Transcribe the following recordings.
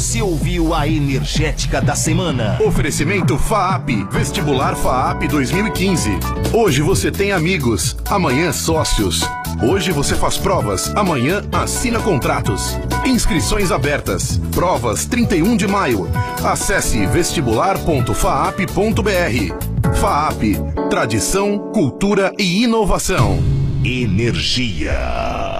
Você ouviu a Energética da Semana. Oferecimento FAAP, Vestibular FAAP 2015. Hoje você tem amigos, amanhã sócios. Hoje você faz provas, amanhã assina contratos. Inscrições abertas. Provas 31 de maio. Acesse vestibular.faap.br. FAAP, tradição, cultura e inovação. Energia.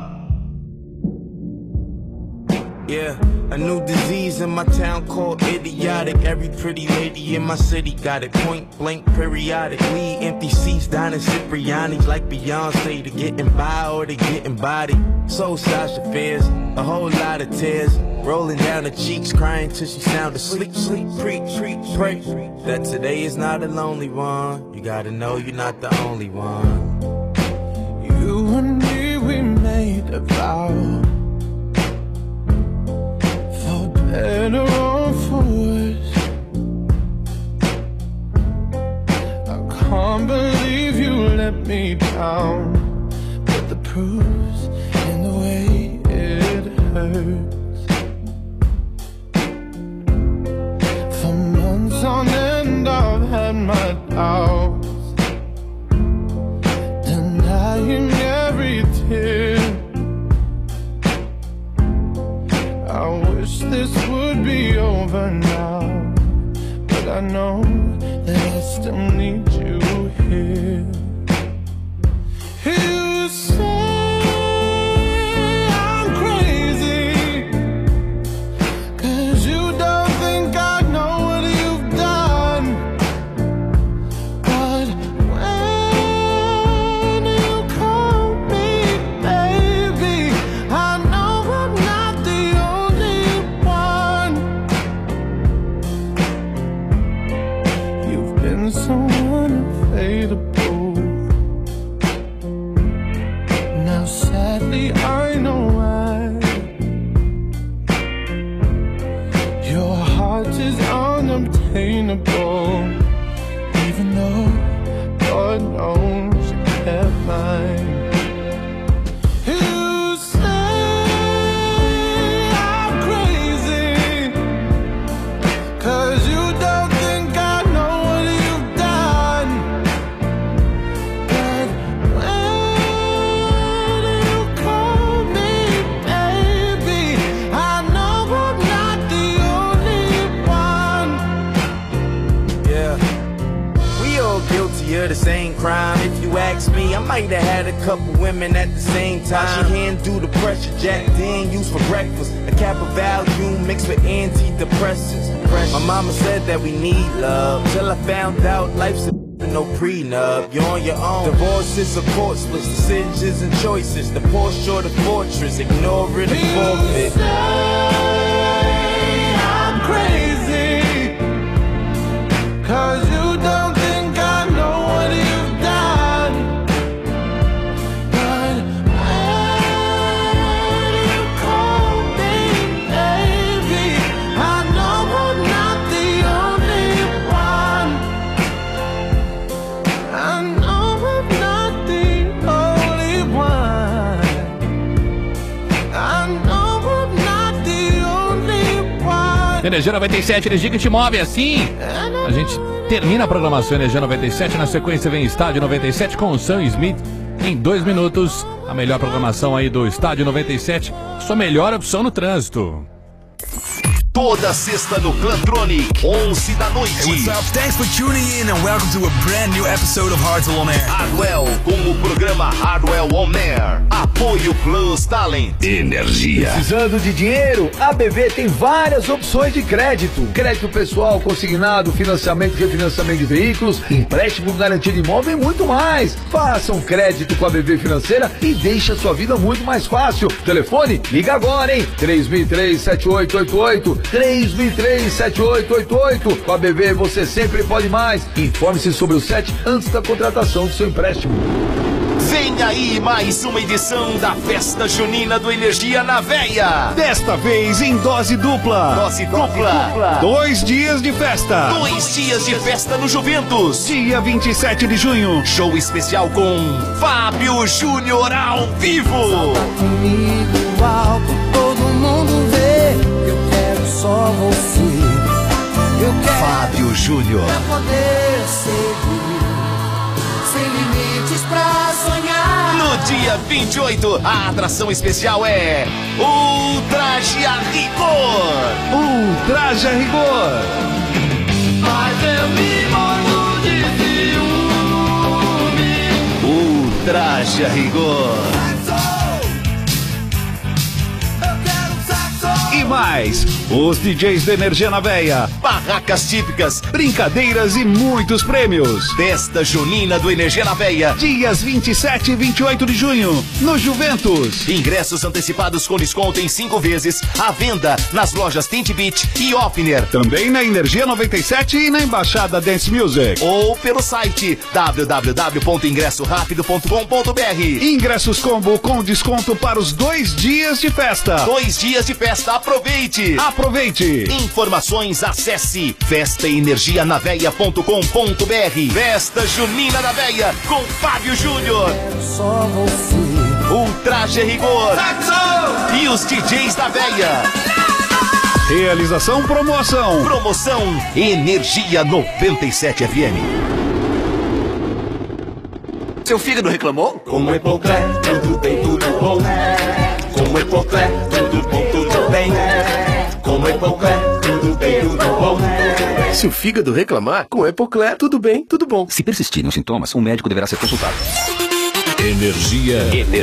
Yeah, a new disease in my town called idiotic. Every pretty lady in my city got it. Point blank, periodically. Empty seats, dining Cipriani's like Beyonce. To getting by or to getting body. So Sasha fears, a whole lot of tears rolling down her cheeks, crying till she sound asleep. Sleep, preach, pray that today is not a lonely one. You gotta know you're not the only one. You and me, we made a vow. Better or for worse, I can't believe you let me down. But the proof's in the way it hurts. For months on end I've had my doubts, denying every tear. I wish this would be over now, but I know that I still need you here. You say I'm crazy, 'cause you don't think I know what you've done. But when you call me baby, I know I'm not the only one. You've been so unavailable. Now sadly I know why. Your heart is unobtainable, even though God knows you kept mine. You say I'm crazy, 'cause you don't think I know what you've done. But when you call me baby, I know I'm not the only one. Yeah, we all guilty of the same crime. If you ask me, I might have had a couple women at the same time. She handle the pressure, Jack Daniels for breakfast, a cap of Valium mixed with antidepressants. My mama said that we need love, till I found out life's a no prenup. You're on your own. Divorce is a court split, decisions and choices. The Porsche or the fortress, ignore it and forfeit. You say I'm crazy, 'cause you don't think I know what you've done. But when you call me baby, I know I'm not the only one. I know I'm not the only one. I know I'm not the only one. Energia 97, energia que te move assim. A gente termina a programação Energia 97. Na sequência vem Estádio 97 com o Sam Smith em 2 minutos. A melhor programação aí do Estádio 97. Sua melhor opção no trânsito. Toda sexta no Plantronic, 11 da noite. Hey, what's up? Thanks for tuning in and welcome to a brand new episode of Hardwell On Air. Hardwell com o programa Hardwell On Air. Apoio Plus Talent. Energia. Precisando de dinheiro? A BV tem várias opções de crédito. Crédito pessoal, consignado, financiamento e refinanciamento de veículos, empréstimo, garantia de imóvel e muito mais. Faça um crédito com a BV Financeira e deixe a sua vida muito mais fácil. Telefone? Liga agora, hein? 3003-7888. 3003-7888. Com a BV você sempre pode mais. Informe-se sobre o SET antes da contratação do seu empréstimo. Vem aí mais uma edição da Festa Junina do Energia na Veia. Desta vez em dose dupla. Dose dupla. 2 dias de festa. 2 dias de festa no Juventus. Dia 27 de junho. Show especial com Fábio Júnior ao vivo. Comigo alto, todo mundo vê. Eu quero Júnior. Pra poder seguir, sem limites pra sonhar. No dia 28, a atração especial é Ultraje a Rigor. Ultraje a Rigor. Mas eu me morro de ciúme. Ultraje a Rigor. E mais, os DJs da Energia na Veia, Barracas típicas, brincadeiras e muitos prêmios. Festa Junina do Energia na Veia. Dias 27 e 28 de junho, no Juventus. Ingressos antecipados com desconto em 5 vezes, à venda nas lojas Tint Beach e Offner. Também na Energia 97 e na Embaixada Dance Music. Ou pelo site www.ingressorapido.com.br. Ingressos combo com desconto para os 2 dias de festa. 2 dias de festa, aproveite! Aproveite! Informações, acesse festaenergianaveia.com.br. Festa Junina na Veia com Fábio Júnior. Só você. Ultraje Rigor. E os DJs da Veia. Realização promoção. Promoção Energia 97 FM. Seu fígado reclamou? Com o Epocler, tudo bem, tudo bom. Com o Epocler, tudo bem, tudo bem. Com o Epocler, tudo bem, tudo bom. Se o fígado reclamar, com Epocler, tudo bem, tudo bom. Se persistirem os sintomas, um médico deverá ser consultado. Energia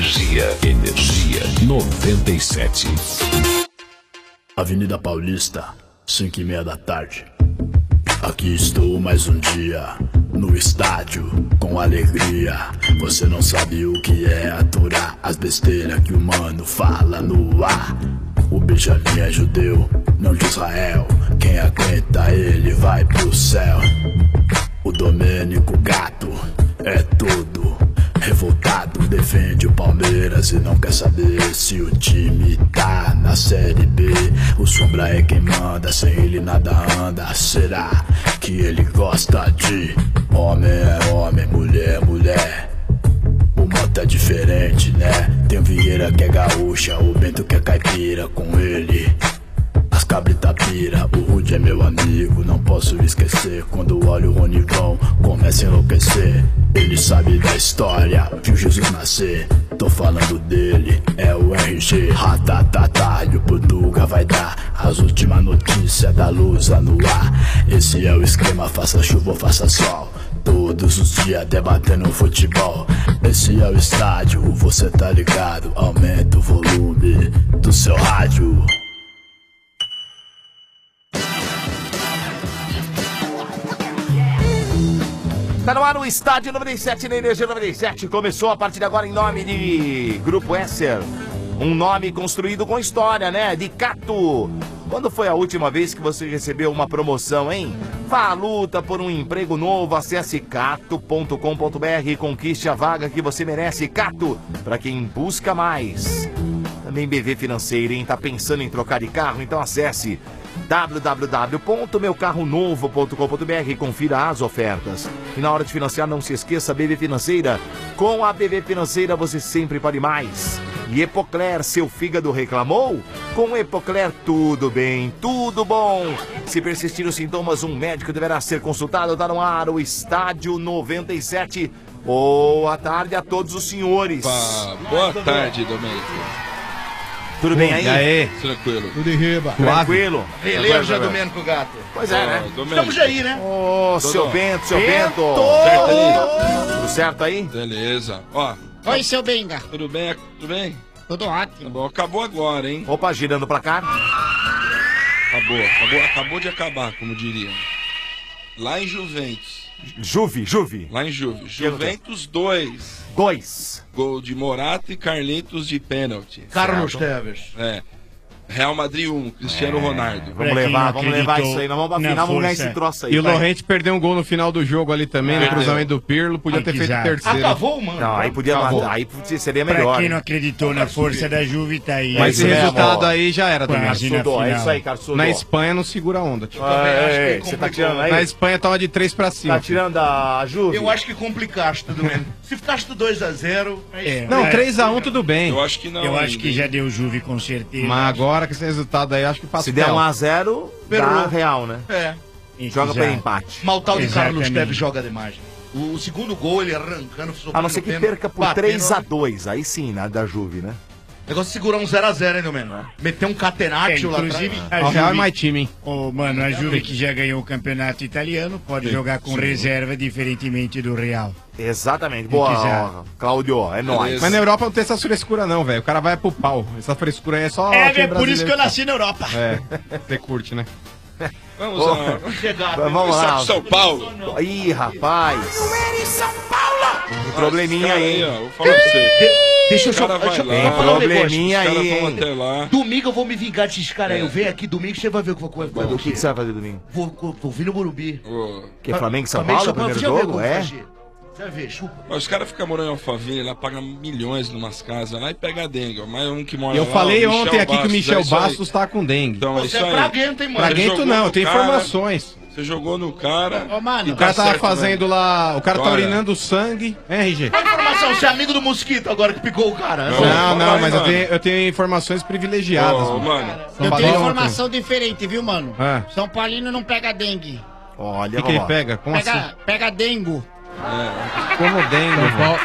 97. Avenida Paulista, 5:30 da tarde. Aqui estou mais um dia, no estádio, com alegria. Você não sabe o que é aturar as besteiras que o mano fala no ar. O Benjamin é judeu, não de Israel. Quem aguenta ele vai pro céu. O Domênico Gato é todo revoltado, defende o Palmeiras e não quer saber se o time tá na Série B. O Sombra é quem manda, sem ele nada anda. Será que ele gosta de homem é homem, mulher é mulher? O Mota é diferente, né? Tem o Vieira que é gaúcha, o Bento que é caipira. Com ele as cabrita pira, o Rude é meu amigo, não posso esquecer. Quando olho o Ronivão, começa a enlouquecer. Ele sabe da história, viu Jesus nascer. Tô falando dele, é o RG. Ratatatá, e o Portuga vai dar as últimas notícias da Lusa no ar. Esse é o esquema, faça chuva ou faça sol. Todos os dias debatendo futebol. Esse é o estádio, você tá ligado. Aumenta o volume do seu rádio. Tá no ar o Estádio 97 na Energia 97. Começou a partir de agora em nome de Grupo Esser. Um nome construído com história, né? De Cato. Quando foi a última vez que você recebeu uma promoção, hein? Vá à luta por um emprego novo. Acesse cato.com.br e conquiste a vaga que você merece. Cato, para quem busca mais. Também BV Financeira, hein? Tá pensando em trocar de carro? Então acesse www.meucarronovo.com.br e confira as ofertas. E na hora de financiar, não se esqueça, BV Financeira. Com a BV Financeira você sempre pode mais. E Epocler, seu fígado reclamou? Com Epocler tudo bem, tudo bom. Se persistir os sintomas, um médico deverá ser consultado. Tá no ar o Estádio 97. Boa tarde a todos os senhores. Boa tarde, Domênico. Tudo bem aí? E aí? Tranquilo. Tudo em riba. Tranquilo. Beleza, Domênico Gato. Pois é, né? Estamos aí, né? Ô, seu Bento, seu Bento. Certo aí? Tudo certo aí? Beleza. Ó. Oi, seu Benga. Tudo bem? Tudo bem? Tudo ótimo. Tá bom, acabou agora, hein? Opa, girando pra cá. Acabou de acabar, como diria. Lá em Juventus. Juve. Lá em Juve. Juventus 2. Gol de Morata e Carlitos de pênalti. Carlos Teves. É. Real Madrid 1, Cristiano Ronaldo. Vamos levar isso aí. Nós vamos pra final, vamos ganhar esse troço aí. E o Lorente perdeu um gol no final do jogo ali também, no cruzamento do Pirlo. Podia ter feito terceiro. Acabou, mano. Não, aí podia matar. Aí seria melhor. Pra quem não acreditou na força da Juve, tá aí. Mas esse resultado aí já era também. É isso aí, cara. Na Espanha não segura a onda. Tipo. Você tá tirando aí? Na Espanha tava de 3 pra cima. Tá tirando a Juve? Eu acho que complicaste, tudo bem. Se ficaste 2-0... Não, 3-1 tudo bem. Eu acho que não. Eu acho que já deu Juve com certeza. Mas agora que esse resultado aí, acho que passa. Se der 1-0, dá Real, né? É. Joga pelo empate. Mas o tal de Carlos Exatamente. Tevez joga demais. O segundo gol, ele arrancando, A não ser que perca por 3x2. Aí sim, na da Juve, né? Negócio de segurar um 0x0, hein, meu mano? Meter um catenaccio lá atrás. Inclusive, O Real é mais time, hein? Mano, a Juve que já ganhou o campeonato italiano pode jogar com reserva, diferentemente do Real. Exatamente. Quem quiser. Boa, Cláudio. É nóis. Mas na Europa não tem essa frescura, não, velho. O cara vai pro pau. Essa frescura aí é só. É, time velho, por isso que eu brasileiro. nasci na Europa. É, você curte, né? Vamos Ô, lá. Vamos lá. São Paulo. Ih, rapaz. Tem probleminha Cara aí. ó, vou falar pra você. Deixa eu O cara só- vai deixa eu lá, falar um probleminha os caras aí, vão hein? até lá. Domingo eu vou me vingar desses caras aí. Eu venho aqui domingo, você vai ver o que eu vou Mas o que você vai fazer domingo? Vou vir no Morumbi. Que é Flamengo e São Flamengo e Paulo, primeiro já vê jogo? como É? fazer. Você vai ver, chupa. Mas os caras ficam morando em Alphaville lá, pagam milhões numas casas lá e pega a dengue. Ó. Mais um que mora E eu lá, falei o Michel ontem aqui que o Bastos, Michel é isso aí. Bastos tá com dengue. Então, é Você isso é aí. praguento, hein, mano? Você Praguento jogou não, no eu tenho cara, informações. Você jogou no cara. Ô, mano, e O cara tá tava certo fazendo mesmo. lá. O cara tá Olha. urinando sangue. RG? Qual a informação? Você é amigo do Mosquito agora que picou o cara? Não, mas eu tenho informações privilegiadas. Ô, mano. eu Falei tenho ontem. informação diferente, viu, mano? É. São Paulino não pega dengue. Olha, O que ele vamos lá. pega? Como assim? Pega dengo. Como dengue?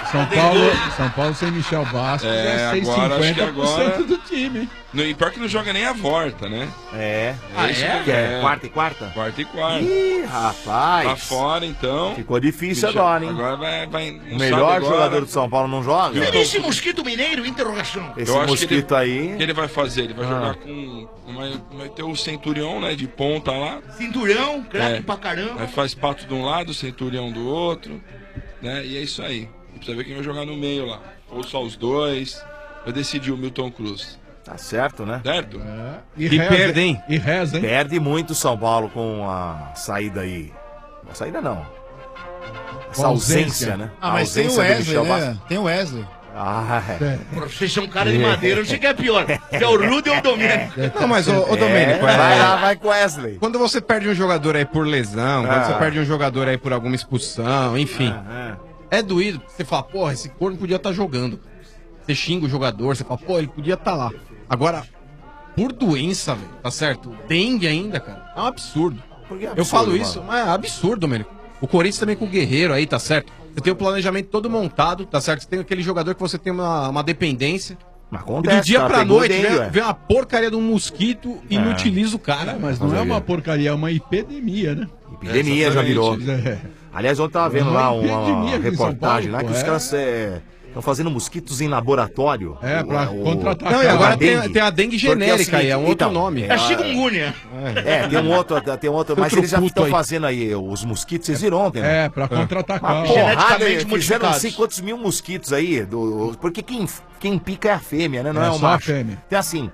São Paulo sem Michel Bastos Agora, acho que agora... do time. E pior que não joga nem a volta, né? É. Isso Que é quarta e quarta? Quarta e quarta. Ih, rapaz. Tá fora, então. Ficou difícil Michel, agora, hein? Agora vai O melhor jogador do São Paulo não joga? E esse Mosquito Mineiro? Interrogação. Esse Eu acho mosquito que aí. O que ele vai fazer? Ele vai jogar com... Vai ter o Centurião, né? De ponta lá. Cinturão, craque É. pra caramba. Aí faz pato de um lado, Centurião do outro. Né? E é isso aí. Precisa ver quem vai jogar no meio lá. Ou só os dois. Vai decidir o Milton Cruz. Tá certo, né? Certo? E perde, hein? E reza, hein? Perde muito o São Paulo com a saída aí. A saída não. Essa ausência, né? Ah, A mas tem o ausência do Wesley, Michel né? Bastos. Tem o Wesley. Ah, é. Vocês são um cara de madeira, não sei o que é pior. Se é o Rudy ou o Domênico. Não, mas ô Domênico, Vai lá, vai com Wesley. Quando você perde um jogador aí por lesão, quando você perde um jogador aí por alguma expulsão, enfim, é doído. Você fala, porra, esse corno podia estar jogando. Você xinga o jogador, você fala, pô, ele podia estar lá. Agora, por doença, velho, tá certo? Dengue ainda, cara, é um absurdo. Por que é Eu absurdo, falo mano? isso, mas é absurdo, Domênico. O Corinthians também com o Guerreiro aí, tá certo? Você tem o planejamento todo montado, tá certo? Você tem aquele jogador que você tem uma dependência. Mas E acontece, do dia cara, pra pegou noite dengue, vem, ué. vem uma porcaria de um mosquito e inutiliza o cara. Mas não é uma porcaria, é uma epidemia, né? Epidemia já virou. É. Aliás, ontem eu tava vendo Uma lá epidemia uma aqui em São reportagem Paulo, lá que pô, os caras estão fazendo mosquitos em laboratório. É, pra contratar. Não, e agora dengue. tem a dengue Porque é o genérica aí, é um seguinte, outro então, nome. É chikungunya. tem um outro, mas Outro eles já puto estão aí. fazendo aí os mosquitos, vocês viram ontem, né? É, pra contra-atacar. Uma ó. porrada, Geneticamente fizeram não modificados. sei quantos mil mosquitos aí, porque quem pica é a fêmea, né? Não É é, o só a macho. fêmea. Então assim,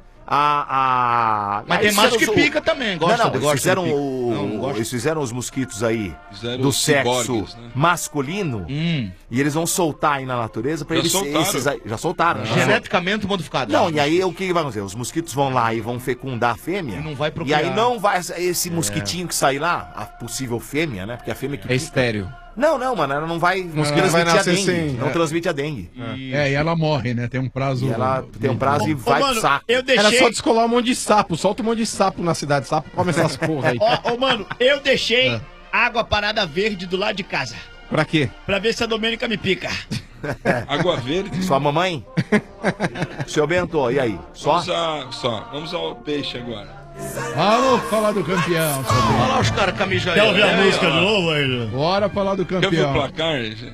Mas aí tem macho fizeram que pica também, gosta não, de- eles gosta fizeram de pica. Não gosta. eles fizeram os mosquitos aí Fizeram do os sexo ciborgues, né? masculino e eles vão soltar aí na natureza pra Já eles soltaram. esses aí, já soltaram. né? Geneticamente modificado. Não, e aí o que vai acontecer? Os mosquitos vão lá e vão fecundar a fêmea. E não vai E procriar. aí não vai. Esse mosquitinho que sair lá, a possível fêmea, né? Porque a fêmea que. É estéreo. Não, mano, ela não vai mosquito vai transmitir a nascer dengue. sem- Não transmite a dengue. É, e ela morre, né? Tem um prazo. E ela tem um prazo e vai pro saco. eu Era deixei... só descolar um monte de sapo, solta um monte de sapo na cidade, sapo come essas porra aí. Ó, mano, eu deixei água parada verde do lado de casa. Pra quê? Pra ver se a Domênica me pica. Água verde. Sua mamãe? Seu Bento, e aí? Só? Vamos ao peixe agora. Vamos falar do campeão. Olha lá os caras camisa aí. Quer ouvir a É, música ó. de novo aí? Bora falar do Quer ver o campeão. placar, RG?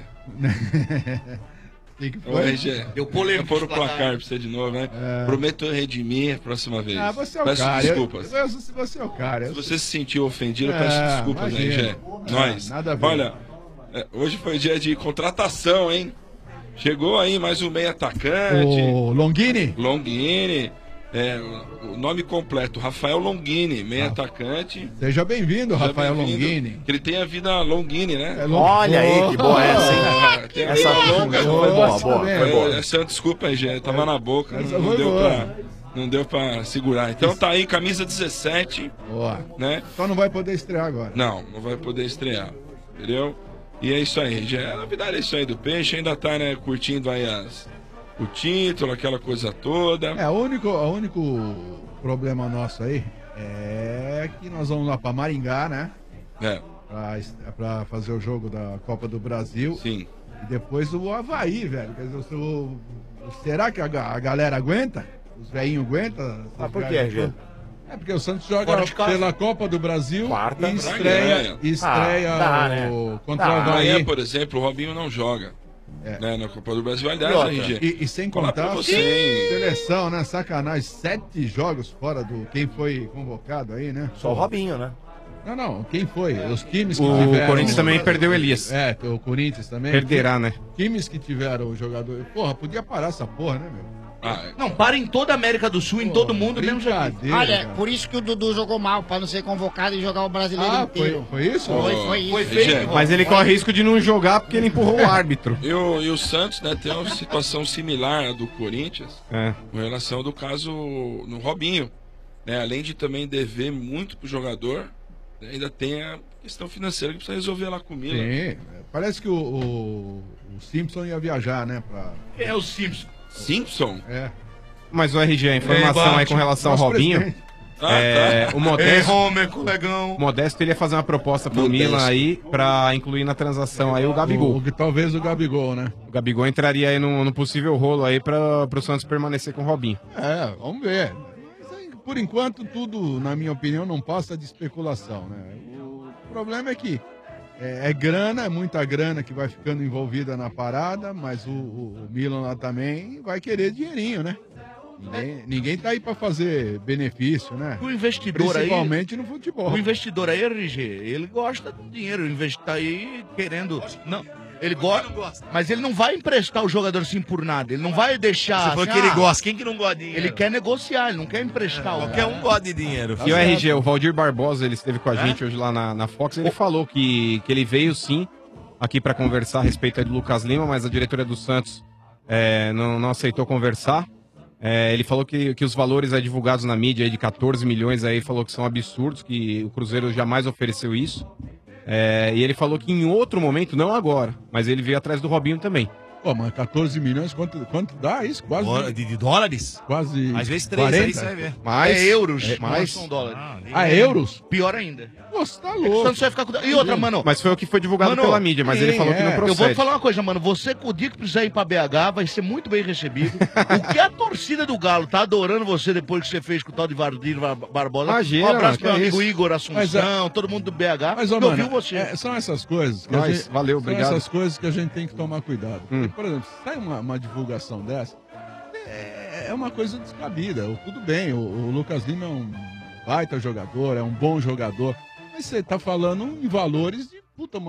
Que Ô, foi? RG, Deu polêmica vou pôr o esse placar. placar pra você de novo, né? Prometo redimir a próxima vez. Ah, você é o Peço cara. desculpas. Você é o cara. Se você se sentiu ofendido, eu É, peço desculpas, né, imagina. RG? Nós. Nada a ver. Olha, hoje foi dia de contratação, hein? Chegou aí mais um meio atacante. O Longini? Longini. O nome completo, Rafael Longini, meio atacante. Seja bem-vindo, Seja Rafael bem-vindo. Longini. Que ele tem a vida Longini, né? É long- Olha aí, que boa essa, hein? Tem a Essa vida longa. foi boa, Nossa, boa, velho. foi boa. Essa desculpa aí, gente. Tava na boca. Essa Não foi deu boa. não deu pra segurar. Então tá aí, camisa 17, Boa. né? Só não vai poder estrear agora. Não vai poder estrear. Entendeu? E é isso aí, já a novidade é isso aí do peixe. Ainda tá, né, curtindo aí o título, aquela coisa toda. É, o único problema nosso aí é que nós vamos lá pra Maringá, né? pra fazer o jogo da Copa do Brasil. Sim. E depois o Avaí, velho. Quer dizer, será que a galera aguenta? Os velhinhos aguentam? Por que, RG? É porque o Santos joga pela Copa do Brasil e estreia né? contra o Avaí. Amanhã, por exemplo, o Robinho não joga. Né, na Copa do Brasil. Aliás, RG. E sem contar a seleção, né? Sacanagem. 7 jogos fora do quem foi convocado aí, né? Só o Robinho, né? Não, quem foi? Os times que O tiveram... Corinthians também perdeu Elias. O Corinthians também. Perderá, né? Times que tiveram o jogador... Porra, podia parar essa porra, né, meu? Não, para em toda a América do Sul, em todo mundo, mesmo jeito. Olha, por isso que o Dudu jogou mal, pra não ser convocado e jogar o brasileiro inteiro. Foi isso? Foi isso. Foi feio. Mas ele corre risco de não jogar porque ele empurrou o árbitro. E o Santos, né, tem uma situação similar à do Corinthians com relação ao do caso no Robinho. Né, além de também dever muito pro jogador, né, ainda tem a questão financeira que precisa resolver lá com o Milan. Sim, parece que o Simpson ia viajar, né? Quem é o Simpson? Simpson? Mas o RG, a informação aí com relação ao Robinho. O Modesto. Homer, colegão. O Modesto ele ia fazer uma proposta pro Milan aí pra incluir na transação aí o Gabigol. Talvez o Gabigol, né? O Gabigol entraria aí no possível rolo aí pro Santos permanecer com o Robinho. Vamos ver. Por enquanto, tudo, na minha opinião, não passa de especulação, né? O problema é que é grana, é muita grana que vai ficando envolvida na parada, mas o Milan lá também vai querer dinheirinho, né? Ninguém tá aí pra fazer benefício, né? O investidor principalmente no futebol. O investidor aí, RG, ele gosta do dinheiro, tá aí querendo... Não, ele gosta, mas ele não vai emprestar o jogador assim por nada, ele não vai deixar... Você falou que ele gosta, quem que não gosta de dinheiro? Ele quer negociar, ele não quer emprestar. Qualquer um gosta de dinheiro. E o RG, o Valdir Barbosa, ele esteve com a gente hoje lá na Fox, ele falou que ele veio sim aqui pra conversar a respeito aí do Lucas Lima, mas a diretoria do Santos não aceitou conversar. Ele falou que os valores aí divulgados na mídia aí de 14 milhões aí, falou que são absurdos, que o Cruzeiro jamais ofereceu isso. E ele falou que em outro momento, não agora, mas ele veio atrás do Robinho também. Pô, mas 14 milhões, quanto dá isso? Quase de dólares? Quase. Às vezes 3, aí você vai ver. Mais, é euros, mais. não são dólares. Euros? Pior ainda. Nossa, tá louco. Santos vai ficar com... E outra, mano... Mas foi o que foi divulgado pela mídia, mas ele falou que não procede. Eu vou falar uma coisa, mano. Você, com o dia que precisar ir pra BH, vai ser muito bem recebido. O que a torcida do Galo tá adorando você depois que você fez com o tal de Valdir Barbosa. Imagina, um abraço pro meu que amigo isso? Igor Assunção, todo mundo do BH. Mas, que mano, ouviu você. são essas coisas que Valeu, obrigado. São essas coisas que a gente tem que tomar cuidado. Porque, por exemplo, se sai uma divulgação dessa, é uma coisa descabida. Tudo bem, o Lucas Lima é um baita jogador, é um bom jogador, mas você tá falando em valores de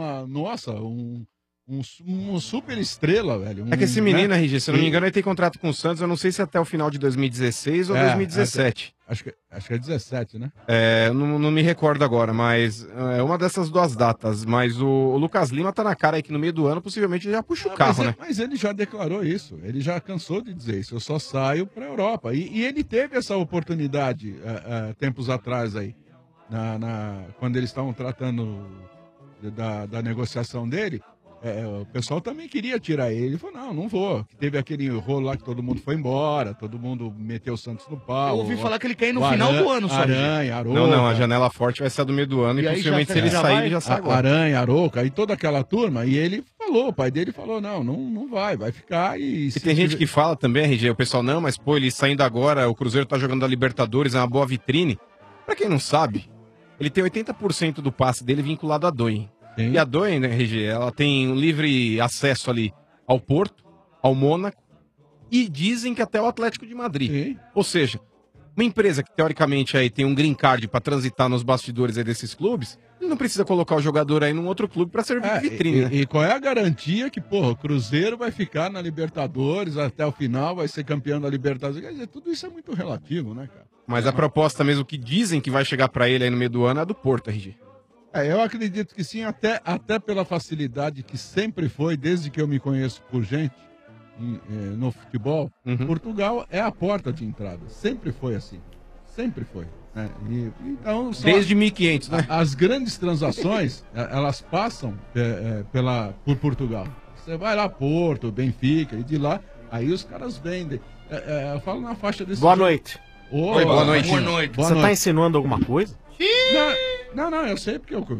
um super estrela, velho. É que esse menino, RG, se eu não me engano, ele tem contrato com o Santos, eu não sei se até o final de 2016 ou 2017. Acho que é 17, né? Não me recordo agora, mas é uma dessas duas datas. Mas o Lucas Lima tá na cara aí que no meio do ano possivelmente já puxa o carro, né? Mas ele já declarou isso, ele já cansou de dizer isso, eu só saio pra Europa. E ele teve essa oportunidade tempos atrás aí, quando eles estavam tratando da negociação dele. O pessoal também queria tirar ele. Ele falou, não vou. Teve aquele rolo lá que todo mundo foi embora, todo mundo meteu o Santos no pau. Eu ouvi falar que ele quer ir no final do ano, só. Aranha, Arouca. Não, a janela forte vai ser do meio do ano e possivelmente se ele sair, ele já sai agora. Aranha, Arouca, aí toda aquela turma. E ele falou, o pai dele falou, não vai ficar e... E tem gente que fala também, RG, o pessoal, não, mas pô, ele saindo agora, o Cruzeiro tá jogando a Libertadores, é uma boa vitrine. Pra quem não sabe, ele tem 80% do passe dele vinculado à Doi. E a Doi, né, RG, ela tem um livre acesso ali ao Porto, ao Mônaco e dizem que até o Atlético de Madrid. Sim. Ou seja, uma empresa que teoricamente aí tem um green card para transitar nos bastidores aí desses clubes, ele não precisa colocar o jogador aí num outro clube para servir de vitrine, né? E qual é a garantia que, o Cruzeiro vai ficar na Libertadores até o final, vai ser campeão da Libertadores? Quer dizer, tudo isso é muito relativo, né, cara? Mas a proposta mesmo que dizem que vai chegar para ele aí no meio do ano é a do Porto, RG. Eu acredito que sim, até pela facilidade que sempre foi, desde que eu me conheço por gente no futebol, Portugal é a porta de entrada. Sempre foi assim. Sempre foi. Né? Então, desde 1500, né? As grandes transações, elas passam por Portugal. Você vai lá, Porto, Benfica, e de lá, aí os caras vendem. Eu falo na faixa desse... Boa noite. Oi, boa noite. Boa noite. Você tá insinuando alguma coisa? Não, eu sei porque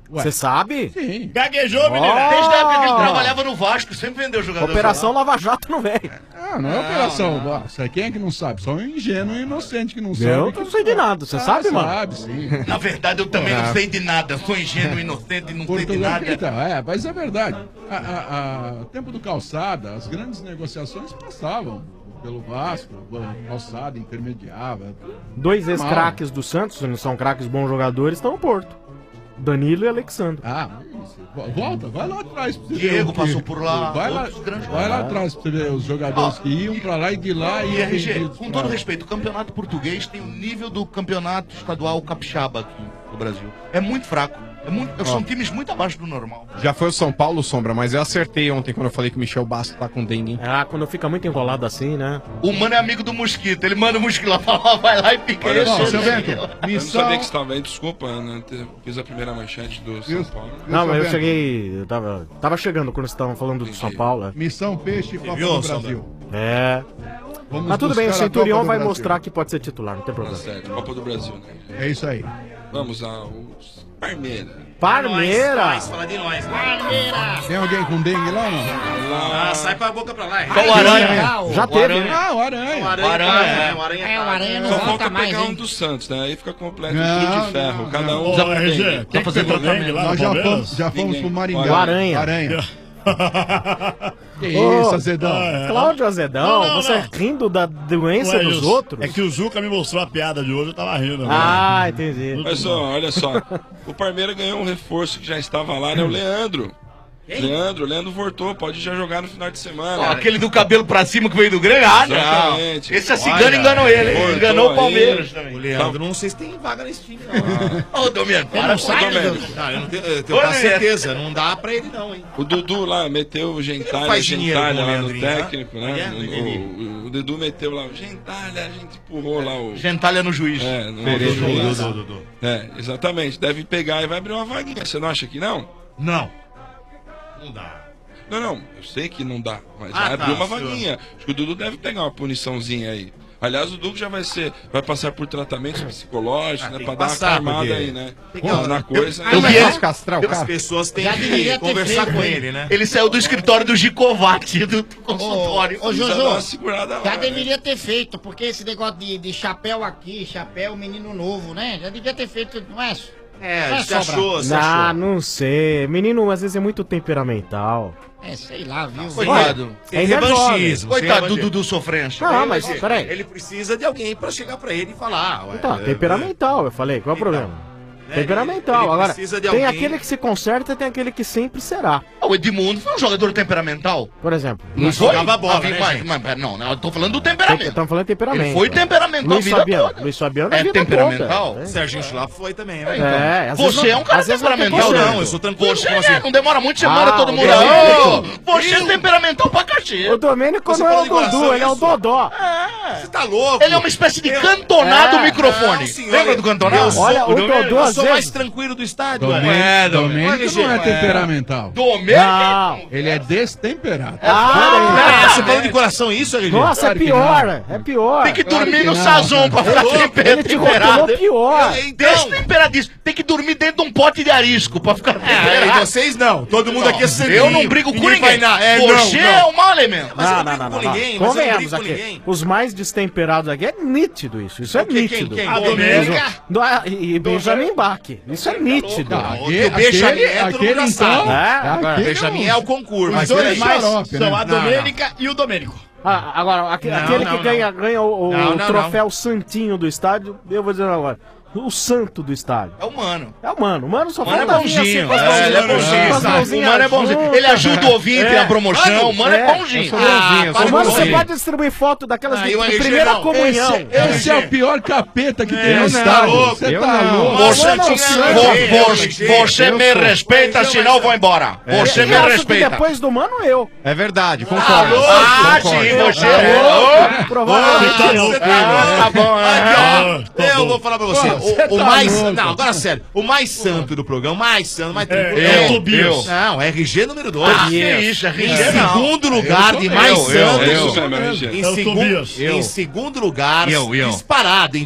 Você sabe? Sim. Gaguejou, menino. Desde a época que ele trabalhava no Vasco, sempre vendeu jogador. Operação Lava Jato não veio. Não é operação. Nossa, quem é que não sabe? Só um ingênuo e inocente que não sabe. Eu não sei de nada, você sabe, mano? Sabe, sim. Na verdade, eu também não sei de nada. Sou ingênuo, inocente, não sei de nada. Então, mas é verdade. O tempo do Calçada, as grandes negociações passavam pelo Vasco, Calçada intermediava. 2 ex-craques do Santos, não são craques bons jogadores, estão no Porto. Danilo e Alexandre. Volta, vai lá atrás pra você Diego ver. passou por lá. Vai lá atrás pra você ver os jogadores que iam pra lá e de lá e RG, com todo respeito, o campeonato português tem o nível do campeonato estadual capixaba aqui no Brasil. É muito fraco. São times muito abaixo do normal. Já foi o São Paulo, Sombra, mas eu acertei ontem quando eu falei que o Michel Bastos tá com dengue, hein? Quando fica muito enrolado assim, né? O mano é amigo do Mosquito, ele manda o Mosquito lá, fala, vai lá e pica Olha ele. só, Seu Bento, eu não sabia que você estava aí, desculpa, né? Fiz a primeira manchete do São Paulo. Não, mas eu cheguei. Eu tava chegando quando vocês estavam falando do São Paulo. Missão Peixe e Copa do Brasil. Mas tudo bem, o buscar a Centurião Copa do vai Brasil. mostrar que pode ser titular, não tem Tá problema. certo, Copa do Brasil, né? É isso aí. Vamos aos Parmeira. Parmeira! Fala de nós. Parmeira! Tem alguém com dengue lá ou não? Sai com a boca pra lá. Qual o Aranha? Já teve, né? O Aranha. O Aranha O Aranha não Só volta falta mais, pegar um hein? dos Santos, né? Aí fica completo o Não, trio de ferro. Cada um Ô, já RG, tem. quem que pegou dengue lá no Nós já Palmeiras? fomos Ninguém. pro Maringá. O Aranha. Que isso, Azedão? Cláudio Azedão, Não, você não. rindo da doença Ué, dos isso. outros? É que o Zuca me mostrou a piada de hoje, eu tava rindo. Entendi. Mas olha só, o Parmeira ganhou um reforço que já estava lá, né? O Leandro. Leandro voltou, pode já jogar no final de semana. Aquele do cabelo pra cima que veio do Grêmio. Exatamente. Esse é cigano enganou ele. voltou Enganou o aí. Palmeiras também. O Leandro, não sei se tem vaga nesse time, não. Ô, Domênico, Ele não sai, Domênico. Não, eu não tenho quase certeza. Não dá pra ele, não, hein? O Dudu lá meteu o Gentalha faz dinheiro com o lá no Leandrinho, né? técnico, né? O Dudu meteu lá o Gentalha, a gente empurrou lá o... Gentalha no juiz. Dudu. Exatamente. Deve pegar e vai abrir uma vaguinha. Você não acha que não? Não dá. Não, eu sei que não dá, mas vai abrir uma vaguinha. Acho que o Dudu deve pegar uma puniçãozinha aí. Aliás, o Dudu já vai passar por tratamentos psicológicos, né? Pra dar uma acalmada aí, né? Na coisa. As pessoas têm que conversar com ele, né? Ele saiu do escritório do Gicovati, do consultório. Ô, Precisa dar Jojo, uma segurada lá, já né? deveria ter feito, porque esse negócio de chapéu aqui, chapéu menino novo, né? Já devia ter feito, não é? Você achou? Não sei. Menino, às vezes é muito temperamental. Sei lá, viu? Coitado. É revanchismo. Coitado do Dudu sofrência. Não, mas peraí. Ele precisa de alguém pra chegar pra ele e falar. Então, temperamental, eu falei. Qual é o problema? Temperamental. ele Agora, precisa de tem alguém- aquele que se conserta e tem aquele que sempre será. O Edmundo foi um jogador temperamental. Por exemplo. Não foi? jogava bola, Ah, né, mas- gente? mas- não, eu tô falando do temperamento. Estamos falando de temperamento. Ele foi temperamental Luiz a vida Fabiano. toda. Luiz Fabiano É a vida temperamental? toda. Serginho Schlapp foi também, né? Às vezes Você não- é um cara às vezes não tem temperamental, conserto. Não, eu sou tranquilo. Você Como assim? não demora muito semana todo mundo. Domênico. Você é temperamental pra cachê. O Domênico Você não é falou o de coração Dudu, ele é o isso? Dodó. Você tá louco? Ele é uma espécie de cantonado microfone. Não, senhor, Lembra do cantonado? Olha, o Dodô Eu às sou mais vezes... tranquilo do estádio. Domênico não é temperamental. Não. Ele é destemperado. Você falou de coração isso, RG? Nossa, é Claro que pior. É pior. Tem que dormir que no não, sazon pra ficar Ele te temperado. rotulou pior. Destemperadíssimo. Tem que dormir dentro de um pote de arisco pra ficar E temperado. vocês não. Todo mundo aqui é sanguíneo. Eu não brigo com ninguém. Vai na... Você é um mau elemento. Mas eu Não, não não, brigo não, com não. ninguém. Mas eu não Convenhamos brigo com aqui. ninguém. Os mais destemperados aqui é nítido isso. Isso é nítido. quem? A Domênica. E Benjamin Bach. Isso é nítido. O Benjamin é, todo mundo já sabe. Agora, O Benjamin é o concurso. Os Mas dois peraí. mais xarope, são né? a Domênica e o Domênico. agora aquele que ganha o Não, troféu Santinho do estádio, eu vou dizer agora. O santo do estádio. É o Mano. É o Mano. O Mano só Mano é falta vir assim, bonzinho. com as Ele é bonzinho. com as O mãozinhas Mano é bonzinho. juntas. Ele ajuda o ouvinte na promoção. O Mano é bonzinho. eu sou bonzinho, para o Mano, com você isso. pode distribuir foto daquelas de o RG primeira não. comunhão. Esse é o pior capeta que tem no não, estádio. louco. Você Eu tá não. louco. Você me respeita, senão eu vou embora. Você me Eu acho que respeita. depois do Mano, eu. É verdade, concordo. Ah, sim, você é. Provavelmente tá eu. louco, Tá bom. Aqui, ó. Tá Eu bom. vou falar pra você. O mais. Não, agora sério. O mais santo do programa, o mais santo, mais tranquilo. É o Tobias. Não, RG número 2. Ah, que isso, Em RG não. segundo lugar de mais Eu santo. sou mesmo, RG. Em É o Tobias. em segundo lugar, Eu. disparado, hein? Disparado.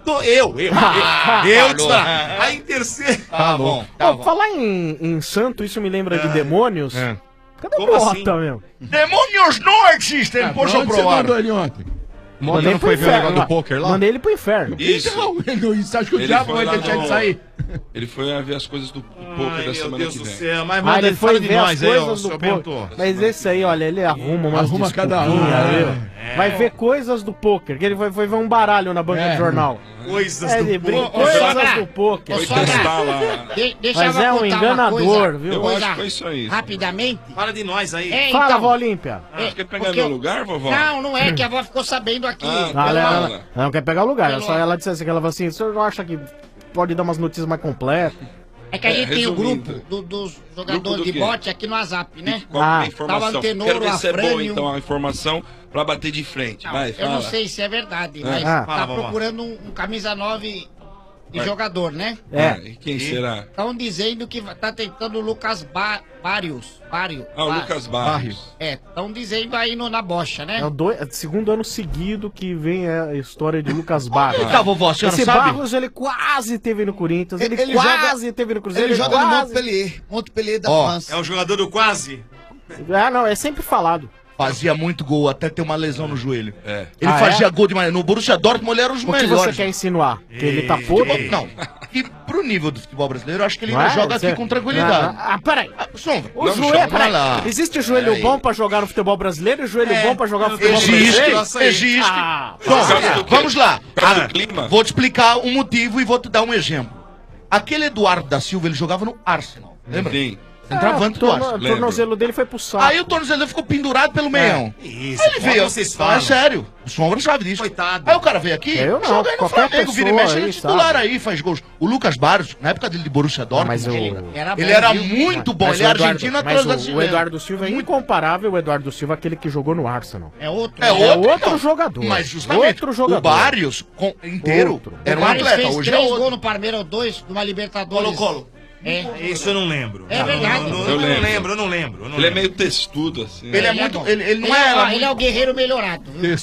Eu Falou. disparado. Aí em terceiro. Tá bom. Falar em santo, isso me lembra de demônios. Cadê o Mota, meu? Demônios não existem, poxa Onde você mandou ele ontem? Mota não foi ver o negócio do poker lá? Mandei ele pro inferno. Isso. Você acha que o Ele diabo foi vai lá deixar no- de sair? Ele foi ver as coisas do poker da semana que vem. Mas ele foi ver as coisas do seu poker. Bento. Mas esse aí, olha, ele arruma umas Arruma cada um. desculpinhas, viu? Vai ver coisas do poker. Que ele foi ver um baralho na banca de jornal. Coisas Ele do brinca poker. coisas do poker. Foi testar lá. Deixa Mas eu é um contar uma enganador, coisa, viu? Eu coisa acho que foi isso aí. Rapidamente. Fala de nós aí. É, Fala, então, vó Olímpia. Você quer pegar porque meu eu- lugar, vovó? Não é que a avó ficou sabendo aqui. Ela não quer pegar o lugar. Pelo- Só ela disse assim, que ela falou assim, o senhor não acha que pode dar umas notícias mais completas? É que a gente tem o resumindo. grupo dos Grupo jogadores do de quê? bote aqui no WhatsApp, né? Qual é a Tava informação? Antenor, Quero ver se é boa, Afrânio. então, a informação pra bater de frente. Vai, Eu fala. não sei se é verdade, mas Ah. tá Fala, vovó. procurando um camisa 9 de Vai. jogador, né? E quem será? Estão dizendo que tá tentando o Lucas Barrios. Ah, o Lucas Barrios. Estão dizendo aí na bocha, né? É o segundo ano seguido que vem a história de Lucas Barros. Tá, vovó, a senhora Esse sabe? Barros, ele quase teve no Corinthians, ele Ele quase joga- teve no Cruzeiro. Ele joga no quase... Montpellier da Ó, França. É um jogador do quase? Ah, não, é sempre falado. Fazia muito gol, até ter uma lesão no joelho. É. Ele Ah, fazia é? gol demais. No Borussia Dortmund ele era os O que melhores. você quer insinuar? Que ele tá podre? Não. E pro nível do futebol brasileiro, eu acho que ele Não ainda é? joga Você- aqui com tranquilidade. Peraí. Sombra, O não, joelho, chama peraí. lá. Existe joelho Peraí. bom pra jogar no futebol brasileiro e joelho bom pra jogar no futebol brasileiro? Existe. Ah, Sombra, vamos lá. Causa do clima? Vou te explicar um motivo e vou te dar um exemplo. Aquele Eduardo da Silva, ele jogava no Arsenal. Lembra? Sim. Centroavante do o Arsenal. tornozelo dele foi pro saco. Aí o tornozelo ficou pendurado pelo meião. Isso, Aí ele veio. vocês É falam. sério. O Sombra sabe disso. Coitado. Aí o cara veio aqui, Eu não, joga aí no qualquer Flamengo, vira e pessoa mexe, ele é aí titular sabe. aí, faz gols. O Lucas Barros, na época dele de Borussia Dortmund, mas o- ele bom, era viu? muito bom. Mas Ele é o Eduardo- argentino mas atrás o brasileiro. Eduardo Silva é incomparável, o Eduardo Silva, aquele que jogou no Arsenal. É outro. É né? outro, então. jogador. Mas justamente, Outro jogador. o Barrios inteiro Outro. era um O Barrios atleta. fez Hoje é 3 outro. gols no Palmeiras, 2 numa Libertadores. Colo-Colo. É. Isso eu não lembro. É verdade. Eu Eu não lembro. Ele é meio testudo, assim. Ele é né? muito. bom. Ele não Ele é. é, ele é o guerreiro melhorado. Viu?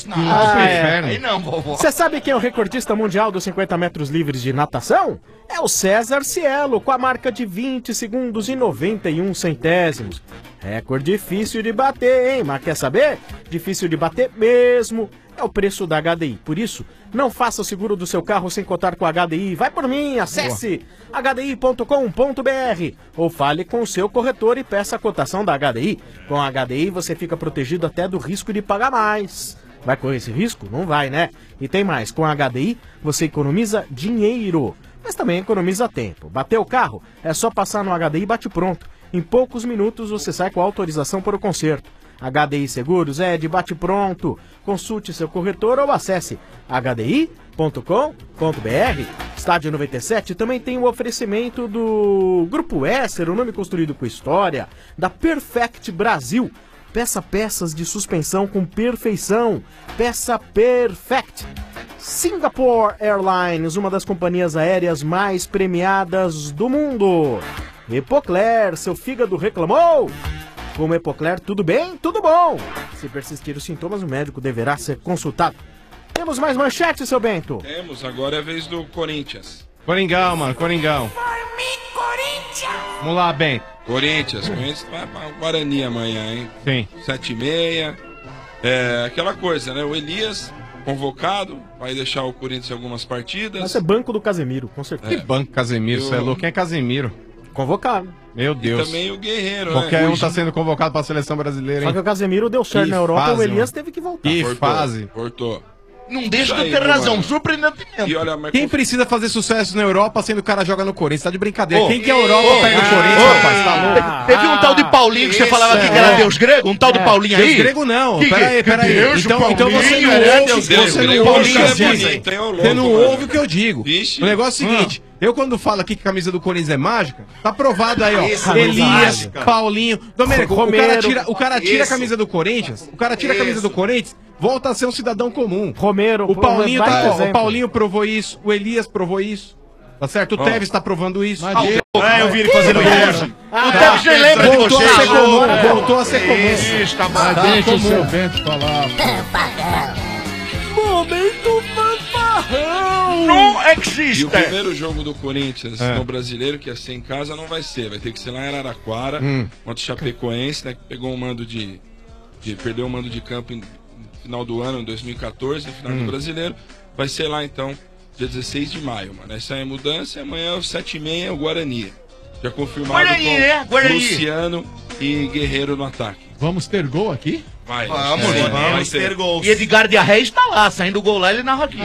Aí não, vovó. Você sabe quem é o recordista mundial dos 50 metros livres de natação? É o César Cielo, com a marca de 20 segundos e 91 centésimos. Recorde difícil de bater, hein? Mas quer saber? Difícil de bater mesmo. É o preço da HDI. Por isso, não faça o seguro do seu carro sem contar com a HDI. Vai por mim, acesse hdi.com.br ou fale com o seu corretor e peça a cotação da HDI. Com a HDI você fica protegido até do risco de pagar mais. Vai correr esse risco? Não vai, né? E tem mais, com a HDI você economiza dinheiro, mas também economiza tempo. Bateu o carro? É só passar no HDI e bate pronto. Em poucos minutos você sai com autorização para o conserto. HDI Seguros é de bate pronto. Consulte seu corretor ou acesse hdi.com.br. Estádio 97 também tem o oferecimento do Grupo Esser, o nome construído com história, da Perfect Brasil. Peça peças de suspensão com perfeição. Peça Perfect. Singapore Airlines, uma das companhias aéreas mais premiadas do mundo. Epocler, seu fígado reclamou? Com Epocler, tudo bem? Tudo bom. Se persistir os sintomas, o médico deverá ser consultado. Temos mais manchetes, seu Bento? Temos, agora é a vez do Corinthians. Coringão, mano, Coringão. Vamos lá, Bento. Corinthians vai pra Guarani amanhã, hein? Sim. 7h30. É aquela coisa, né? O Elias, convocado, vai deixar o Corinthians em algumas partidas. Vai ser banco do Casemiro, com certeza. Que banco Casemiro, você é Eu- louco? Quem é Casemiro? Convocado. Meu E Deus. também o Guerreiro, Qualquer né? um tá sendo convocado pra seleção brasileira, Só hein? que o Casemiro deu certo Que na Europa, fase, o Elias mano. teve que voltar. Que Cortou, fase. Cortou. Não deixa Isso de aí, ter meu razão. mano. Surpreendentemente. E olha, mas Quem precisa fazer sucesso na Europa sendo o cara joga no Corinthians? Tá de brincadeira. Ô, Quem que é a Europa pega o Corinthians, rapaz? Tá louco? Teve um tal de Paulinho que você falava aqui que era Deus grego? Um tal de Paulinho aí? Deus grego não. Que Peraí, que- peraí. Deus, Então você não Paulinho, ouve, Deus você grego. não ouve o que eu Paulinho é digo. bonito, hein, ô louco, Você não mano. ouve o que eu digo. Vixe. O negócio é o seguinte, eu quando falo aqui que a camisa do Corinthians é mágica, tá provado aí, ó. Isso, Elias, mágica. Paulinho, Domênico, Romero. o cara tira a Isso. camisa do Corinthians, volta a ser um cidadão comum. Romero, O Paulinho, vai tá, dar ó, exemplo. o Paulinho provou isso, o Elias provou isso. Tá certo? O Tevez tá provando isso. Eu vi ele fazendo isso. O Tevez nem lembra de Voltou a você. ser comum. Voltou a ser comum. Isso, tá bom. Deixa o seu Bento falar. Momento fanfarrão. Chimarrão! Não existe! E o primeiro jogo do Corinthians no Brasileiro, que ia ser em casa, não vai ser. Vai ter que ser lá em Araraquara, contra o Chapecoense, né? Que pegou o mando perdeu o mando de campo no final do ano, em 2014, no final do Brasileiro. Vai ser lá, então, dia 16 de maio, mano. Essa é a mudança. Amanhã, às 7h30, o Guarani. Já confirmado com Luciano e Guerreiro no ataque. Vamos ter gol aqui? Vamos ter gol. E Edgar de Arré está lá, saindo o gol lá, ele narra aqui.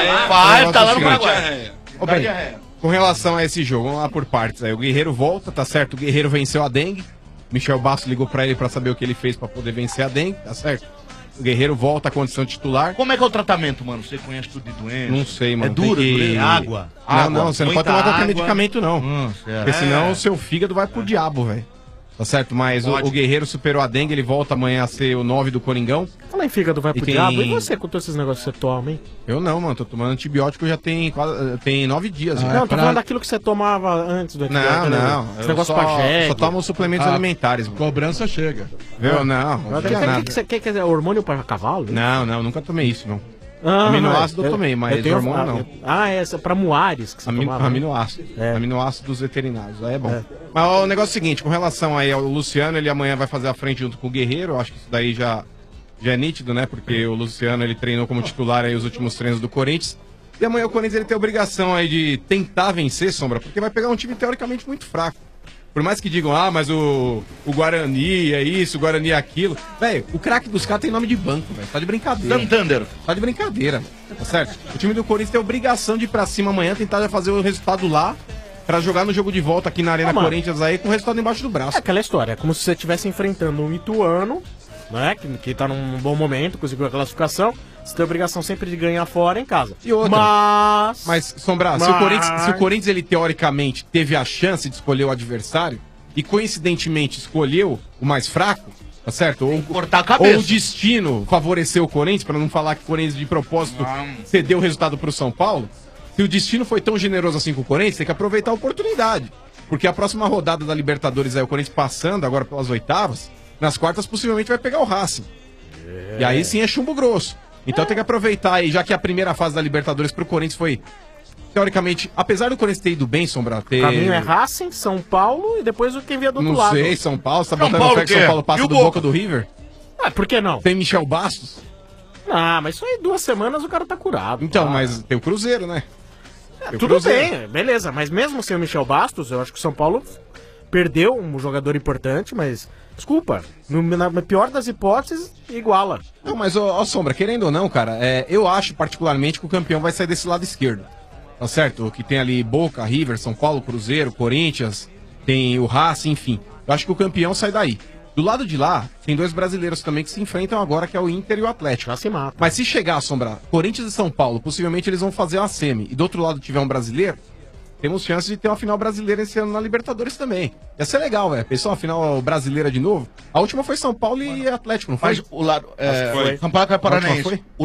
Tá lá no Paraguai. Ô, bem, com relação a esse jogo, vamos lá por partes aí. O Guerreiro volta, tá certo? O Guerreiro venceu a dengue. Michel Bastos ligou pra ele pra saber o que ele fez pra poder vencer a dengue, tá certo? O Guerreiro volta à condição titular. Como é que é o tratamento, mano? Você conhece tudo de doença? Não sei, mano. É duro, que... água. Não, você não pode tomar qualquer medicamento, não. Certo. Porque senão o seu fígado vai pro diabo, velho. Tá certo? Mas o Guerreiro superou a dengue, ele volta amanhã a ser o 9 do Coringão. Fala em fígado, vai pro diabo. E você com todos esses negócios que você toma, hein? Eu não, mano. Tô tomando antibiótico já tem 9 dias. Não, tô falando daquilo que você tomava antes do antibiótico. Não. Esse negócio pra jegue. Só tomo suplementos alimentares, mano. Cobrança chega. Viu? Não. Quer dizer, hormônio pra cavalo? Não, nunca tomei isso, não. Aminoácido eu tomei, mas hormônio não. Essa pra muares que você tomava. Aminoácido. Aminoácidos veterinários. Aí é bom. Mas o negócio é o seguinte, com relação aí ao Luciano, ele amanhã vai fazer a frente junto com o Guerreiro. Eu acho que isso daí já é nítido, né? Porque o Luciano, ele treinou como titular aí os últimos treinos do Corinthians. E amanhã o Corinthians ele tem a obrigação aí de tentar vencer, Sombra, porque vai pegar um time teoricamente muito fraco. Por mais que digam, mas o Guarani é isso, o Guarani é aquilo. Velho, o craque dos caras tem nome de banco, velho. Tá de brincadeira. Santander. Tá de brincadeira, tá certo? O time do Corinthians tem a obrigação de ir pra cima amanhã, tentar já fazer o resultado lá, pra jogar no jogo de volta aqui na Arena Corinthians aí, com o resultado embaixo do braço. É aquela história, é como se você estivesse enfrentando um Ituano, né, que tá num bom momento, conseguiu a classificação. Você tem a obrigação sempre de ganhar fora em casa. E outra. Mas Sombra, se o Corinthians ele teoricamente teve a chance de escolher o adversário e coincidentemente escolheu o mais fraco, tá certo? Ou o destino favoreceu o Corinthians, pra não falar que o Corinthians de propósito cedeu o resultado pro São Paulo. Se o destino foi tão generoso assim com o Corinthians, tem que aproveitar a oportunidade. Porque a próxima rodada da Libertadores aí, o Corinthians passando agora pelas oitavas, nas quartas possivelmente vai pegar o Racing. E aí sim é chumbo grosso. Então tem que aproveitar aí, já que a primeira fase da Libertadores pro Corinthians foi, teoricamente, apesar do Corinthians ter ido bem, Sombra, O caminho é Racing, São Paulo e depois o quem vier do outro lado. Não sei, São Paulo, você tá botando fé que São Paulo passa do Boca do River? Por que não? Tem Michel Bastos? Mas isso aí 2 semanas o cara tá curado. Então, mas tem o Cruzeiro, né? Tudo bem, beleza, mas mesmo sem o Michel Bastos, eu acho que o São Paulo perdeu um jogador importante, mas... Desculpa, na pior das hipóteses, iguala. Não, mas, Sombra, querendo ou não, cara, eu acho particularmente que o campeão vai sair desse lado esquerdo. Tá certo? O que tem ali Boca, River, São Paulo, Cruzeiro, Corinthians, tem o Racing, enfim. Eu acho que o campeão sai daí. Do lado de lá, tem 2 brasileiros também que se enfrentam agora, que é o Inter e o Atlético. Já se mata. Mas se chegar a Sombra, Corinthians e São Paulo, possivelmente eles vão fazer uma semi. E do outro lado tiver um brasileiro, temos chance de ter uma final brasileira esse ano na Libertadores também. Ia ser legal, velho. Pensou uma final brasileira de novo? A última foi São Paulo e Atlético, não foi? Mas o lado... São Paulo e Paranaense. O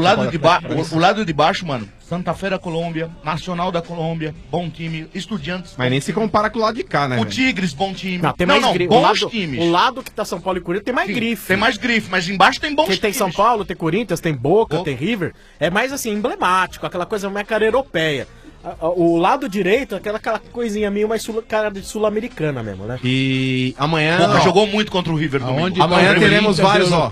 lado de baixo, mano, Santa Fé da Colômbia, Nacional da Colômbia, bom time, Estudiantes. Mas nem se compara com o lado de cá, né? O Tigres, bom time. Não, tem mais grife. Bons times. O lado que tá São Paulo e Corinthians tem mais grife. Tem mais grife, mas embaixo tem bons times. Tem São Paulo, tem Corinthians, tem Boca, tem River. É mais assim, emblemático, aquela coisa mais cara europeia. O lado direito, aquela coisinha meio mais cara de sul-americana mesmo, né? E amanhã... Boca jogou muito contra o River domingo. Amanhã teremos vários, ó.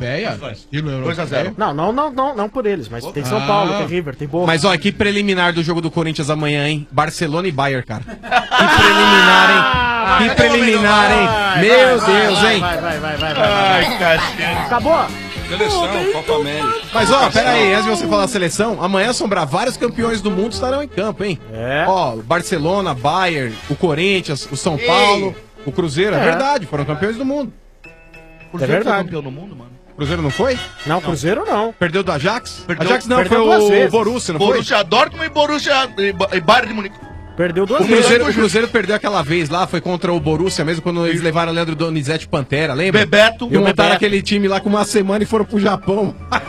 2-0. Não por eles, mas tem São Paulo, tem River, tem Boca. Mas, ó, que preliminar do jogo do Corinthians amanhã, hein? Barcelona e Bayern, cara. Que preliminar, hein? Que preliminar, hein? Meu Deus, hein? Vai. Ai, cacete. Acabou? Seleção, Copa América. Mas, ó, pera aí, antes de você falar da seleção, amanhã, Sombra, vários campeões do mundo estarão em campo, hein? Ó, Barcelona, Bayern, o Corinthians, o São Paulo, o Cruzeiro, é verdade, foram campeões do mundo. O Cruzeiro foi campeão do mundo, mano. Cruzeiro não foi? Não, Cruzeiro não. Perdeu do Ajax? Perdeu, Ajax não, perdeu foi duas o vezes. Borussia, não Borussia Dortmund e Borussia e Bayern de Munique. Perdeu 2 vezes. O Cruzeiro perdeu aquela vez lá, foi contra o Borussia mesmo, quando eles levaram o Leandro Donizete Pantera, lembra? Bebeto. E montaram aquele time lá com uma semana e foram pro Japão.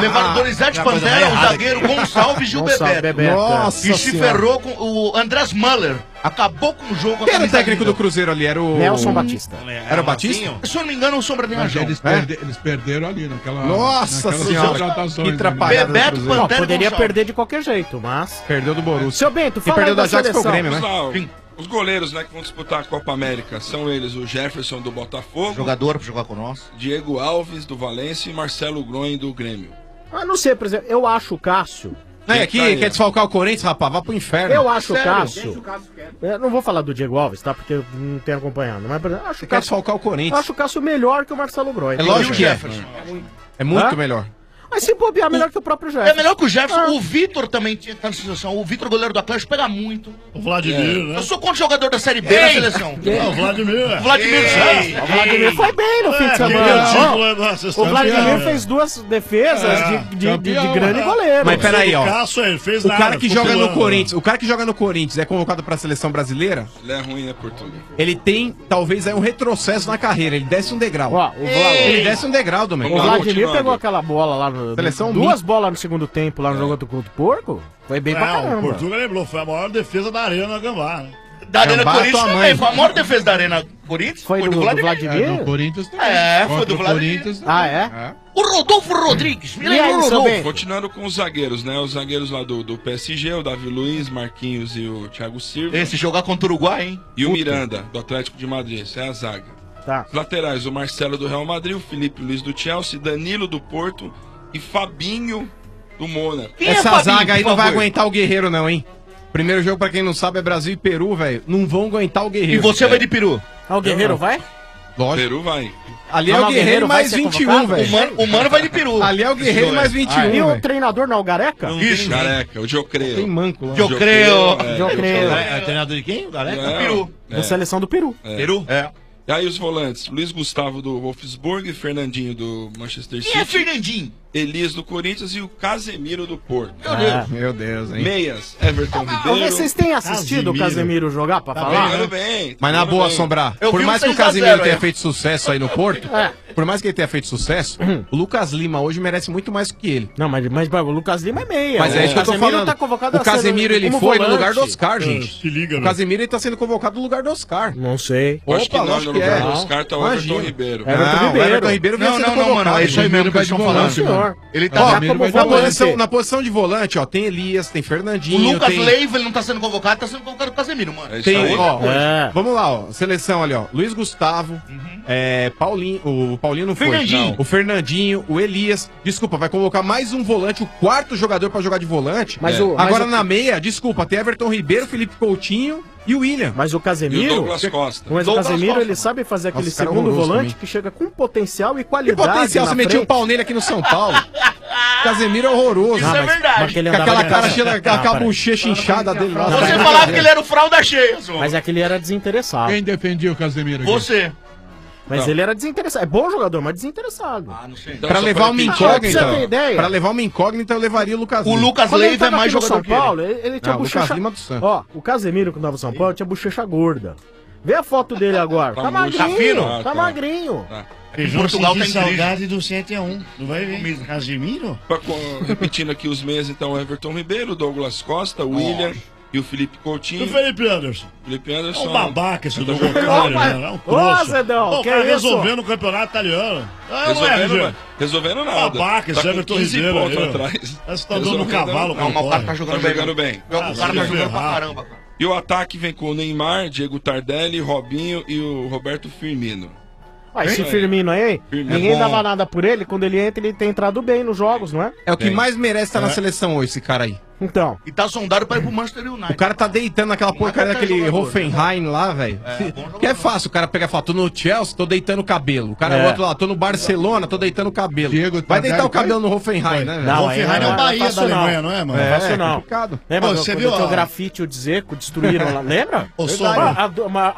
Levaram Donizete Pantera, o zagueiro Gonçalves e o Bebeto. Nossa E se Senhora. ferrou com o Andrés Muller. Acabou com o jogo. Quem era o técnico do Cruzeiro ali? Era o... Nelson Batista. Era o Batista? Se eu não me engano, o Sombra tem Mas razão. eles perderam ali naquela. Nossa naquelas Senhora, contratações, que né? atrapalhada do Bebeto Cruzeiro. Não, Pantera poderia Gonçalves. perder de qualquer jeito, mas... Perdeu do Borussia. Seu Bento, E fala perdeu aí da da Ajax pro seleção. Grêmio, né? Vamos lá, os goleiros, né, que vão disputar a Copa América são eles, o Jefferson do Botafogo, Jogador pra jogar com nós. Diego Alves do Valência e Marcelo Groen do Grêmio. Ah, não sei, por exemplo, eu acho o Cássio... Não, é aqui, quer desfalcar o Corinthians, rapaz? Vá pro inferno. Eu acho o Sério? Cássio... Eu não vou falar do Diego Alves, tá? Porque eu não tenho acompanhado. Mas por exemplo, eu acho Você o quer Cássio... desfalcar o Eu Corinthians. acho o Cássio melhor que o Marcelo Groen. É lógico que é. Jefferson. É muito Hã? melhor. Mas se bobear, melhor que o próprio Jefferson. É melhor que o Jefferson. O Vitor também tinha tá na situação. O Vitor, goleiro do Atlético, pega muito. O Vladimir, né? Eu sou contra o jogador da Série B da seleção. Não, o Vladimir. O Vladimir O Vladimir foi bem no fim de semana. O Vladimir fez 2 defesas de grande goleiro. Mas peraí, ó. Cássio, ele fez O nada, cara que joga no populando. Corinthians, o cara que joga no Corinthians é convocado pra seleção brasileira, Ele é ruim, né, Portugal? ele tem, talvez, aí um retrocesso na carreira. Ele desce um degrau. Ó, Ele desce um degrau, O Domênico. Vladimir pegou aquela bola lá no... Seleção Duas bolas no segundo tempo lá no jogo contra o Porco. Foi bem pra O caramba. Portugal lembrou, foi a maior defesa da Arena Gambá, né? Da Arena Gambá, Corinthians tua também. mãe. Foi a maior defesa da Arena Corinthians. Foi do Vladimir? É, do Corinthians também. É, foi Contra do o Vladimir. Corinthians também. Ah, é? O Rodolfo Rodrigues. Me E aí, lembrou o seu Rodolfo. Bento? Continuando com os zagueiros, né? Os zagueiros lá do PSG, o Davi Luiz, Marquinhos e o Thiago Silva. Esse jogar contra o Uruguai, hein? E o Miranda, do Atlético de Madrid. Essa é a zaga. Tá. Os laterais, o Marcelo do Real Madrid, o Felipe Luiz do Chelsea, Danilo do Porto e Fabinho do Mônaco. Quem é Essa Fabinho, zaga aí por não vai favor? aguentar o Guerreiro, não, hein? Primeiro jogo, pra quem não sabe, é Brasil e Peru, velho. Não vão aguentar o E Guerreiro. você vai de peru? Ah, o Guerreiro vai? Lógico. Peru vai. Ali é Não, o mas Guerreiro vai mais ser 21, convocado? velho. O mano vai de peru. Ali é o Guerreiro mais 21, E o velho. treinador não, o Gareca? Isso. Careca, o Jocreo. Tem manco lá. Jocreo. Jocreo. É treinador de quem? O Gareca? Peru. Da seleção do Peru. Peru? É. E aí os volantes, Luiz Gustavo do Wolfsburg, Fernandinho do Manchester Quem é City, Fernandinho? Elias do Corinthians e o Casemiro do Porto. Meu Deus, hein? Meias, Everton Ribeiro. Vocês têm assistido o Casemiro jogar pra falar? Jogando bem. Mas na boa, Sombrar, Eu por vi um mais que o 6 a 0 Casemiro tenha aí. feito sucesso aí no Porto, por mais que ele tenha feito sucesso, o Lucas Lima hoje merece muito mais que ele. Não, mas o Lucas Lima é meia. Mas é isso que eu tô Casemiro falando. tá convocado O Casemiro, ele como foi no volante. lugar do Oscar, gente. Se liga, O né? Casemiro, ele tá sendo convocado no lugar do Oscar. Não sei. Acho que não, lógico no que lugar é. do Oscar tá o Imagina. Everton Ribeiro. Everton Não, o Ribeiro. Everton Ribeiro vem Não, sendo não, não, convocado. mano. É isso aí mesmo que eles estão falando. Senhor. Ele Tá tá... lá como Na volante. posição de volante, ó, tem Elias, tem O Fernandinho, Lucas tem... Leiva, ele não tá sendo convocado, tá sendo convocado o Casemiro, mano. É isso Tem, aí. ó, É. vamos lá, ó, seleção ali, ó, Luiz Gustavo, Paulinho, o Paulinho não foi, Fernandinho. não. O Fernandinho, o Elias, desculpa, vai convocar mais um volante, o quarto jogador pra jogar de volante. Mas Agora o- na meia, desculpa, tem Everton Ribeiro, Felipe Coutinho e o William. Mas o E o Casemiro... Douglas Costa. Mas o Douglas Casemiro, Costa. ele sabe fazer aquele Nossa, cara segundo horroroso volante também. que chega com potencial e Que qualidade potencial, na você metia frente. um pau nele aqui no São Paulo. Casemiro é horroroso. Isso é verdade. Mas aquele Com andava aquela de cara casa- cheia, com Não, aquela peraí. bochecha inchada dele lá. Você falava que ele era o fralda cheia, Zô. Mas aquele era desinteressado. Quem defendia o Casemiro aqui? Você. Mas ele era desinteressado. É bom jogador, mas desinteressado. Ah, não sei. Então, Pra só levar uma repetir. Pra você incógnita, ter ideia. pra levar uma incógnita, eu levaria o Lucas O Lima. Lucas Quando ele Leiva é tava mais aqui no jogador São que ele. Paulo, ele tinha Não, o Lucas bochecha... Lima do Santos. Ó, o Casemiro, quando tava no São Paulo, tinha bochecha gorda. Vê a foto dele agora. Tá Tá murcho. magrinho, Tá fino? tá Ah, tá. magrinho. Tá. Feijão Portugal sem tá em crise. saudade do 7-1. Não vai ver? Casemiro? Repetindo aqui os meias, então, Everton Ribeiro, Douglas Costa, William e o Felipe E Coutinho. o Felipe Anderson? Felipe É Anderson. um babaca esse do Tá Goncalves, Ô, né? É um Ô, trouxa. Zedão, Pô, o que cara isso? resolvendo o campeonato italiano. Ah, não é, Resolvendo, RG? resolvendo nada. Babaca, esse tá com Everton 15 Ribeiro pontos aí, ó. atrás. Você tá dando no Resolvendo cavalo, nada. Não, mas o cara tá Tá jogando bem. jogando bem. O cara tá jogando pra caramba. E o ataque vem com o Neymar, Diego Tardelli, Robinho e o Roberto Firmino. Ah, esse Hein? Firmino aí, Firmino ninguém é bom. dava nada por ele. Quando ele entra, ele tem entrado bem nos jogos, não é? É o que Tem. mais merece estar na seleção hoje, esse cara aí. Então. E tá sondado pra ir pro Manchester United. O cara tá deitando naquela porcaria qualquer daquele jogador, Hoffenheim lá, velho. Que é fácil, o cara pega e fala, tô no Chelsea, tô deitando o cabelo. O cara É. é outro lá, tô no Barcelona, tô deitando o cabelo. Diego Vai Tardelli deitar o foi? cabelo no Hoffenheim, né, velho? Não, Hoffenheim aí é o não Bahia fácil da Alemanha, não é, mano? Não é fácil É não. complicado. Lembra Pô, quando você viu o a- grafite e o Dzeko destruíram lá? Lembra? Ô, Verdade. Sombra.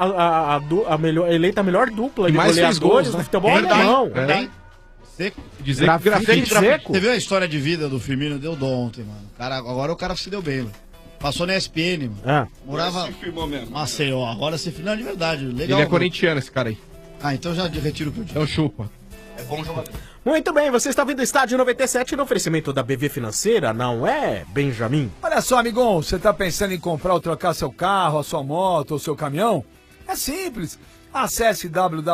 A melhor, eleita a melhor dupla Que de mais fez goleadores gols, do né? futebol Verdade. alemão. Verdade. Seco. Dizer Grafite e Dzeko. Você viu a história de vida do Firmino? Deu dom ontem, mano. Agora o cara se deu bem, mano. Passou na ESPN, mano. Ah. Morava Se firmou mesmo. Maceió. Agora se... Não, de verdade. Legal. Ele é corintiano, esse cara aí. Ah, então já retiro o que eu disse. Então chupa. É bom jogador. Muito bem, você está ouvindo o Estádio 97 no oferecimento da BV Financeira, não é, Benjamin? Olha só, amigão, você tá pensando em comprar ou trocar seu carro, a sua moto ou seu caminhão? É simples. Acesse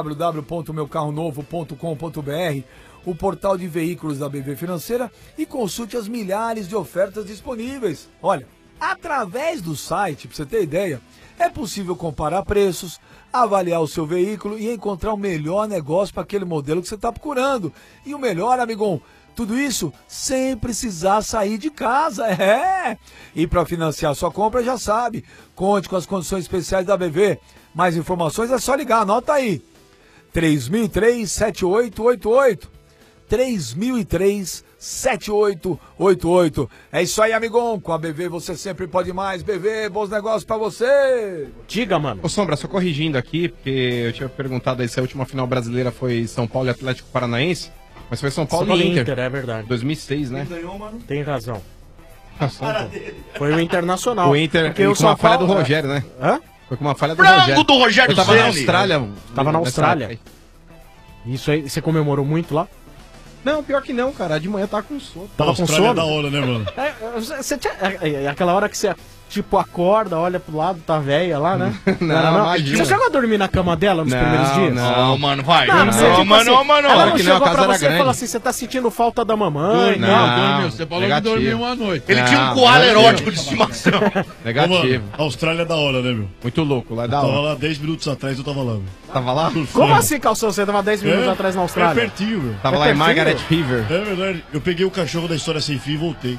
www.meucarronovo.com.br, o portal de veículos da BV Financeira, e consulte as milhares de ofertas disponíveis. Olha, através do site, pra você ter ideia, é possível comparar preços, avaliar o seu veículo e encontrar o melhor negócio para aquele modelo que você está procurando. E o melhor, amigão, tudo isso sem precisar sair de casa. E para financiar sua compra, já sabe, conte com as condições especiais da BV. Mais informações é só ligar, anota aí. 3003-7888. 3003-7888. É isso aí, amigão. Com a BV você sempre pode mais. BV, bons negócios pra você. Diga, mano. Ô, Sombra, só corrigindo aqui, porque eu tinha perguntado aí se a última final brasileira foi São Paulo e Atlético Paranaense, mas foi São Paulo e Inter. É verdade. 2006, né? Quem ganhou, mano? Tem razão. Nossa, Foi o Internacional. o Inter Porque com o São uma falha do Paulo- Rogério, né? Hã? Foi com uma falha do Frango Rogério. do Rogério Eu tava na Ceni. Austrália. Tava na nessa Austrália. época aí. Isso aí, você comemorou muito lá? Não, pior que não, cara. De manhã tava com sono. Tava com Austrália sono? é da hora, né, mano? Você tinha, aquela hora que você, tipo, acorda, olha pro lado, tá velha lá, né? Não, imagina. Você chegou a dormir na cama dela nos Não, primeiros dias? não. Ô, mano, vai. Não, Não, você, tipo mano, assim, ô, mano. ela Claro não que não, chegou a casa pra era você e falou grande. assim, você tá sentindo falta da mamãe? Não, Você falou negativo. que dormiu uma noite. Ele tinha um Não, koala negativo. erótico de estimação. Negativo. Ô, mano, a Austrália é da hora, né, meu? Muito louco, lá é da Tava hora. lá 10 minutos atrás, eu tava lá, meu. Tava lá? Como assim, Calção? Você tava 10 minutos atrás na É Austrália? pertinho, meu. Tava lá em Margaret River. É verdade. Eu peguei o cachorro da História Sem Fim e voltei.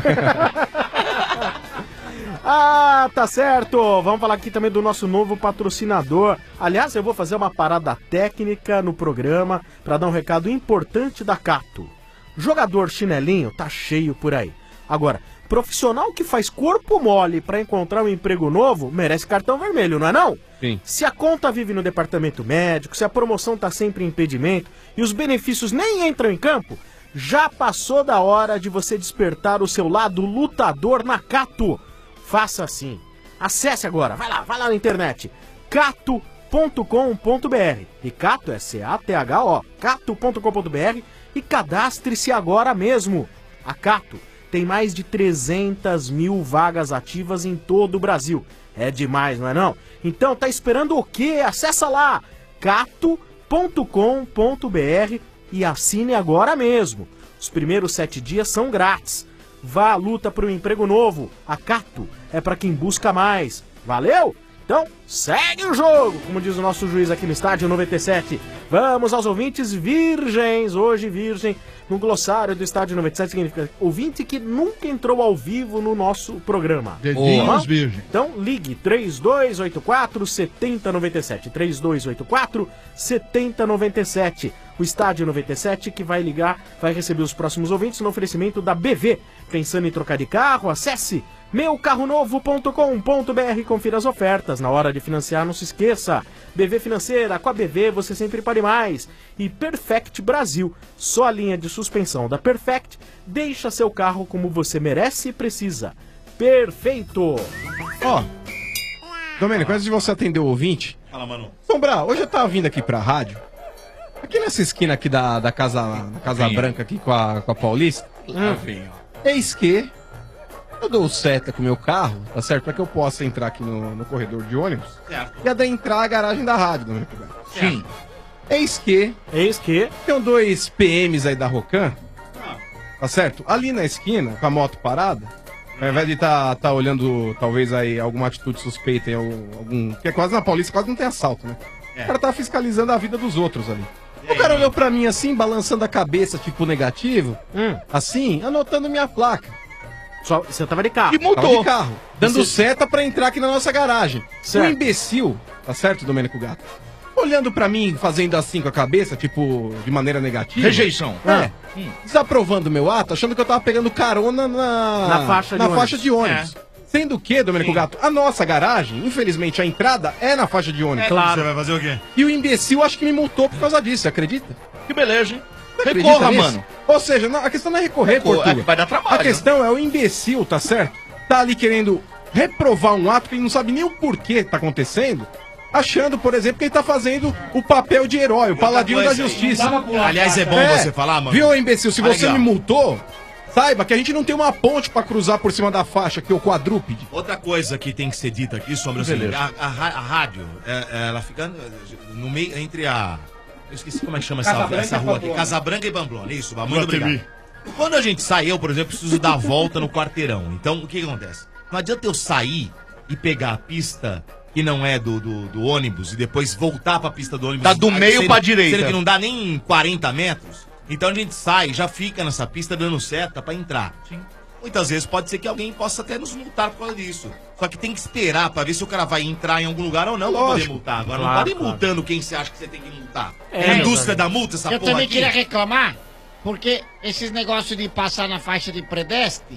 Ah, tá certo. Vamos falar aqui também do nosso novo patrocinador. Aliás, eu vou fazer uma parada técnica no programa para dar um recado importante da Cato. Jogador chinelinho tá cheio por aí. Agora, profissional que faz corpo mole para encontrar um emprego novo merece cartão vermelho, não é não? Sim. Se a conta vive no departamento médico, se a promoção tá sempre em impedimento e os benefícios nem entram em campo, já passou da hora de você despertar o seu lado lutador na Cato. Faça assim. Acesse agora, vai lá na internet, cato.com.br. E Cato é C-A-T-H-O, cato.com.br e cadastre-se agora mesmo. A Cato tem mais de 300 mil vagas ativas em todo o Brasil. É demais, não é não? Então tá esperando o quê? Acessa lá, cato.com.br e assine agora mesmo. Os primeiros 7 dias são grátis. Vá à luta por um emprego novo. A Cato é para quem busca mais. Valeu? Então, segue o jogo, como diz o nosso juiz aqui no Estádio 97. Vamos aos ouvintes virgens. Hoje, virgem, no glossário do Estádio 97 significa ouvinte que nunca entrou ao vivo no nosso programa. Dedinhos virgem. Então, ligue 3284-7097. 3284-7097. O Estádio 97 que vai ligar, vai receber os próximos ouvintes no oferecimento da BV. Pensando em trocar de carro? Acesse meucarronovo.com.br e confira as ofertas. Na hora de financiar, não se esqueça. BV Financeira, com a BV você sempre pare mais. E Perfect Brasil, só a linha de suspensão da Perfect deixa seu carro como você merece e precisa. Perfeito! Ó, Domênico, antes de você atender o ouvinte... Fala, mano. Sombra, hoje eu tava vindo aqui pra rádio, aqui nessa esquina aqui da Casa Branca aqui com a Paulista. Eis que eu dou seta com o meu carro, tá certo? Pra que eu possa entrar aqui no corredor de ônibus e adentrar a garagem da rádio, Domênico. Sim. Eis que tem 2 PMs aí da Rocan, tá certo? Ali na esquina, com a moto parada, ao invés de tá olhando talvez aí alguma atitude suspeita em algum... Porque quase na Paulista quase não tem assalto, né? O cara tá fiscalizando a vida dos outros ali. O cara olhou pra mim assim, balançando a cabeça, tipo negativo, assim, anotando minha placa. Só, você tava de carro. E multou. De carro, dando seta pra entrar aqui na nossa garagem. Certo. Um imbecil, tá certo, Domênico Gato? Olhando pra mim, fazendo assim com a cabeça, tipo, de maneira negativa. Rejeição. Desaprovando meu ato, achando que eu tava pegando carona na faixa de ônibus. Sendo que, Domênico Gato, a nossa garagem, infelizmente, a entrada é na faixa de ônibus. Claro. Você vai fazer o quê? E o imbecil acho que me multou por causa disso, você acredita? Que beleza, hein? Você Recorra, acredita nisso? mano. Ou seja, a questão não é recorrer, Portuga. Vai dar trabalho. A questão é o imbecil, tá certo? Tá ali querendo reprovar um ato que ele não sabe nem o porquê tá acontecendo. achando, por exemplo, que ele tá fazendo o papel de herói, o paladino da justiça. Aliás, é bom você falar, mano. Viu, imbecil? Se Olha você aqui, ó. me multou, saiba que a gente não tem uma ponte pra cruzar por cima da faixa, que é o quadrúpede. Outra coisa que tem que ser dita aqui sobre o seguinte, Beleza. a rádio, ela fica no meio, entre a... Eu esqueci como é que chama Casabranca essa e rua aqui. Pamplona. Casabranca e Pamplona, isso, muito Guatemi. obrigado. Quando a gente sai, eu, por exemplo, preciso dar a volta no quarteirão. Então, o que acontece? Não adianta eu sair e pegar a pista que não é do ônibus e depois voltar pra pista do ônibus. Tá do meio sendo- pra direita. Sendo que não dá nem 40 metros. Então a gente sai, já fica nessa pista dando seta pra entrar. Muitas vezes pode ser que alguém possa até nos multar por causa disso. Só que tem que esperar pra ver se o cara vai entrar em algum lugar ou não pra poder Lógico. multar. Agora Claro, não podem claro. multando quem você acha que você tem que multar. É, a indústria meu da multa, essa Eu porra também aqui. queria reclamar, porque esses negócios de passar na faixa de pedestre,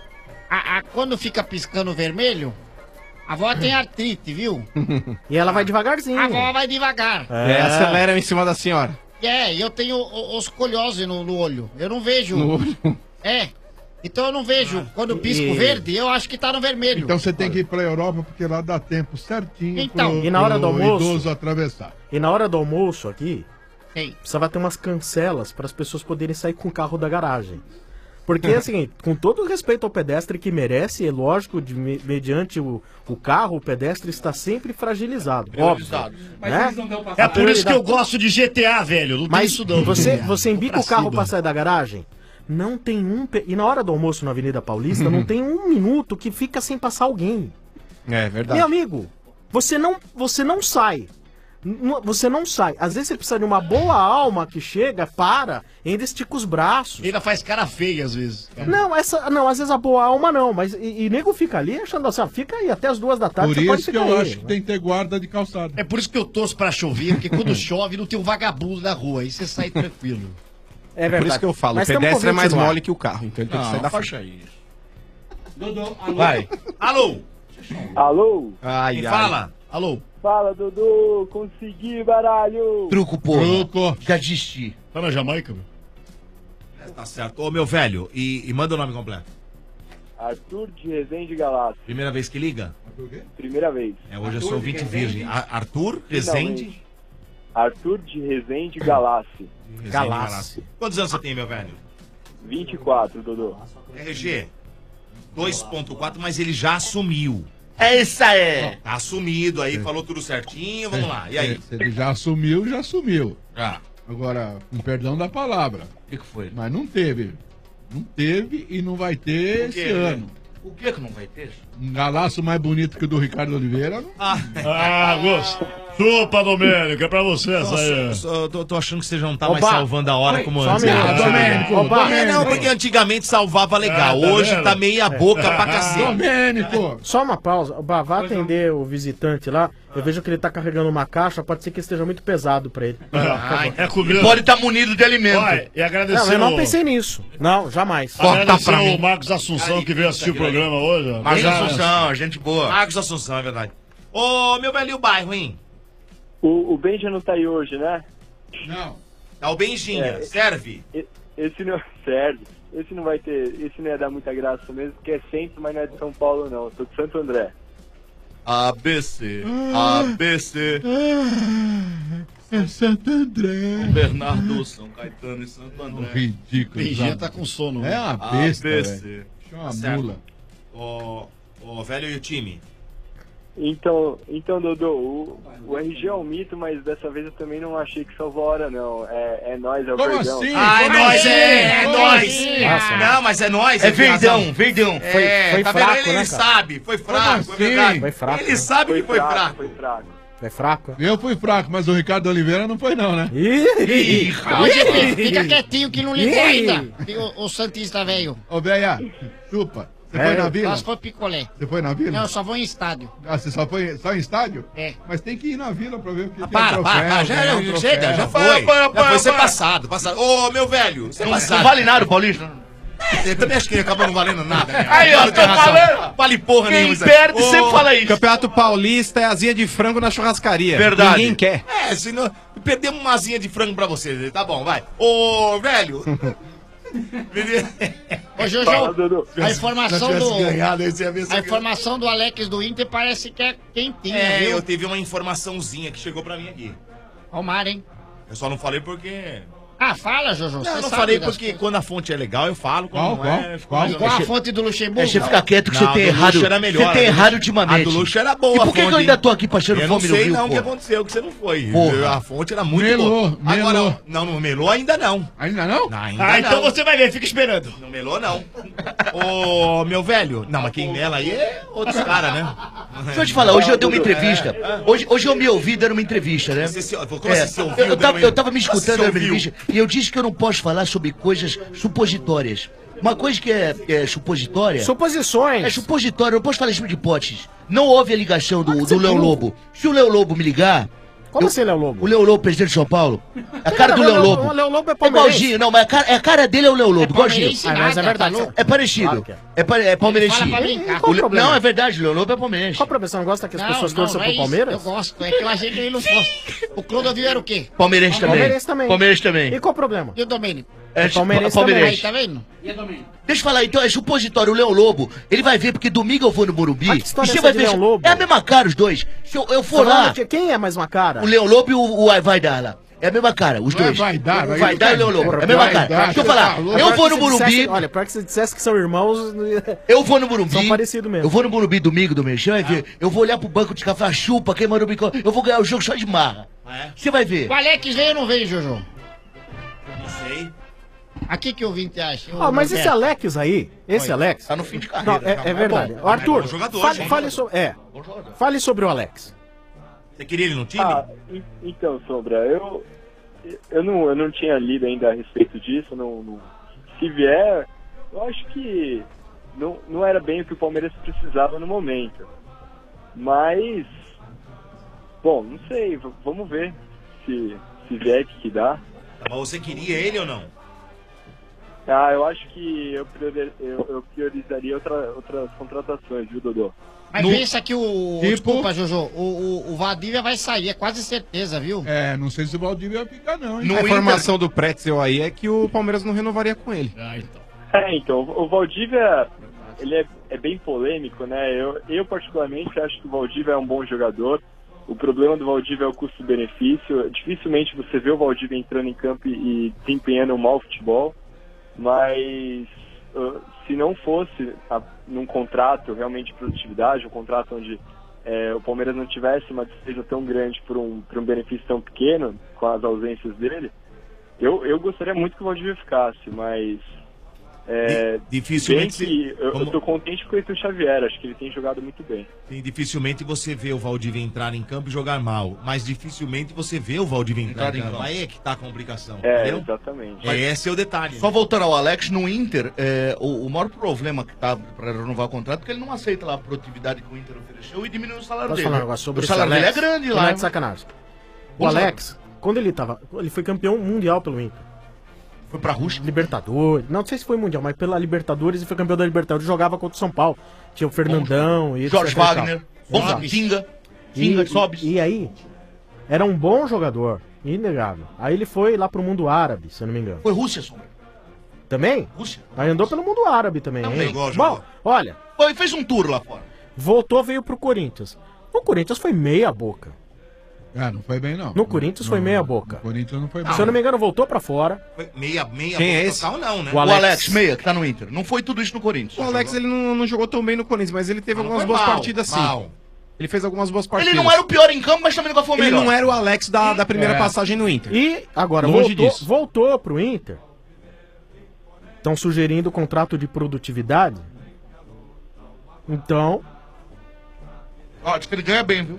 quando fica piscando vermelho, a avó tem artrite, viu? E ela vai devagarzinho. A avó vai devagar. Acelera em cima da senhora. E eu tenho oscoliose no olho. Eu não vejo. No olho? É. Então eu não vejo. Quando eu pisco E- verde, eu acho que tá no vermelho. Então você tem que ir pra Europa, porque lá dá tempo certinho Então, e na hora do almoço? idoso atravessar. E na hora do almoço aqui, Ei. precisava ter umas cancelas para as pessoas poderem sair com o carro da garagem. Porque é o seguinte, com todo o respeito ao pedestre que merece, é lógico, mediante o carro, o pedestre está sempre fragilizado. Óbvio. Mas né? eles não dão pra É por isso que eu gosto de GTA, velho. Não tem Mas isso não. você embica Pra o carro cima. para sair da garagem, não tem e na hora do almoço na Avenida Paulista, não tem um minuto que fica sem passar alguém. É verdade. Meu amigo, você não sai. Você não sai. Às vezes você precisa de uma boa alma que chega, para, ainda estica os braços. Ainda faz cara feia às vezes. Não, às vezes a boa alma não, mas e nego fica ali achando assim, ó, fica aí até as 2 da tarde, Por você pode isso que ficar eu aí. acho que tem que ter guarda de calçada. É por isso que eu torço pra chover, porque quando chove não tem um vagabundo na rua, aí você sai tranquilo. É Por isso que eu falo, o pedestre é mais mole que o carro, então ele tem que sair da faixa. aí. Vai. Alô? Alô? Ai, Quem ai. fala? Alô? Fala, Dudu. Consegui, baralho. Truco, porra. Truco. Já desisti. Tá na Jamaica, meu? Tá certo. Ô, meu velho, e manda o nome completo. Arthur de Resende Galáxia. Primeira vez que liga? Primeira vez. É, hoje eu sou ouvinte virgem. Arthur Rezende. Arthur de Resende Galáxia. Galáxia. Quantos anos você tem, meu velho? 24, Dudu. RG. 2.4, mas ele já assumiu. É isso aí. Tá assumido aí, falou tudo certinho, vamos lá. E aí? Se ele já assumiu, já assumiu. Ah. Agora, com perdão da palavra. O que foi? Mas não teve. Não teve e não vai ter Por quê, esse né? ano. O que não vai ter? Um galaço mais bonito que o do Ricardo Oliveira. Não... Ah, gosto. Chupa, Domênico, é pra você essa aí. Tô achando que você já não tá Opa. mais salvando a hora Oi, como só antes. um minuto. Domênico. Opa. Não, porque antigamente salvava legal. tá Hoje vendo? tá meia boca pra cacete. Domênico! Só uma pausa. Vá atender o visitante lá. Eu vejo que ele tá carregando uma caixa, pode ser que esteja muito pesado pra ele. É comigo. Pode estar munido de alimento. Vai, e agradecer Não, eu não o- pensei nisso. Não, jamais. Agradecer o Marcos Assunção que veio assistir o programa hoje. ó. Marcos Obrigado. Assunção, gente boa. Marcos Assunção, é verdade. Ô, meu velho, e o bairro, hein? O Benja não tá aí hoje, né? Não. Tá o Benjinha, serve? Esse não serve. Esse não vai ter. Esse não ia dar muita graça mesmo, porque é centro, mas não é de São Paulo, não. Eu sou de Santo André. ABC, ABC. É Santo André. Bernardo, São Caetano e Santo André. Ridículo. Benjinha sabe? tá com sono. É uma besta, ABC. velho. É Tá uma certo. mula. Ô, velho, e o time? Então Dodô, o RG é um mito, mas dessa vez eu também não achei que salvou a hora, não. É nós, é o Como Verdão. assim? Ah, é Como nóis, assim? é Como nóis. assim? Não, mas é nóis. É ele tem Verdão, razão. Verdão. Foi Tá fraco, vendo? Ele né, cara? sabe, foi fraco, Como é verdade. assim? Foi fraco, Ele né? sabe que foi fraco. Foi fraco. É fraco? Eu fui fraco, mas o Ricardo Oliveira não foi não, né? Ih, Ô, fica quietinho que não ligou Ih. ainda. O Santista velho. Ô, velha, chupa. Você foi na vila? Só se for picolé. Você foi na vila? Não, eu só vou em estádio. Ah, você só foi só em estádio? É. Mas tem que ir na vila pra ver o que tem Para, troféu, já ganhar um troféu. chega, já foi. Já foi ser passado. Ô, meu velho, você é Não passado. vale nada o Paulista. Eu também acho que ele acabou não valendo nada. Né? Aí, ó, Claro, tô tem razão. falando. Vale porra Quem nenhuma. isso aí. perde Ô, sempre fala isso. Campeonato Paulista é asinha de frango na churrascaria. Verdade. Ninguém quer. É, senão perdemos uma asinha de frango pra você. Tá bom, vai. Ô, velho, Ô, Jojo, Fala, Dudu. a informação Se eu tivesse do... ganhado, esse ia ver A se- informação do Alex do Inter parece que é quentinha, É, viu? eu tive uma informaçãozinha que chegou pra mim aqui. Ó o mar, hein? Eu só não falei porque... Ah, fala, Jojo. Não, você eu não sabe falei das porque quando a fonte é legal eu falo, quando não é... E qual a fonte do Luxemburgo? É, você fica quieto que você Não, tem a do errado. Luxo era melhor, Você tem a do errado Luxo- ultimamente. a do Luxo era boa, E a por que fonte, eu ainda hein? tô aqui passando Eu fome não no sei Rio, não o que porra? aconteceu, que você não foi. Porra. A fonte era muito Melou, boa. Agora, melou. não melou ainda não. Ainda não? Ainda Ah, não. então você vai ver, fica esperando. Não melou não. Ô, meu velho. Não, mas quem mela aí é outros caras, né? Deixa eu te falar, hoje eu dei uma entrevista. Hoje eu me ouvi dando uma entrevista, né? Como você se ouviu Eu tava me Como você escutando se dando uma ouviu? entrevista e eu disse que eu não posso falar sobre coisas supositórias. Uma coisa que é supositória. Suposições. É supositória, eu não posso falar isso de hipóteses. Não houve a ligação do você Léo tem? Lobo. Se o Léo Lobo me ligar. Como assim, Léo Lobo? O Léo Lobo, presidente de São Paulo. A cara do Léo Léo Lobo. O Léo Lobo é É palmeirense. igualzinho, não, mas a cara dele é o Léo Lobo, igualzinho. palmeirense nada, mas é verdade. É parecido. É palmeirense. Fala pra brincar. Qual o problema? Não, é verdade, o Léo Lobo é palmeirense. Qual a problema? Você não gosta que as Não, pessoas não, torçam não é pro isso. Palmeiras? Eu gosto, é que eu achei que ele não fosse. O Clodovil era o quê? Palmeirense também. Palmeirense também. Palmeirense também. E qual o problema? E o Domênico? É, palmeirense palmeirense. Aí, tá vendo? Deixa eu falar, então, é supositório, o Léo Lobo, ele vai ver, porque domingo eu vou no Morumbi, Ah, que história e é você essa vai de ver, Léo Lobo? é a mesma cara os dois. Se eu for Tá lá, falando de quem é mais uma cara? o Léo Lobo e o vai dar lá. É a mesma cara, os Não é dois. vai dar, o vai dar e o Léo Lobo. É a mesma vai cara. dar, Deixa eu você falar, tá louco. eu vou no Pior que se Morumbi, dissesse- Olha, pior que se dissesse que são irmãos... eu vou no Morumbi. São parecidos mesmo. Eu vou no Morumbi domingo, você vai ver. Eu vou olhar pro banco de café, chupa, quem mandou bico. Eu vou ganhar o jogo só de marra. Você vai ver. O Alex veio ou não veio, Jojo? Não sei. Aqui que o ouvinte acha. Ah, mas esse Alex aí, esse Alex... Tá no fim de Não, carreira. é verdade. bom. Arthur, É bom jogador, fale, gente. fale sobre... Fale sobre o Alex. Você queria ele no time? Então, Sombra, eu não tinha lido ainda a respeito disso. Se vier, eu acho que não era bem o que o Palmeiras precisava no momento. Mas, bom, não sei, vamos ver se vier o que dá. Mas você queria ele ou não? Ah, eu acho que eu priorizaria outras contratações, viu, Dodô? Mas pensa que o... Tipo? Desculpa, Jojo. O Valdívia vai sair, é quase certeza, viu? É, não sei se o Valdívia vai ficar, não, hein? A informação do Pretzel aí é que o Palmeiras não renovaria com ele. Então, o Valdívia, ele é bem polêmico, né? Eu particularmente acho que o Valdívia é um bom jogador. O problema do Valdívia é o custo-benefício. Dificilmente você vê o Valdívia entrando em campo e desempenhando um mau futebol. Mas se não fosse num contrato realmente de produtividade, um contrato onde o Palmeiras não tivesse uma despesa tão grande por um benefício tão pequeno, com as ausências dele, eu gostaria muito que o Valdívia ficasse, mas dificilmente bem que eu tô contente com o Heitor Xavier, acho que ele tem jogado muito bem. Sim, dificilmente você vê o Valdívia entrar em campo e jogar mal, mas dificilmente você vê o Valdívia entrar em campo. Aí é que tá a complicação, entendeu? Exatamente. Esse é o detalhe. Só voltando ao Alex, no Inter, o maior problema que tá pra renovar o contrato é que ele não aceita lá a produtividade que o Inter ofereceu e diminuiu o salário Posso dele. falar um negócio sobre o esse salário Alex? dele é grande Não lá. é de sacanagem. O Bom Alex, quando ele foi campeão mundial pelo Inter. Foi pra Rússia? Libertadores. Não sei se foi mundial, mas pela Libertadores e foi campeão da Libertadores. Jogava contra o São Paulo. Tinha o Fernandão e Jorge etc e tal. Wagner, Bonga, Tinga, Sobis. E aí, era um bom jogador, inegável. Aí ele foi lá pro mundo árabe, se eu não me engano. Foi Rússia, Sombra. Também? Rússia. Aí andou pelo mundo árabe também, Também. hein? Igual Bom, jogou. olha. Foi, fez um tour lá fora. Voltou, veio pro Corinthians. O Corinthians foi meia boca. Ah, não foi bem, não. No Corinthians foi meia boca. No Corinthians não foi bem. Se eu não me engano, voltou pra fora. Meia Quem é boca esse? total não, né? O Alex Meia, que tá no Inter. Não foi tudo isso no Corinthians. O Alex ele não jogou tão bem no Corinthians, mas ele teve algumas foi boas mal, partidas sim. mal. Ele fez algumas boas partidas. Ele não era o pior em campo, mas também nunca foi o Ele melhor. não era o Alex da primeira passagem no Inter. E agora Longe disso. voltou pro Inter. Estão sugerindo contrato de produtividade. Então, Ó, diz que ele ganha bem, viu?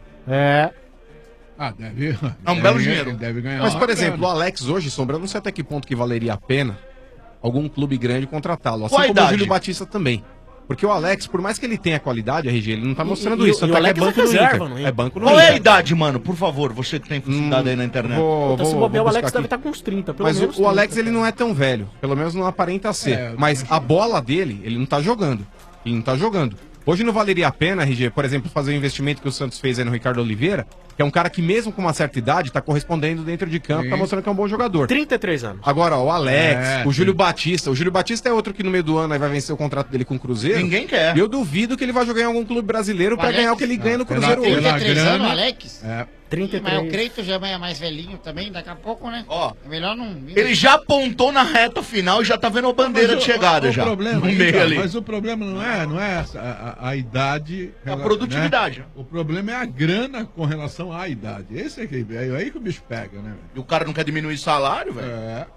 Ah, deve. É um belo dinheiro. Deve ganhar. Mas, uma por exemplo, o grana. Alex hoje, Sombra, eu não sei até que ponto que valeria a pena algum clube grande contratá-lo. Assim Qual a como o idade? Júlio Batista também. Porque o Alex, por mais que ele tenha qualidade, RG, ele não tá mostrando e isso. o Tanto é que Alex é banco no reserva Inter. no Inter. É banco no Qual é a Inter. idade, mano? Por favor, você que tem facilidade aí na internet. puta, se bobear, o Alex buscar deve aqui. estar com uns 30, pelo Mas menos. o Alex, 30, ele não é tão velho. Pelo menos não aparenta ser. É, Mas a bola dele, ele não tá jogando. Ele não tá jogando. Hoje não valeria a pena, RG, por exemplo, fazer o investimento que o Santos fez aí no Ricardo Oliveira, que é um cara que mesmo com uma certa idade tá correspondendo dentro de campo, tá mostrando que é um bom jogador. 33 anos. Agora, ó, o Alex, o Júlio sim. Batista. O Júlio Batista é outro que no meio do ano aí vai vencer o contrato dele com o Cruzeiro. Ninguém quer. E eu duvido que ele vai jogar em algum clube brasileiro pra Alex? ganhar o que ele ganha no Cruzeiro hoje. 33 anos, Alex? É. 33. Mas o Creito já é mais velhinho também, daqui a pouco, né? Ó, é melhor não... Ele já apontou na reta final e já tá vendo a bandeira de chegada já. Problema, no meio então, ali. Mas o problema não é a idade. A produtividade. Né? O problema é a grana com relação à idade. Esse é aí que o bicho pega, né? E o cara não quer diminuir salário, velho?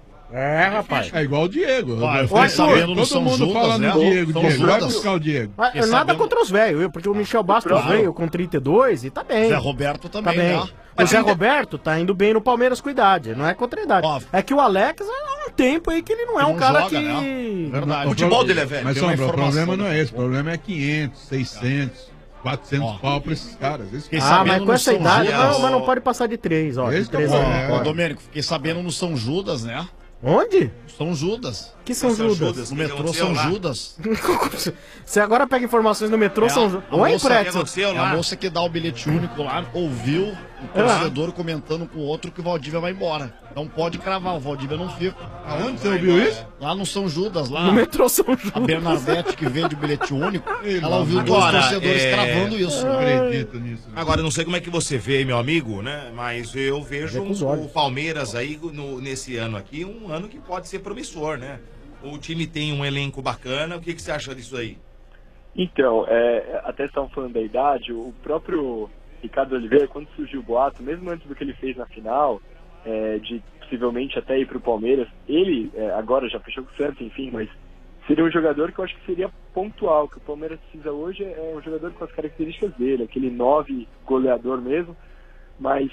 Rapaz. É igual o Diego. Todo Todo mundo fala no Diego. Diego. Vai buscar o Diego. Mas nada contra os velhos, porque o Michel Bastos veio com 32 e tá bem. Zé Roberto também, tá bem. né? O Zé Roberto tá indo bem no Palmeiras com idade, não é contra a idade. É que o Alex há um tempo aí que ele não é um cara joga, que... né? Verdade. O futebol dele é velho. Mas, Tem uma Sombra, o informação, problema não né? é esse. O problema é 500, 600, 400 pau pra esses caras. Esse mas com essa idade, mas não pode passar de 3, ó. Esse De 3 que é o anos. problema. Ô, Pode. Domênico, fiquei sabendo no São Judas, né? Onde? São Judas. Que São Judas? No metrô São Judas. Você agora pega informações no metrô São Judas. Oi, Pretzel? É a moça que dá o bilhete único lá, ouviu o torcedor comentando com o outro que o Valdívia vai embora. Então pode cravar, o Valdívia não fica. Aonde você ouviu isso? Lá no São Judas, lá. No metrô São Judas. A Bernadette, que vende o bilhete único, ela ouviu dois Agora, torcedores cravando isso. Não acredito nisso. Agora, eu não sei como é que você vê, meu amigo, né? Mas eu vejo o Palmeiras aí nesse ano aqui, um ano que pode ser promissor, né? O time tem um elenco bacana. O que você acha disso aí? Então, até estavam falando da idade, o próprio Ricardo Oliveira, quando surgiu o boato, mesmo antes do que ele fez na final, de possivelmente até ir para o Palmeiras, ele agora já fechou com o Santos, enfim, mas seria um jogador que eu acho que seria pontual. O que o Palmeiras precisa hoje é um jogador com as características dele, aquele 9 goleador mesmo, mas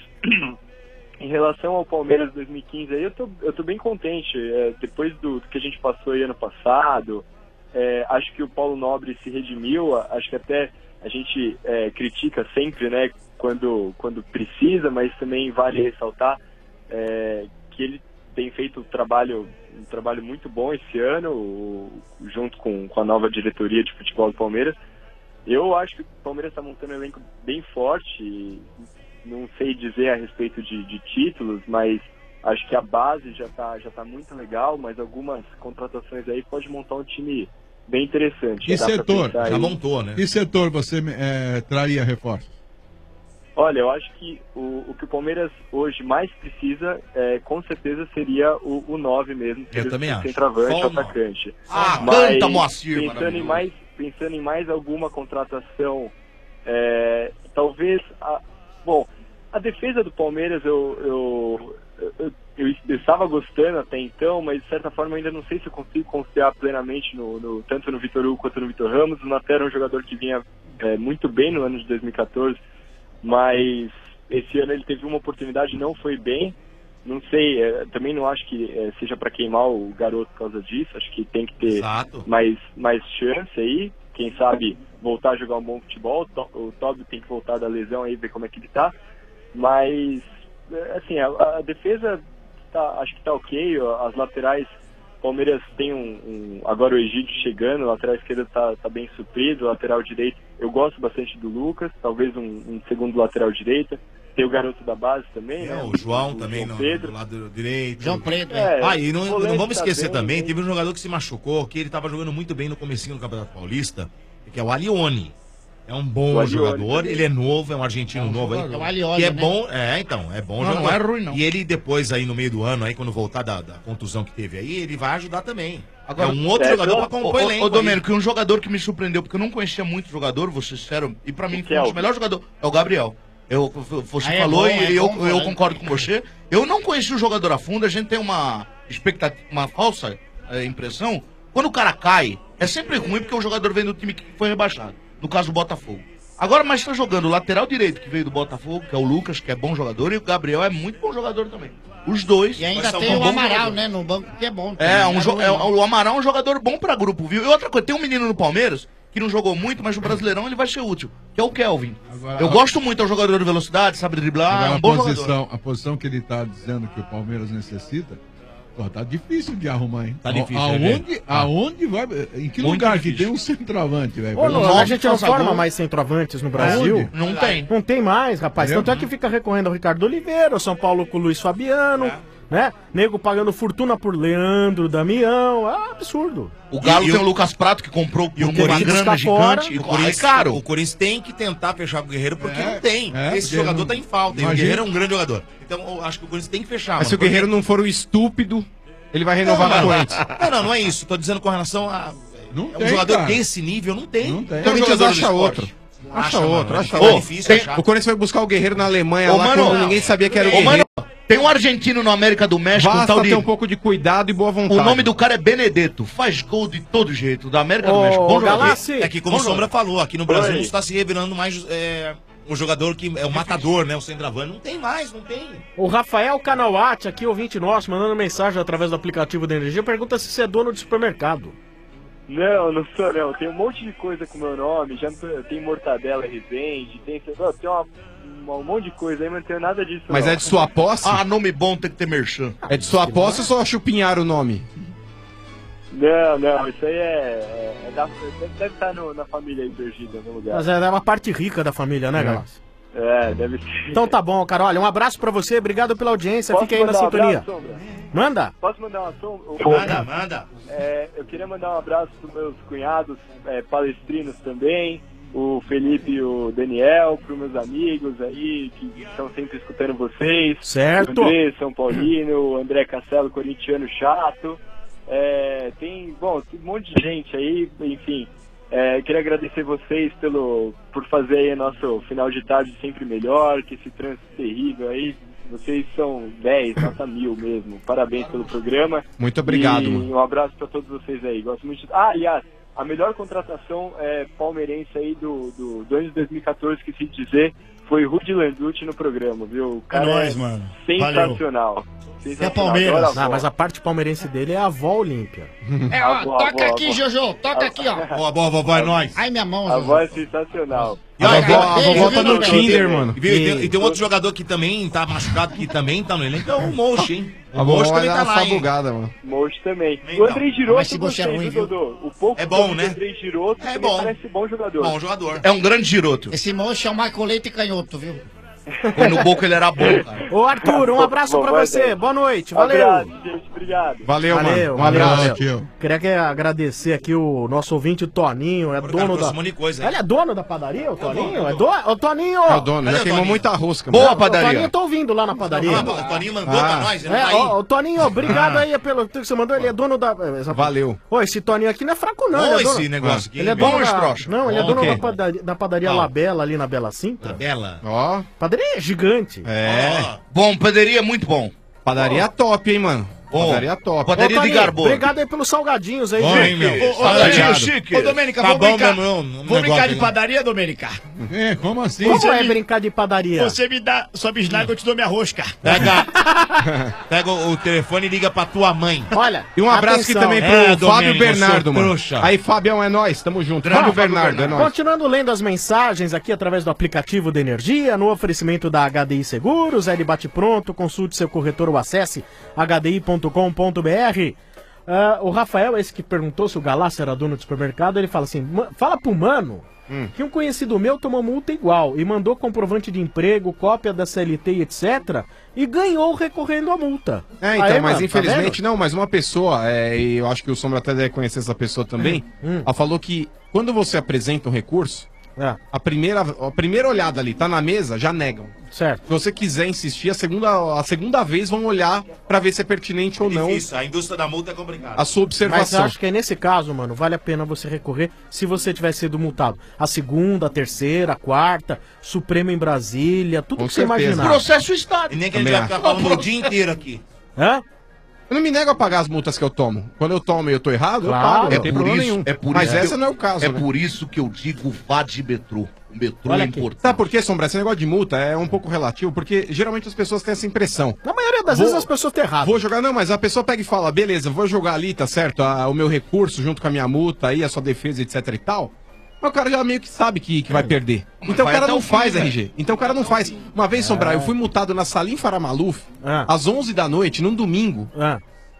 em relação ao Palmeiras 2015, aí eu tô bem contente. Depois do que a gente passou aí ano passado, acho que o Paulo Nobre se redimiu. Acho que até a gente critica sempre, né, quando precisa, mas também vale ressaltar que ele tem feito um trabalho muito bom esse ano, junto com a nova diretoria de futebol do Palmeiras. Eu acho que o Palmeiras está montando um elenco bem forte. E não sei dizer a respeito de títulos, mas acho que a base já tá muito legal, mas algumas contratações aí pode montar um time bem interessante. E setor? Já montou, né? E setor você traria reforços? Olha, eu acho que o que o Palmeiras hoje mais precisa, com certeza, seria o 9 mesmo. Eu também acho. Centroavante, o atacante. Canta, Moacir, pensando em mais alguma contratação, talvez... Bom, a defesa do Palmeiras eu estava gostando até então, mas de certa forma eu ainda não sei se eu consigo confiar plenamente tanto no Vitor Hugo quanto no Vitor Ramos. O Naté era um jogador que vinha muito bem no ano de 2014, mas esse ano ele teve uma oportunidade e não foi bem. Não sei, também não acho que seja para queimar o garoto por causa disso. Acho que tem que ter mais chance aí. Quem sabe voltar a jogar um bom futebol. O Toby tem que voltar da lesão aí, ver como é que ele tá. Mas, assim, a defesa acho que tá ok. As laterais, o Palmeiras tem agora o Egídio chegando, o lateral esquerdo tá bem suprido, o lateral direito, eu gosto bastante do Lucas, talvez um segundo lateral direita. Tem o garoto da base também, né? O João também do lado direito. João Preto, e não vamos esquecer também, teve um jogador que se machucou, que ele estava jogando muito bem no comecinho do Campeonato Paulista, que é o Alione. É um bom jogador, também. Ele é novo, é um argentino novo aí. É o Alione, que é né? bom, é bom jogador. Não é ruim, não. E ele depois aí no meio do ano, aí quando voltar da contusão que teve aí, ele vai ajudar também. Agora, é um outro jogador pra compor elenco. Ô, Domênico, um jogador que me surpreendeu, porque eu não conhecia muito jogador, vou ser sincero, e pra mim foi um dos melhores jogadores, é o Gabriel. Você falou e eu concordo com você. Eu não conheci o jogador a fundo, a gente tem uma expectativa, uma falsa impressão. Quando o cara cai, é sempre ruim porque o jogador vem do time que foi rebaixado. No caso do Botafogo. Agora, mas está jogando o lateral direito que veio do Botafogo, que é o Lucas, que é bom jogador, e o Gabriel é muito bom jogador também. Os dois. E ainda tem o Amaral, né, no banco, que é bom. O Amaral é um jogador bom pra grupo, viu? E outra coisa, tem um menino no Palmeiras que não jogou muito, mas no Brasileirão ele vai ser útil, que é o Kelvin. Eu gosto muito, é um jogador de velocidade, sabe driblar, é um bom jogador. A posição que ele está dizendo que o Palmeiras necessita Pô, tá difícil de arrumar, hein? Tá difícil, Aonde vai? Em que Muito lugar difícil. que tem um centroavante, velho? Ô, Lô, a gente não forma mais centroavantes no Brasil? Aonde? Não tem. Não tem mais, rapaz. Entendeu? Tanto é que fica recorrendo ao Ricardo Oliveira, o São Paulo com o Luiz Fabiano, né? Nego pagando fortuna por Leandro Damião. É absurdo. O Galo tem o Lucas Prato que comprou por uma grana gigante. E o Corinthians, o Corinthians tem que tentar fechar com o Guerreiro porque não tem. Esse porque jogador não- tá em falta. E o Imagina. Guerreiro é um grande jogador. Então eu acho que o Corinthians tem que fechar. Mas se o Guerreiro não for o estúpido, ele vai renovar no Corinthians. Não é isso. Tô dizendo com relação a. Não um tem, jogador cara. desse nível, não tem. O Corinthians acha outro. Acha outro. Ô, difícil Tem- achar. o Corinthians foi buscar o Guerreiro na Alemanha Ô, lá mano, quando ninguém sabia que era o Ô, Guerreiro. mano, tem um argentino no América do México, Basta tal de... ter um pouco de cuidado e boa vontade. O nome do cara é Benedetto, faz gol de todo jeito, da América do México. Bom jogador. É que, como o Sombra falou, aqui no Brasil não está se revelando mais um jogador que é o matador, né? O centroavante. Não tem mais, não tem. O Rafael Canawati, aqui ouvinte nosso, mandando mensagem através do aplicativo da Energia, pergunta se você é dono de supermercado. Não sou não. Tem um monte de coisa com meu nome. Já tem Mortadela Resende, tem um monte de coisa aí, mas não tenho nada disso. Mas não. é de sua posse? Ah, nome bom tem que ter merchan. É de sua posse ou só chupinhar o nome? Não, isso aí deve estar na família aí perdida no lugar. Mas é uma parte rica da família, né, Galácio? Deve ser. Então tá bom, cara. Olha, um abraço pra você, obrigado pela audiência. Posso Fique aí na mandar um sintonia. abraço, Sombra? Manda. Posso mandar uma Manda. Eu queria mandar um abraço pros meus cunhados palestrinos também, o Felipe e o Daniel, pros meus amigos aí que estão sempre escutando vocês. Certo. O André, São Paulino, o André Castelo, corintiano chato. Tem um monte de gente aí, enfim. Queria agradecer vocês por fazer aí nosso final de tarde sempre melhor, que esse trânsito terrível aí. Vocês são 10, nota 1000 mesmo. Parabéns pelo programa. Muito obrigado, E mano. um abraço pra todos vocês aí. Gosto muito de... aliás, a melhor contratação palmeirense aí do ano de 2014, que se dizer, foi Rudy Landucci no programa, viu? O cara nóis, mano. sensacional. É Palmeiras. Adoro a Não, avó. mas a parte palmeirense dele é a avó Olímpia. Toca aqui, Jojo, toca aqui, ó. Boa, vovó, é nóis. Ai, minha mão, A Jojo. avó é sensacional. A vovó tá no Tinder, mano. E tem outro jogador que também tá machucado, que também tá no elenco, é o Mochi, hein? A O vovó Mochi vai também dar tá uma lá, hein? sabugada, mano. Mochi também. Então, O Andrei mas Giroto, se você é gostei, ruim, viu, viu? Dodô? O pouco É bom, né? O Andrei Giroto É também bom. parece bom jogador. Bom jogador. É um grande giroto. Esse moço é o Marco Leite Canhoto, viu? Foi no Boca ele era bom, cara. Ô, Arthur, um abraço pra você. Boa noite, valeu. Abraço, gente. Obrigado. Valeu, mano. Um valeu, abraço. valeu. Queria agradecer aqui o nosso ouvinte, o Toninho. É dono trouxe da. um monte de coisa aí. Ele é dono da padaria, o Toninho? Ô, Toninho! É o dono, já Cadê o queimou Toninho? muita rosca. Boa mano. O padaria. Toninho, tô ouvindo lá na padaria. O Toninho mandou pra nós, ele não tá aí. Ô, Toninho, obrigado aí pelo que você mandou. Ele é dono da. Valeu. Ô, esse Toninho aqui não é fraco, não. Bom Ele é dono... esse negócio aqui. Ele é Bom, dono da... estroxa. Não, ele é Bom dono o quê? da padaria Qual? Labela ali na Bela Sintra. Bela. Ó, Padaria gigante. é. Bom, padaria muito bom. Padaria top, hein, mano. Bom. Padaria top. Padaria Ô, de Toninho, Garbo. obrigado aí pelos salgadinhos aí, Bom, viu? hein, meu? Salgadinho chique. Ô, Domênica, Tá vamos bom brincar. mesmo, Vamos brincar de padaria, Domênica? Como assim? Como é brincar de padaria? Você me dá sua bisnaga, eu te dou minha rosca. Pega o telefone e liga pra tua mãe. Olha, E um abraço aqui atenção. também pro Domênico, Fábio Bernardo, seu mano. trouxa. Aí, Fabião, é nóis, tamo junto. Grande Fábio Fábio Bernardo, é nóis. Continuando lendo as mensagens aqui através do aplicativo da Energia, no oferecimento da HDI Seguros, ele bate pronto, consulte seu corretor ou acesse hdi.com.br. O Rafael, esse que perguntou se o Galácio era dono de supermercado, ele fala assim, fala pro mano que um conhecido meu tomou multa igual e mandou comprovante de emprego, cópia da CLT e etc. e ganhou recorrendo à multa. É, então, Aí, mas mano, infelizmente tá não, mas uma pessoa, e eu acho que o Sombra até deve conhecer essa pessoa também, ela falou que quando você apresenta um recurso, a primeira olhada ali, tá na mesa, já negam. Certo. Se você quiser insistir, a segunda vez vão olhar pra ver se é pertinente ou não Difícil, a indústria da multa é complicada. a sua Mas eu observação. acho que é nesse caso, mano, vale a pena você recorrer se você tiver sido multado. A segunda, a terceira, a quarta, Supremo em Brasília, tudo Com que você certeza. imaginar. Processo Estado. E nem que a gente vai ficar falando o dia inteiro aqui. Hã? Eu não me nego a pagar as multas que eu tomo. Quando eu tomo e eu tô errado, Claro. eu pago, não É tem por problema isso, nenhum. é por Mas isso que essa eu- não é o caso, É né? por isso que eu digo vá de metrô. O metrô Olha é aqui. importante. Sabe por quê, Sombra? Esse negócio de multa é um pouco relativo, porque geralmente as pessoas têm essa impressão. Na maioria das vezes as pessoas estão erradas. Vou jogar, não, mas a pessoa pega e fala, beleza, vou jogar ali, tá certo? O meu recurso junto com a minha multa aí, a sua defesa, etc e tal. Mas o cara já meio que sabe que vai perder. Então o vai cara até não o fim, faz, velho. RG. Então o cara não faz. Uma vez, Sombra, eu fui multado na Salim Faramaluf, às 11 da noite, num domingo.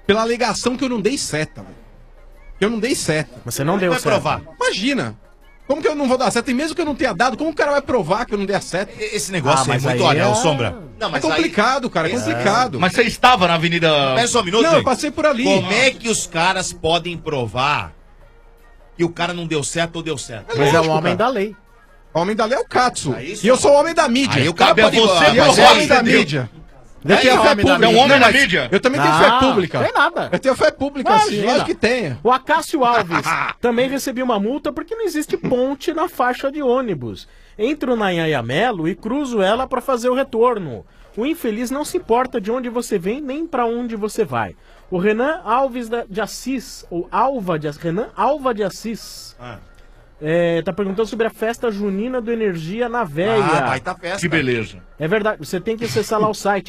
pela alegação que eu não dei seta, velho. Eu não dei seta. Você não deu seta. Provar. Imagina. Como que eu não vou dar seta? E mesmo que eu não tenha dado, como o cara vai provar que eu não dei a seta? Esse negócio é muito, olha, Sombra. Não, mas é complicado, cara, é complicado. Mas você estava na Avenida... Espera só um minuto. Não, eu passei por ali. Como é que os caras podem provar que o cara não deu certo ou deu certo? Mas é o homem da lei. O homem da lei é o Katsu. E eu sou o homem da mídia. Aí o cara pode... E eu sou o homem da mídia. Eu tenho fé pública. É um homem da mídia? Eu também tenho fé pública. Não tem nada. Eu tenho fé pública, sim. Imagina. Lógico que tenha. O Acácio Alves também recebeu uma multa porque não existe ponte na faixa de ônibus. Entro na Anhanha-Melo e cruzo ela para fazer o retorno. O infeliz não se importa de onde você vem nem para onde você vai. O Renan Alves de Assis, ou Renan Alva de Assis, tá perguntando sobre a festa junina do Energia na Véia. Vai tá festa. Que beleza. É verdade, você tem que acessar lá o site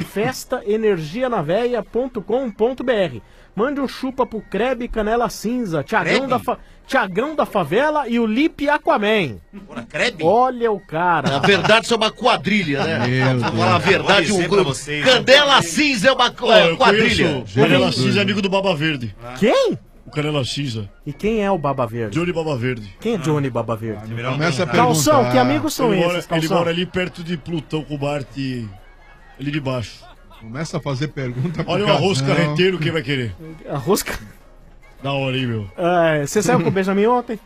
festaenergianaveia.com.br. Mande um chupa pro Crebe Canela Cinza, Tiagão da Favela e o Lipe Aquaman. Crebe? Olha o cara. Na verdade, isso é uma quadrilha, né? Vou falar a verdade, Vou dizer pra vocês. Canela Cinza é uma quadrilha. Canela Cinza é amigo do Baba Verde. Quem? O Canela Cinza. E quem é o Baba Verde? Johnny Baba Verde. Quem é Johnny Baba Verde? Começa a Calção, perguntar. que amigos são Ele esses, mora Calção? ali perto de Plutão com o Bart ali de baixo. Começa a fazer pergunta pro Olha o arroz Casão. carreteiro, quem vai querer? Arroz Da hora, hein, meu? Você saiu com o Benjamin ontem?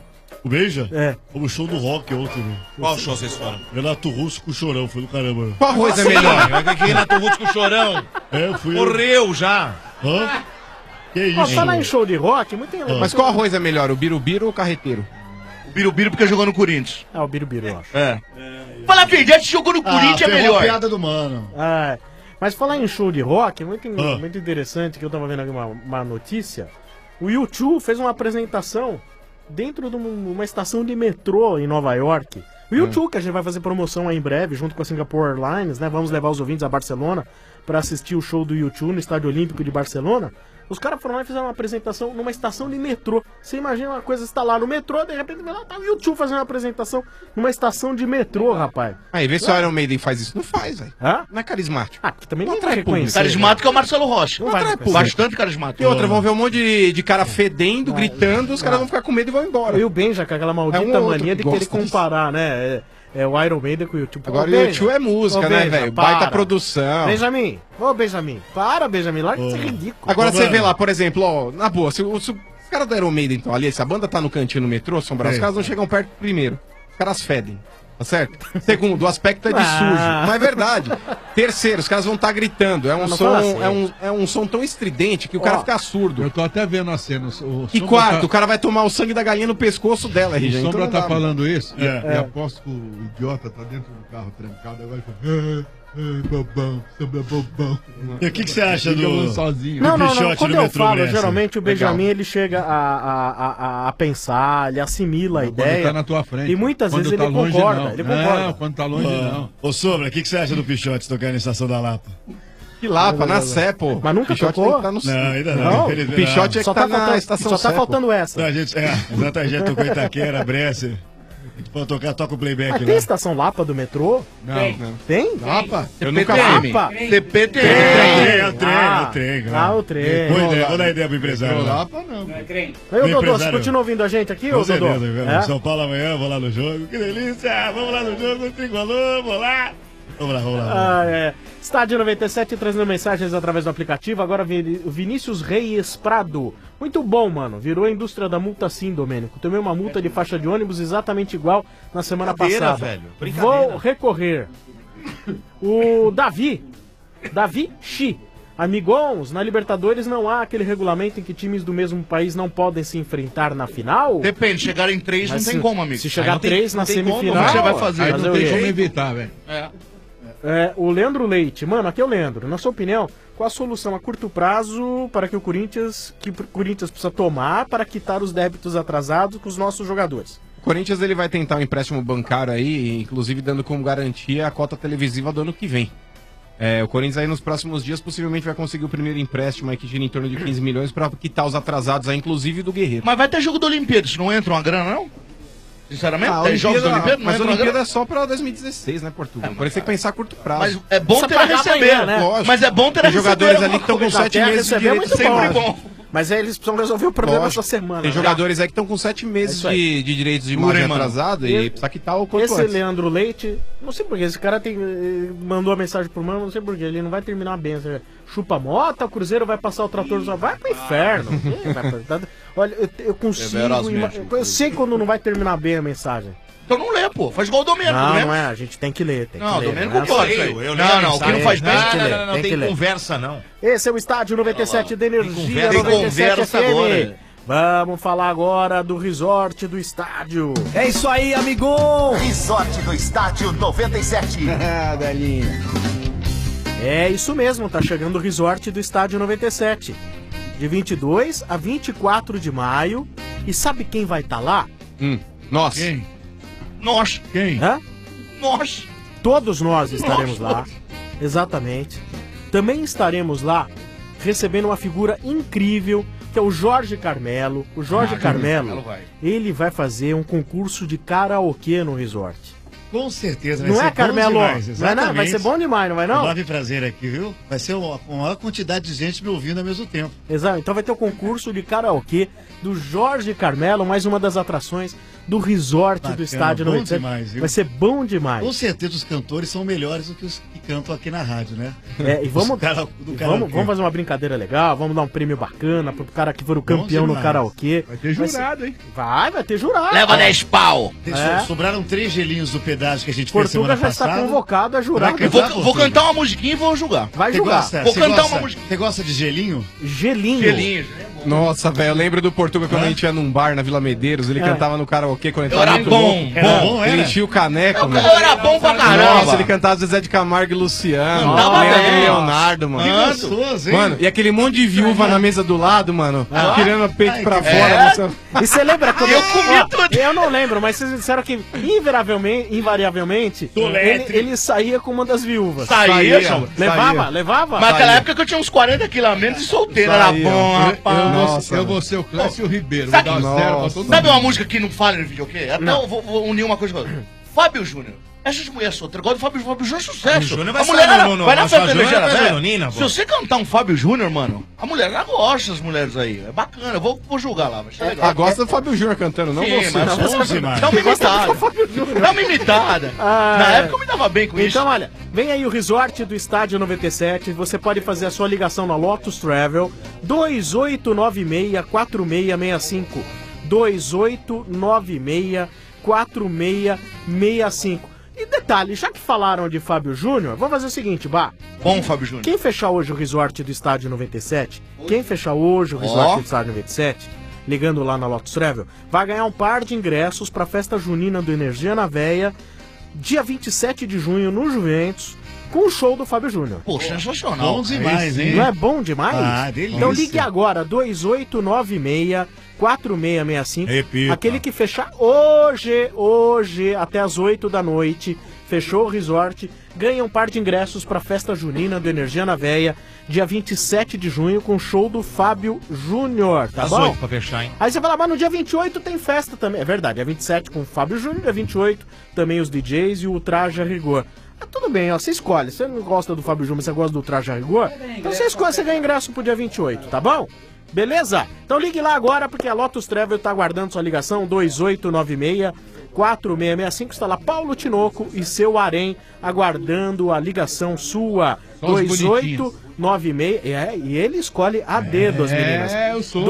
O Beija? É. Foi no show do rock ontem, meu. Qual show vocês foram? Renato Russo com o Chorão, foi do caramba. Meu. Qual arroz é melhor? Que Renato Russo com o Chorão. Eu fui. Morreu já. Hã? Que Ó, isso? falar em show de rock, muito Mas qual arroz é melhor, o birubiru ou o carreteiro? O Birubiru porque jogou no Corinthians. Ah, o Birubiru, eu acho. É. Fala a verdade, se jogou no Corinthians é ferrou melhor. a piada do mano. Mas falar em show de rock, é muito interessante que eu tava vendo aqui uma notícia. O U2 fez uma apresentação dentro de uma estação de metrô em Nova York. O U2, que a gente vai fazer promoção aí em breve, junto com a Singapore Airlines, né? Vamos levar os ouvintes a Barcelona para assistir o show do U2 no Estádio Olímpico de Barcelona. Os caras foram lá e fizeram uma apresentação numa estação de metrô. Você imagina uma coisa, você tá lá no metrô, de repente lá tá o U2 fazendo uma apresentação numa estação de metrô, rapaz. Aí, vê se o Iron Maiden faz isso. Não faz, velho. Não é carismático. Porque também não ninguém vai atrai público. reconhecer. Carismático é o Marcelo Rocha. Não vai atrai reconhecer. público. Bastante carismático. E outra, vão ver um monte de cara fedendo, gritando, os caras vão ficar com medo e vão embora. E o Benja, com aquela maldita É um outro mania de que querer gosta disso. comparar, né? É o Iron Maiden com o YouTube. Agora o YouTube é música, né, velho? Baita produção. Benjamin, Benjamin, Benjamin, larga de ser ridículo. Agora você vê lá, por exemplo, ó, na boa, se os caras do Iron Maiden, então, ali, se a banda tá no cantinho no metrô, Sombra, os caras não chegam perto primeiro. Os caras fedem. Tá certo? Segundo, o aspecto é de sujo. Mas é verdade. Terceiro, os caras vão estar gritando. É um som, é um som tão estridente que o cara fica surdo. Eu tô até vendo a cena. E quarto, o cara vai tomar o sangue da galinha no pescoço dela, RG. O Sombra então não tá dá, falando isso e aposto aposto que o idiota tá dentro do carro trancado agora e fala. Bobão, Sombra bobão. E o que você acha do sozinho? Não, Pichote quando no eu metrô falo, Bresser? geralmente o Benjamin Legal. ele chega a pensar, ele assimila a Quando ideia. tá na tua frente. E muitas Quando vezes tá ele longe, concorda. não. Ele concorda. Não, quando tá longe, não. Ô, Sombra, o que você acha do Pichote tocar na Estação da Lapa? Que Lapa, na Sé, pô. Mas nunca Pichote tocou? tem que tá no... Não, ainda não. O Pichote é que tá na Estação Só tá Sé, faltando pô. essa. A gente, exato, a gente tocou Itaquera, Bresser. Pra tocar, toca o playback Mas lá. tem estação Lapa do metrô? Não. Tem? Lapa? Eu nunca fui. Lapa? CPTM. É o trem, Ah, o trem. Vou dar ideia pro empresário. lá. Lapa não. Aí, ô Dodô, você empresário. continua ouvindo a gente aqui, ô Com Dodô? certeza, velho. É? São Paulo amanhã, vou lá no jogo. Que delícia! Vamos lá no jogo, tricolor, vou lá. Vamos lá. Estádio 97 trazendo mensagens através do aplicativo. Agora o Vinícius Reis Prado. Muito bom, mano. Virou a indústria da multa sim, Domênico. Tomei uma multa de faixa de ônibus exatamente igual na semana Brincadeira, passada. velho. Brincadeira. Vou recorrer. O Davi Chi. Amigons, na Libertadores não há aquele regulamento em que times do mesmo país não podem se enfrentar na final? Depende, chegar em 3 não Mas tem como, amigo. Se chegar 3 na semifinal, como você vai fazer? Aí não o tem quê? como evitar, velho. O Leandro Leite. Mano, aqui é o Leandro. Na sua opinião, qual a solução a curto prazo para que o Corinthians precisa tomar para quitar os débitos atrasados com os nossos jogadores? O Corinthians ele vai tentar um empréstimo bancário aí, inclusive dando como garantia a cota televisiva do ano que vem. O Corinthians aí nos próximos dias possivelmente vai conseguir o primeiro empréstimo aí que gira em torno de 15 milhões para quitar os atrasados aí, inclusive do Guerreiro. Mas vai ter jogo da Olimpíada, isso não entra uma grana, não? Sinceramente, Ah, 10 jogos da Olimpíada não mas a entra na Olimpíada grana. é só pra 2016, né, Portugal? Por isso tem que pensar a curto prazo. Mas é bom ter a pagar receber, amanhã, né? Lógico. Mas é bom ter a Tem receber. jogadores ali que alguma estão com coisa. 7 meses de receber é direito muito de bom. imagem. Mas aí eles precisam resolver o problema Lógico. essa semana. Tem né? jogadores aí que estão com 7 É meses isso aí. de direitos de imagem atrasado e precisa quitar o quanto Esse antes. Leandro Leite, não sei porquê, esse cara mandou a mensagem pro mano, não sei porquê, ele não vai terminar bem. Chupa mota, o Cruzeiro vai passar o trator, vai pro inferno. Olha, eu consigo. Eu sei quando não vai terminar bem a mensagem. Então não lê, pô. Faz igual o Domênico. Não é, a gente tem que ler. Tem Não, que ler, Domênico é pode. assim. Não, o que não faz bem. Tem que ler. Conversa, não. Esse é o Estádio 97 da Energia, Tem 97 conversa FM. agora. Vamos falar agora do resort do estádio. É isso aí, amigo! Resort do Estádio 97. Ah, Belinha. É isso mesmo, tá chegando o resort do Estádio 97. De 22 a 24 de maio. E sabe quem vai estar lá? Nós. Quem? Nós. Quem? Hã? Nós. Todos nós estaremos lá. Exatamente. Também estaremos lá recebendo uma figura incrível, que é o Jorge Carmelo. O Jorge Carmelo, ele vai fazer um concurso de karaokê no resort. Com certeza, vai Não ser é, Carmelo? bom demais, Não é, não? Vai ser bom demais, não vai não? Nove prazer aqui, viu? Vai ser uma maior quantidade de gente me ouvindo ao mesmo tempo. Exato, então vai ter o concurso de karaokê do Jorge Carmelo, mais uma das atrações do resort do Estádio bom 97. demais, viu? Vai ser bom demais. Com certeza os cantores são melhores do que os que cantam aqui na rádio, né? E vamos, Os cara- do e karaokê. vamos fazer uma brincadeira legal, vamos dar um prêmio bacana pro cara que for o campeão no demais. karaokê. Vai ter jurado, hein? Vai ter jurado. Leva 10 pau. Sobraram 3 gelinhos do pedágio que a gente fez Portuga semana já está passada. convocado a jurar. Vai cantar, Vou cantar uma musiquinha e vou julgar. Vai Você julgar. gosta? Vou Você cantar gosta? uma música. Você gosta de gelinho? Gelinho. Gelinho. Nossa, velho, eu lembro do Portuga quando a gente ia num bar na Vila Medeiros, ele cantava no karaokê quando ele Eu tava era muito bom, louco. Era bom, Ele era? enchia o caneco, Eu mano. era bom pra caramba. Nossa, ele cantava Zezé de Camargo e Luciano. Cantava Leandro bem. e Leonardo, mano. Que gostoso, hein? Mano, e aquele monte de viúva na mesa do lado, mano, tirando o peito pra fora. É? mostrando- E você lembra quando Eu comi Ó, tudo. Eu não lembro, mas vocês disseram que invariavelmente ele saía com uma das viúvas. Saía, Levava? Levava? Mas naquela época que eu tinha uns 40 quilos a menos e solteiro. Era Saía. bom, rapaz. Eu vou ser o Clécio Ribeiro. Sabe- Vou dar Nossa. zero pra todo Sabe mundo. uma música que não fala no videokê? Até eu vou unir uma coisa com a outra. Fábio Júnior. Essas mulheres solteiras gostam do Fábio Júnior é sucesso. Fábio Júnior vai a mulher estar no- vai na na festa sua da Júnior, Energia vai Velha. Leonina, Se pô. você cantar um Fábio Júnior, mano, a mulher gosta das mulheres aí. É bacana. Eu vou julgar lá, vai ser legal. Ah, gosta do Fábio Júnior cantando, não Sim, você. mas Não, você- demais. dá uma imitada. Dá uma imitada. Na época eu me dava bem com isso. Então, olha, vem aí o resort do Estádio 97. Você pode fazer a sua ligação na Lotus Travel 2896-4665. 2896-4665. E detalhe, já que falaram de Fábio Júnior, vamos fazer o seguinte, Bah. Bom, Fábio Júnior. Quem fechar hoje o resort do Estádio 97, quem fechar hoje o resort Ó. do Estádio 97, ligando lá na Lotus Travel, vai ganhar um par de ingressos para a festa junina do Energia na Veia, dia 27 de junho no Juventus, com o show do Fábio Júnior. Pô, sensacional. Bom demais, hein? Não é bom demais? Ah, delícia. Então ligue agora, 2896-4665. Repita. Aquele que fechar hoje, até as 8 da noite, fechou o resort, ganha um par de ingressos para a festa junina do Energia na Veia, dia 27 de junho, com o show do Fábio Júnior, tá Às bom? 8 pra fechar, hein? Aí você fala, mas no dia 28 tem festa também. É verdade, dia 27 com o Fábio Júnior, dia 28 também os DJs e o Traje a Rigor. Ah, tudo bem, ó, você escolhe. Você não gosta do Fábio Júnior, mas você gosta do Traje a Rigor? Então você escolhe, você ganha ingresso pro dia 28, tá bom? Beleza? Então ligue lá agora, porque a Lotus Travel tá aguardando sua ligação, 2896-4665. Está lá Paulo Tinoco e seu harém aguardando a ligação sua. Só os bonitinhos. 2896. E ele escolhe a dedo, as meninas. eu soube.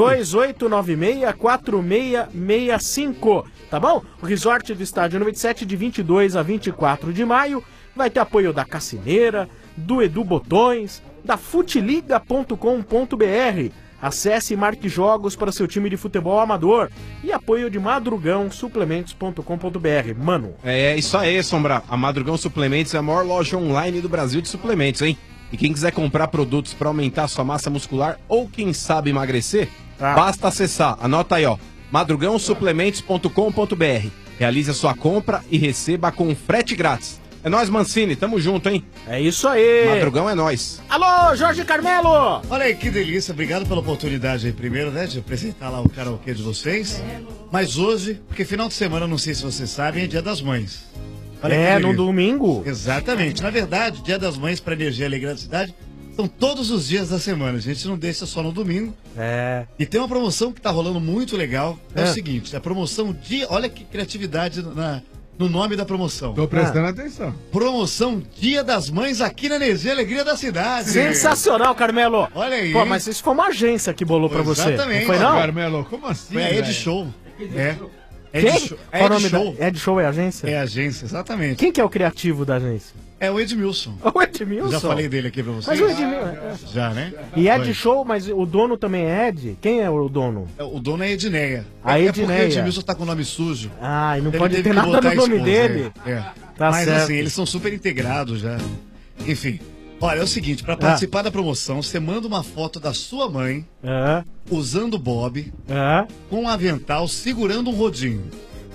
2896-4665. Tá bom? O resort do Estádio 97, de 22 a 24 de maio. Vai ter apoio da Cassineira, do Edu Botões, da Futiliga.com.br. Acesse e marque jogos para seu time de futebol amador. E apoio de Madrugão Suplementos.com.br. Mano. É isso aí, Sombra. A Madrugão Suplementos é a maior loja online do Brasil de suplementos, hein? E quem quiser comprar produtos para aumentar sua massa muscular ou quem sabe emagrecer, basta acessar. Anota aí, ó. madrugãosuplementos.com.br. Realize a sua compra e receba com frete grátis. É nóis, Mancini, tamo junto, hein? É isso aí. Madrugão é nóis. Alô, Jorge Carmelo! Olha aí que delícia, obrigado pela oportunidade aí primeiro, né, de apresentar lá o karaokê de vocês. Mas hoje, porque final de semana, não sei se vocês sabem, é Dia das Mães. Olha que no delícia. domingo? Exatamente. Na verdade, Dia das Mães para Energia e Alegria da Cidade são todos os dias da semana. A gente não deixa só no domingo. É. E tem uma promoção que tá rolando muito legal. É o É. seguinte, a promoção de... Olha que criatividade no nome da promoção. Tô prestando atenção. Promoção Dia das Mães aqui na Energia e Alegria da Cidade. Sensacional, Carmelo. Olha aí. Pô, mas isso foi uma agência que bolou pra você. Exatamente. Não foi não? Carmelo, como assim? Foi a Ed velho? Show. É. Quem? Ed Show. Qual o nome Ed Show. da... Ed Show é agência? É agência, exatamente. Quem que é o criativo da agência? É o Edmilson. O Edmilson? Já falei dele aqui pra vocês. Mas o Edmilson... Já, né? E Ed Foi. Show, mas o dono também é Ed? Quem é o dono? O dono é Edneia. A É porque Edneia. o Edmilson tá com o nome sujo. Ah, e não Ele pode teve ter que nada botar no nome esposa, dele. É. Tá Mas certo. assim, eles são super integrados já. Enfim. Olha, é o seguinte, pra participar da promoção, você manda uma foto da sua mãe usando Bob com um avental segurando um rodinho.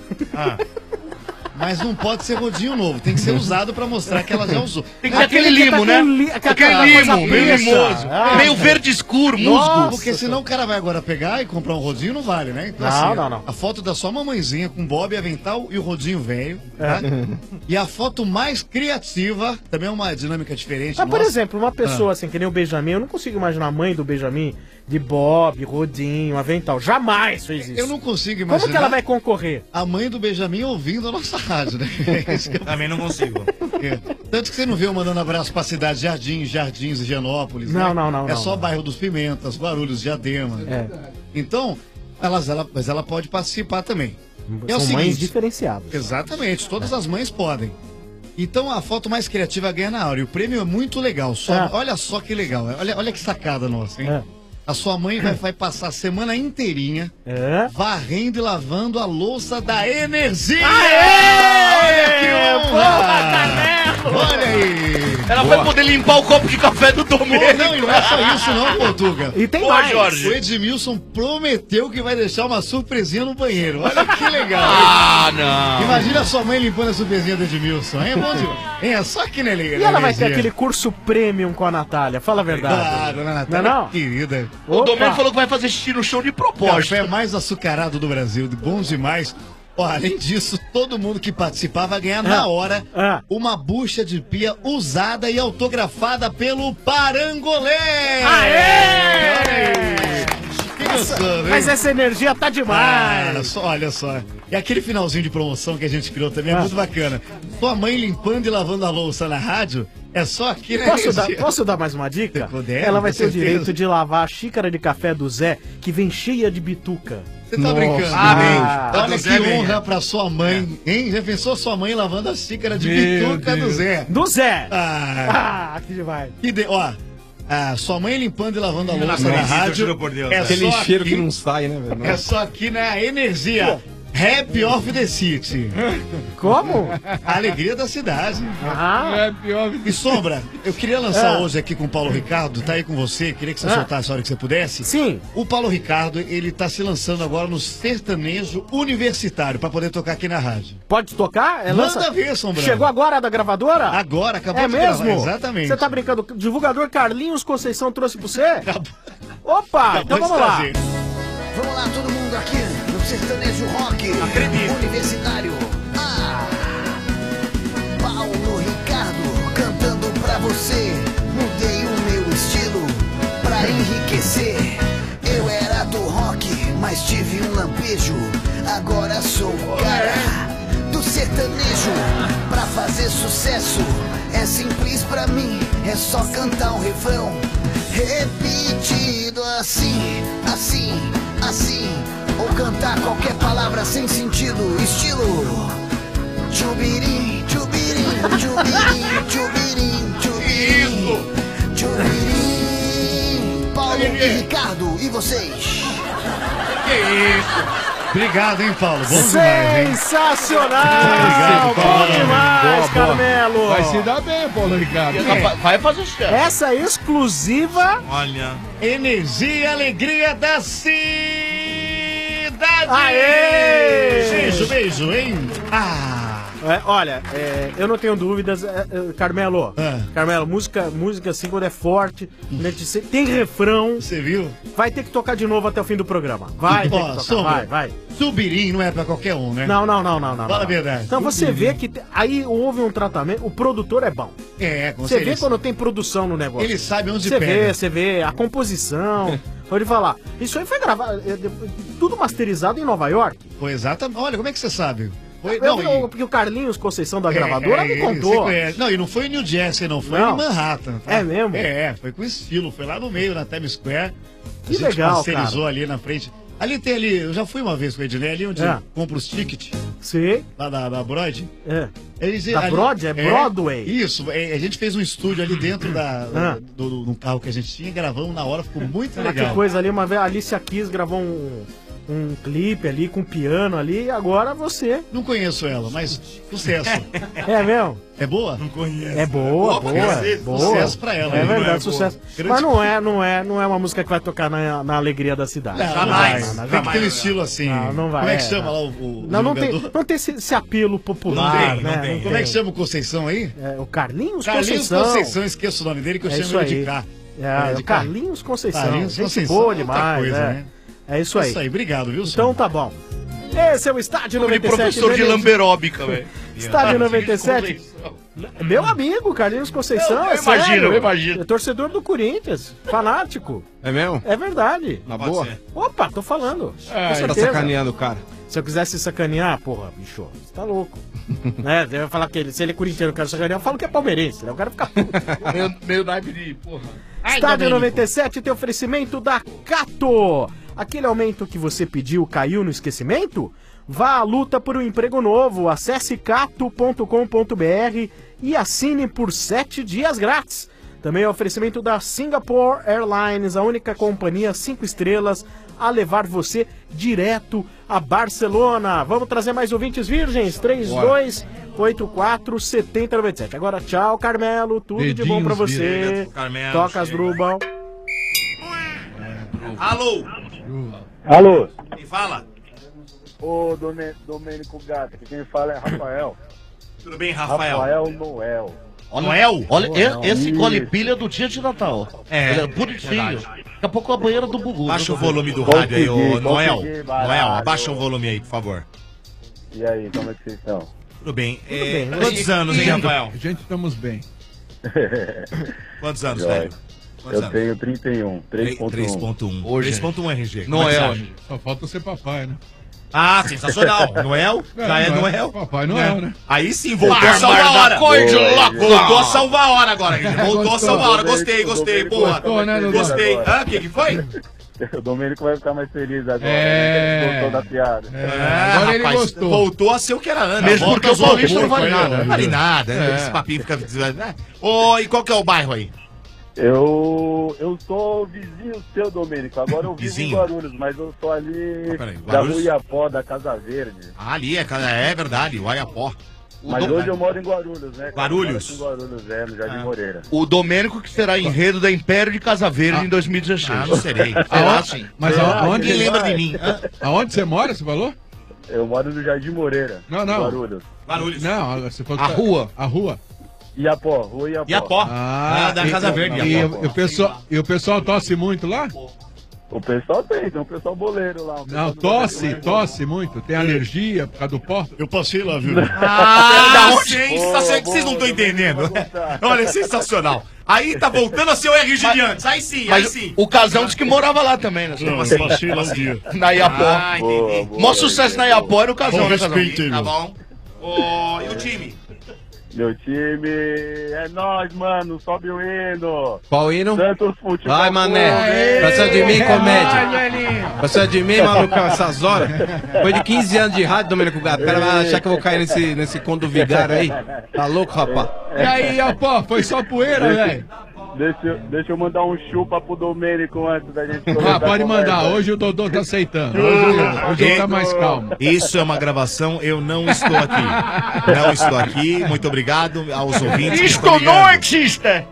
Mas não pode ser rodinho novo, tem que ser usado pra mostrar que ela já usou. Tem que ser aquele limo, né? Aquele limo, meio limoso. Meio verde escuro, musgo. Porque senão o cara vai agora pegar e comprar um rodinho, não vale, né? Então, Não. A foto da sua mamãezinha com Bob, avental e o rodinho velho. Tá? E a foto mais criativa, também é uma dinâmica diferente. Mas, por nossa. exemplo, uma pessoa assim, que nem o Benjamin, eu não consigo imaginar a mãe do Benjamin de Bob, rodinho, avental. Jamais fez isso. Eu não consigo imaginar. Como que ela vai concorrer? A mãe do Benjamin ouvindo a nossa rádio, né? Também não consigo. Tanto que você não vê eu mandando abraço pra cidade Jardins e Higienópolis, né? Não. É só bairro dos Pimentas, Guarulhos, Diadema. Então, mas ela pode participar também. É o São seguinte, mães diferenciadas. Exatamente, todas as mães podem. Então a foto mais criativa ganha na hora. E o prêmio é muito legal. Olha só que legal. Olha que sacada nossa, hein? A sua mãe vai passar a semana inteirinha varrendo e lavando a louça da Energia! Olha que honra! Olha aí! Ela vai poder limpar o copo de café do Domênico. Não, e não é só isso não, Portuga. E tem mais. Jorge. O Edmilson prometeu que vai deixar uma surpresinha no banheiro. Olha que legal. Ah, não. Imagina a sua mãe limpando a surpresinha do Edmilson. Hein? É bom demais. Hein? É só aqui na Liga. E ela vai ter aquele curso premium com a Natália, fala a verdade. Ah, dona Natália, Não? querida. O Domênico falou que vai fazer xixi no chão de propósito. Café mais açucarado do Brasil, bom demais. Ó, além disso, todo mundo que participar vai ganhar na hora uma bucha de pia usada e autografada pelo Parangolé. Que gostoso, hein? Mas essa energia tá demais. Olha só. E aquele finalzinho de promoção que a gente criou também é muito bacana. Sua mãe limpando e lavando a louça na rádio, é só aqui, né? Posso dar mais uma dica? puder, Ela vai com ter o certeza. direito de lavar a xícara de café do Zé, que vem cheia de bituca. Você tá brincando? Ah, Olha do que Zé vem. honra pra sua mãe, hein? Já pensou sua mãe lavando a xícara de Meu bituca do Deus. Zé? Do Zé! Ah, que demais. Ó, sua mãe limpando e lavando a louça Nossa, na Deus, rádio. juro por Deus. É Aquele só cheiro aqui- que não sai, né, velho? É só aqui na Energia. Rap of the City. Como? A alegria da cidade. Rap of E Sombra, eu queria lançar hoje aqui com o Paulo Ricardo, tá aí com você, queria que você soltasse a hora que você pudesse. Sim. O Paulo Ricardo, ele tá se lançando agora no sertanejo universitário, pra poder tocar aqui na rádio. Pode tocar? Manda ver, Sombra. Chegou agora a da gravadora? Agora, acabou É de mesmo? gravar, exatamente. Você tá brincando? O divulgador Carlinhos Conceição trouxe pra você? Opa, então Acabou de vamos lá. trazer. Vamos lá, todo mundo aqui no Sertanejo Rock Universitário. Paulo Ricardo cantando pra você. Mudei o meu estilo pra enriquecer. Eu era do rock, mas tive um lampejo. Agora sou o cara do sertanejo. Pra fazer sucesso é simples pra mim. É só cantar um refrão repetido assim, assim, assim. Ou cantar qualquer palavra sem sentido. Estilo Tchubirim, tchubirim, tchubirim, tchubirim, tchubirim, tchubirim. Paulo e Ricardo, e vocês? Que isso? Obrigado, hein, Paulo? Bom demais, hein? Sensacional! Bom demais, Carmelo! Vai se dar bem, Paulo Ricardo. Vai fazer sucesso. Essa é exclusiva. Olha. Energia e alegria da cidade! Aê! Beijo, beijo, hein? Olha, eu não tenho dúvidas, Carmelo. Carmelo, música assim, quando é forte, né, tem refrão. Você viu? Vai ter que tocar de novo até o fim do programa. Vai ter que tocar, vai. Subirim não é pra qualquer um, né? Não. Fala a verdade. Então você vê que aí houve um tratamento, o produtor é bom. Com Você vê quando tem produção no negócio. Ele sabe onde pega. Você vê a composição. Pode falar. Isso aí foi gravado, tudo masterizado em Nova York. Foi exatamente. Olha, como é que você sabe? Porque o Carlinhos Conceição da gravadora me contou. Não, e não foi em New Jersey, não. Foi em Manhattan. Tá? É mesmo? Foi com estilo. Foi lá no meio, na Times Square. Que legal, masterizou ali na frente. Ali tem eu já fui uma vez com o Ednei, ali onde compra os tickets. Sim. Lá da Broad. Da Broad? É Broadway? Isso, a gente fez um estúdio ali dentro do carro que a gente tinha, gravamos na hora, ficou muito legal. Que coisa ali, uma vez a Alicia Keys gravou um clipe ali com piano ali, e agora você. Não conheço ela, mas sucesso. É mesmo? É boa? Não conheço. É boa. Sucesso pra ela. É verdade, sucesso. Mas não é uma música que vai tocar na alegria da cidade. Jamais. Tem que ter um estilo assim. Não vai. Como é que chama lá o não tem esse apelo popular, né? Como é que chama o Conceição aí? O Carlinhos Conceição, esqueço o nome dele que eu chamo ele de Cá. O Carlinhos Conceição. Carlinhos Conceição. Boa demais, né? É isso aí. É isso aí, obrigado, viu, Então tá bom. Esse é o Estádio 97. Professor de lamberóbica, velho. Estádio 97. Meu amigo, Carlinhos Conceição. Eu imagino. É torcedor do Corinthians. Fanático. É mesmo? É verdade. Na boa? Opa, tô falando. Com certeza. Tá sacaneando o cara. Se eu quisesse sacanear, porra, bicho, você tá louco. Né? Eu ia falar que se ele é corintiano, eu quero sacanear, eu falo que é palmeirense, né? O cara fica puto. meio naipe de porra. Estádio 97 tem oferecimento da Cato. Aquele aumento que você pediu caiu no esquecimento? Vá à luta por um emprego novo. Acesse cato.com.br e assine por 7 dias grátis. Também é oferecimento da Singapore Airlines, a única companhia 5 estrelas a levar você direto a Barcelona. Vamos trazer mais ouvintes virgens? 3284-7097. Agora tchau, Carmelo. Tudo de bom pra você. Toca as Brubal. Alô? Quem fala? Ô, Domênico Gato, quem fala é Rafael. Tudo bem, Rafael? Rafael Noel. Noel? Olha, esse gole pilha do dia de Natal. Ele é bonitinho. Verdade. Daqui a pouco a banheira do Bugu. Baixa o volume do rádio aí, ô Noel. Noel, abaixa o volume aí, por favor. E aí, como é que vocês estão? Tudo bem. Quantos anos, hein, Rafael? A gente estamos bem. Quantos anos, velho? Eu tenho 31, 3.1. Hoje 3.1 RG. Noel. Só falta ser papai, né? Ah, sensacional. Noel? Já é Noel? Papai Noel, né? Aí sim, voltou a salvar a hora. Voltou a salvar a hora agora. Voltou a salvar a hora. Gostei, porra. Gostei. O que foi? O Domênico vai ficar mais feliz agora. Gostou da piada. Agora ele gostou. Voltou a ser o que era antes. Mesmo porque o Paulista não vale nada. Não vale nada. Esse papinho fica... E qual que é o bairro aí? Eu sou vizinho seu, Domênico. Agora eu vivo em Guarulhos, mas eu sou ali da Rua Iapó, da Casa Verde. Ah, ali é verdade, o Iapó. Mas hoje eu moro em Guarulhos, né? Guarulhos? Em Guarulhos, no Jardim Moreira. O Domênico que será enredo da Império de Casa Verde em 2016. Ah, não serei. Mas aonde Ninguém lembra de mim. Aonde você mora, você falou? Eu moro no Jardim Moreira. Não. Guarulhos. Não, você falou a rua. A rua. Iapó, Rua Iapó. Iapó. Da Casa Verde. E o pessoal tosse muito lá? O pessoal tem um pessoal boleiro lá. Não, tosse muito. Tem alergia por causa do pó? Eu passei lá, viu? Sensacional. Vocês não estão entendendo. Olha, sensacional. Aí tá voltando a ser o RG de antes. Aí sim. O Casão disse que morava lá também, né? Passei lá um dia. Na Iapó. Ah, entendi. Maior sucesso na Iapó era o Casão, né, Casão? Tá bom. E o time? Meu time é nóis, mano. Sobe o hino. Qual hino? Santos Futebol. Vai, mané. Precisa de mim, comédia. Precisa de mim, malucão, essas horas. Depois de 15 anos de rádio, Domênico Gato. O cara vai achar que eu vou cair nesse conto do vigário aí. Tá louco, rapaz? E aí, pô, foi só poeira, velho. Deixa eu mandar um chupa pro Domênico antes da gente começar. Pode mandar. Hoje o Dodô tá aceitando. Hoje ele tá mais calmo. Isso é uma gravação. Eu não estou aqui. Não estou aqui. Muito obrigado aos ouvintes. Isto não existe!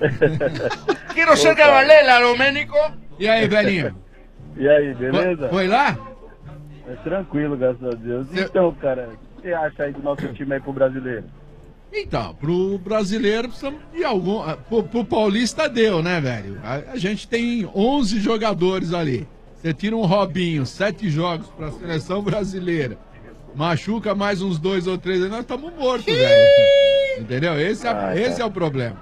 Quero ser cavalela, Domênico. E aí, velhinho? E aí, beleza? Foi lá? É tranquilo, graças a Deus. Então, cara, que você acha aí do nosso time aí pro brasileiro? Então, pro brasileiro precisamos de algum. Pro paulista deu, né, velho? A gente tem 11 jogadores ali. Você tira um Robinho, 7 jogos pra seleção brasileira. Machuca mais uns 2 ou 3 aí, nós estamos mortos, velho. Entendeu? Esse é o problema.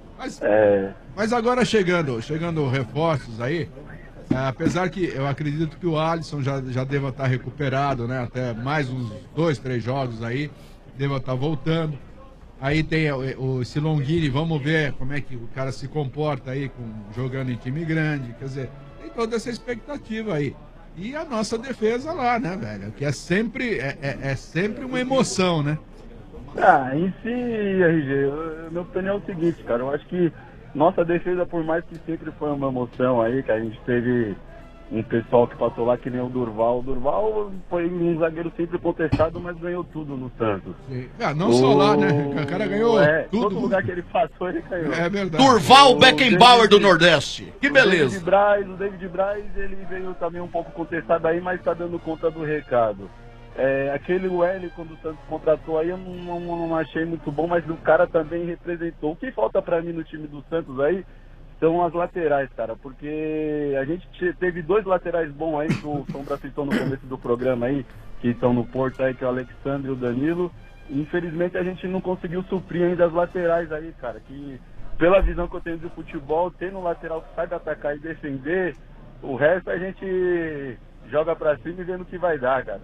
Mas agora chegando reforços aí, apesar que eu acredito que o Alisson já deva estar recuperado, né? Até mais uns 2, 3 jogos aí, deva estar voltando. Aí tem esse Longini, vamos ver como é que o cara se comporta aí jogando em time grande. Quer dizer, tem toda essa expectativa aí. E a nossa defesa lá, né, velho? Que é sempre uma emoção, né? Em si, RG, minha opinião é o seguinte, cara. Eu acho que nossa defesa, por mais que sempre foi uma emoção aí, que a gente teve um pessoal que passou lá que nem o Durval. O Durval foi um zagueiro sempre contestado, mas ganhou tudo no Santos. Não só lá, né? O cara ganhou tudo. Todo lugar que ele passou, ele ganhou. É verdade. Durval Beckenbauer do Nordeste. Que beleza. O David Braz, ele veio também um pouco contestado aí, mas tá dando conta do recado. Aquele Welly, quando o Santos contratou aí, eu não achei muito bom, mas o cara também representou. O que falta pra mim no time do Santos aí são as laterais, cara, porque a gente teve 2 laterais bons aí, que o Sombra citou no começo do programa aí, que estão no Porto aí, que é o Alexandre e o Danilo. E, infelizmente a gente não conseguiu suprir ainda as laterais aí, cara, que pela visão que eu tenho do futebol, tendo um lateral que saiba atacar e defender, o resto a gente joga pra cima e vê no que vai dar, cara.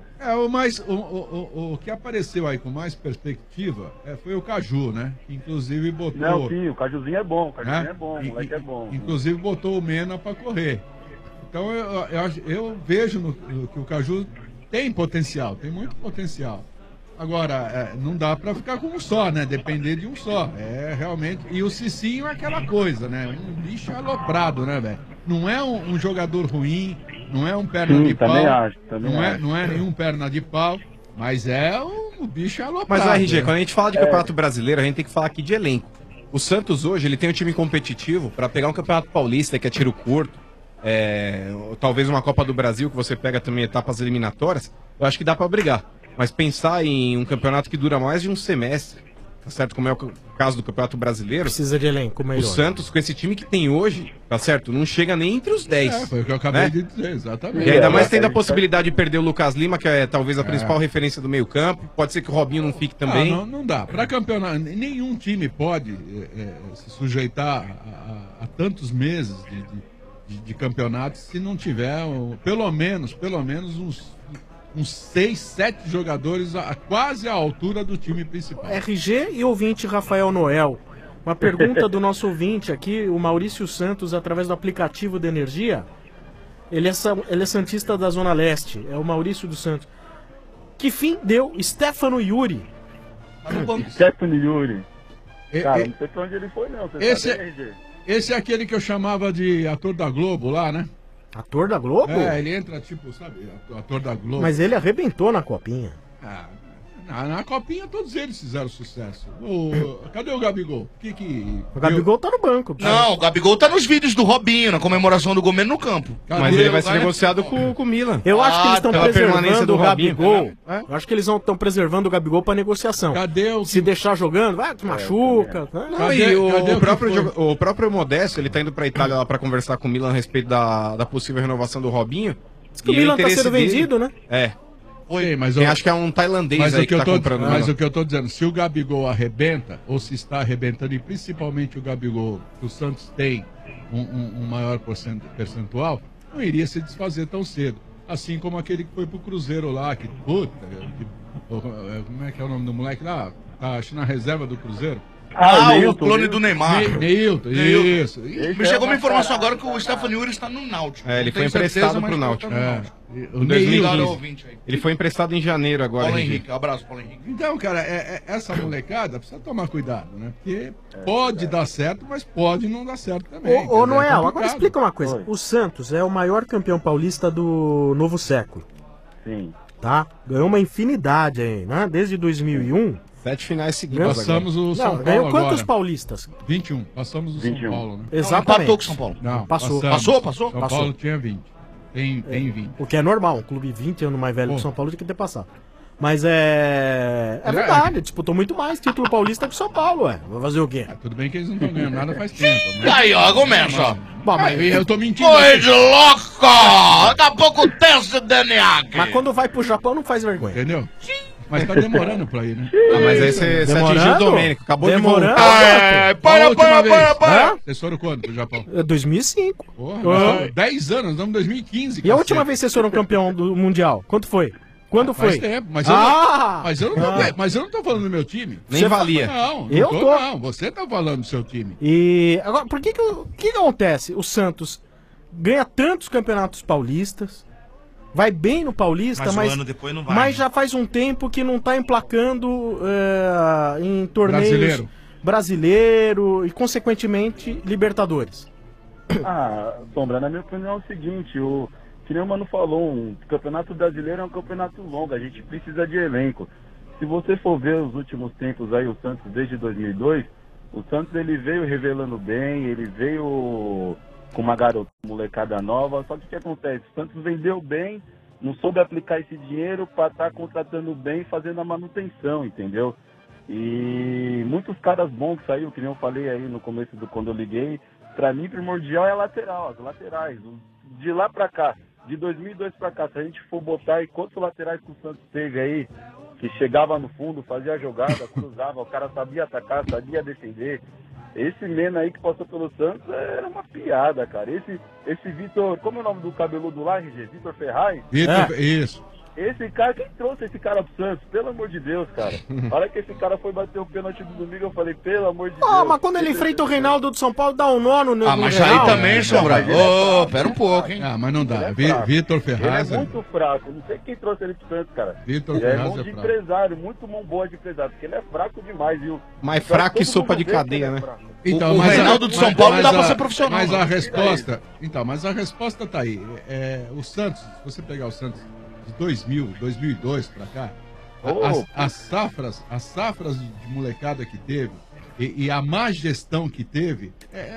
O que apareceu aí com mais perspectiva foi o Caju, né? Que inclusive botou... Não, sim, o Cajuzinho é bom, o moleque é bom. Inclusive botou o Mena pra correr. Então eu vejo que o Caju tem potencial, tem muito potencial. Agora, não dá pra ficar com um só, né? Depender de um só. Realmente... E o Cicinho é aquela coisa, né? Um bicho aloprado, né, velho? Não é um jogador ruim, não é um perna de pau. Não é nenhum perna de pau, mas é um bicho aloprado. Mas, RG, quando a gente fala de Campeonato Brasileiro, a gente tem que falar aqui de elenco. O Santos hoje, ele tem um time competitivo pra pegar um Campeonato Paulista, que é tiro curto, talvez uma Copa do Brasil, que você pega também etapas eliminatórias, eu acho que dá pra brigar. Mas pensar em um campeonato que dura mais de um semestre, tá certo? Como é o caso do Campeonato Brasileiro. Precisa de elenco melhor. O Santos, com esse time que tem hoje, tá certo? Não chega nem entre os 10. Foi o que eu acabei de dizer, exatamente. E ainda mais tendo a possibilidade de perder o Lucas Lima, que é talvez a principal referência do meio-campo. Pode ser que o Robinho não fique também. Não dá. Para campeonato, nenhum time pode se sujeitar a tantos meses de campeonato se não tiver pelo menos uns 6, 7 jogadores quase à altura do time principal. RG e ouvinte Rafael Noel. Uma pergunta do nosso ouvinte aqui, o Maurício Santos, através do aplicativo de energia. Ele é santista da Zona Leste, é o Maurício dos Santos. Que fim deu Stefano Yuri? Stefano Yuri. Cara, não sei pra onde ele foi, não. Esse é aquele que eu chamava de ator da Globo lá, né? Ator da Globo? Ele entra tipo, sabe, ator da Globo. Mas ele arrebentou na Copinha. Na Copinha todos eles fizeram sucesso. Cadê o Gabigol? O Gabigol tá no banco. Não, o Gabigol tá nos vídeos do Robinho, na comemoração do Gomes no campo. Mas ele vai ser negociado com o Milan. Eu acho que eles estão preservando o Gabigol. Eu acho que eles estão preservando o Gabigol pra negociação. Se deixar jogando, te machuca. O próprio Modesto, ele tá indo pra Itália lá pra conversar com o Milan a respeito da possível renovação do Robinho. Diz que o Milan tá sendo vendido, né? Acho que é um tailandês aí que tá comprando. Mas o que eu tô dizendo, se o Gabigol arrebenta, ou se está arrebentando, e principalmente o Gabigol, que o Santos tem um maior percentual, não iria se desfazer tão cedo. Assim como aquele que foi pro Cruzeiro lá, como é que é o nome do moleque lá? Tá, acho na reserva do Cruzeiro. O clone do Neymar. Neilton, isso. Me chegou uma informação agora que o Stefano Yuri está no Náutico. Ele foi emprestado pro Náutico. Ele foi emprestado em janeiro agora. Paulo Henrique, abraço, Paulo Henrique. Então, cara, essa molecada precisa tomar cuidado, né? Porque pode dar certo, mas pode não dar certo também. Ô Noel, agora explica uma coisa. O Santos é o maior campeão paulista do novo século. Sim. Tá? Ganhou uma infinidade aí, né? Desde 2001. 7 finais seguidas. Passamos o São Paulo ganhou quantos agora. paulistas? 21. Passamos o 21. São Paulo, né? Exatamente. Empatou com o São Paulo. Não, passou. Passou? São Paulo tinha 20. Tem 20. O que é normal, um clube 20 anos mais velho que o São Paulo tem que ter passado. Mas é verdade, disputou muito mais título paulista que o São Paulo, ué. Vou fazer o quê? Tudo bem que eles não estão ganhando nada faz tempo. E aí, ó, começa. Bom, mas eu tô mentindo. Oi, de louco! Daqui a pouco o teste de DNA aqui. Mas quando vai pro Japão não faz vergonha. Entendeu? Mas tá demorando pra ir, né? Ah, mas aí você atingiu o Domênico. Acabou de voltar. Para. Vocês foram quando pro Japão? 2005. Porra, 10 anos, estamos em 2015. E a última vez que vocês foram campeão do Mundial? Quanto foi? Quando foi? Faz tempo, mas eu não tô falando do meu time. Nem valia. Não, eu tô. Não, você tá falando do seu time. E agora, por que acontece? O Santos ganha tantos campeonatos paulistas, vai bem no Paulista, Mas um ano depois não vai, mas né? já faz um tempo que não tá emplacando em torneios brasileiro e, consequentemente, Libertadores. Sombra, na minha opinião é o seguinte, que nem o Mano falou, um campeonato brasileiro é um campeonato longo, a gente precisa de elenco. Se você for ver os últimos tempos aí, o Santos desde 2002, o Santos ele veio revelando bem, ele veio com uma garota molecada nova, só que o que acontece? O Santos vendeu bem, não soube aplicar esse dinheiro para estar contratando bem, fazendo a manutenção, entendeu? E muitos caras bons que saíram, que nem eu falei aí no começo quando eu liguei, para mim primordial é a lateral, as laterais. De lá para cá, de 2002 para cá, se a gente for botar aí quantos laterais que o Santos teve aí, que chegava no fundo, fazia a jogada, cruzava, o cara sabia atacar, sabia defender. Esse Mena aí que passou pelo Santos era uma piada, cara. Esse Vitor, como é o nome do cabeludo lá, RG? Vitor Ferraz? Isso. Esse cara, quem trouxe esse cara pro Santos? Pelo amor de Deus, cara. A hora que esse cara foi bater o pênalti do domingo, eu falei, pelo amor de Deus. Mas quando ele enfrenta o Reinaldo do São Paulo, dá um nó no mas aí também, Sombra. Pera um pouco, hein? Mas não dá. Vitor Ferraz. Ele é muito fraco. Não sei quem trouxe ele pro Santos, cara. Vitor Ferraz é bom de empresário, muito mão boa de empresário, porque ele é fraco demais, viu? Mais fraco que sopa de cadeia, né? Então, o Reinaldo de São Paulo não dá pra ser profissional. Mas a resposta tá aí. O Santos, se você pegar o Santos de 2000, 2002 pra cá, as safras de molecada que teve e a má gestão que teve,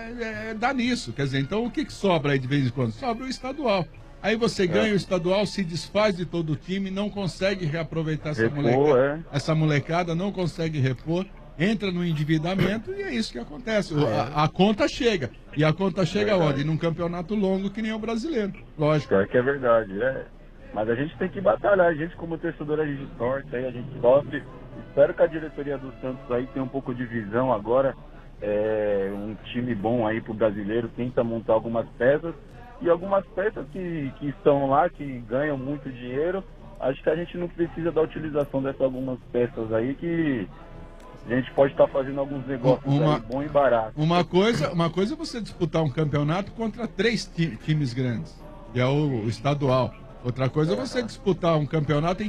dá nisso. Quer dizer, então o que sobra aí de vez em quando? Sobra o estadual. Aí você ganha o estadual, se desfaz de todo o time, não consegue reaproveitar essa molecada, não consegue repor, entra no endividamento e é isso que acontece. A conta chega. E a conta chega onde? Num campeonato longo que nem o brasileiro. Lógico. É que é verdade, Mas a gente tem que batalhar, a gente como torcedor, a gente torce, aí a gente sofre. Espero que a diretoria do Santos aí tenha um pouco de visão agora, um time bom aí pro brasileiro, tenta montar algumas peças, e algumas peças que estão lá, que ganham muito dinheiro, acho que a gente não precisa da utilização dessas algumas peças aí, que a gente pode estar fazendo alguns negócios aí, bom e barato. Uma coisa é você disputar um campeonato contra 3 times grandes, que é o estadual. Outra coisa é você disputar um campeonato em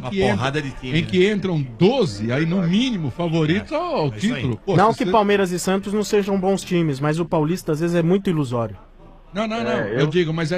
que entram 12, aí no mínimo, favoritos ao título. Pô, não que Palmeiras e Santos não sejam bons times, mas o Paulista às vezes é muito ilusório. Não, eu digo, mas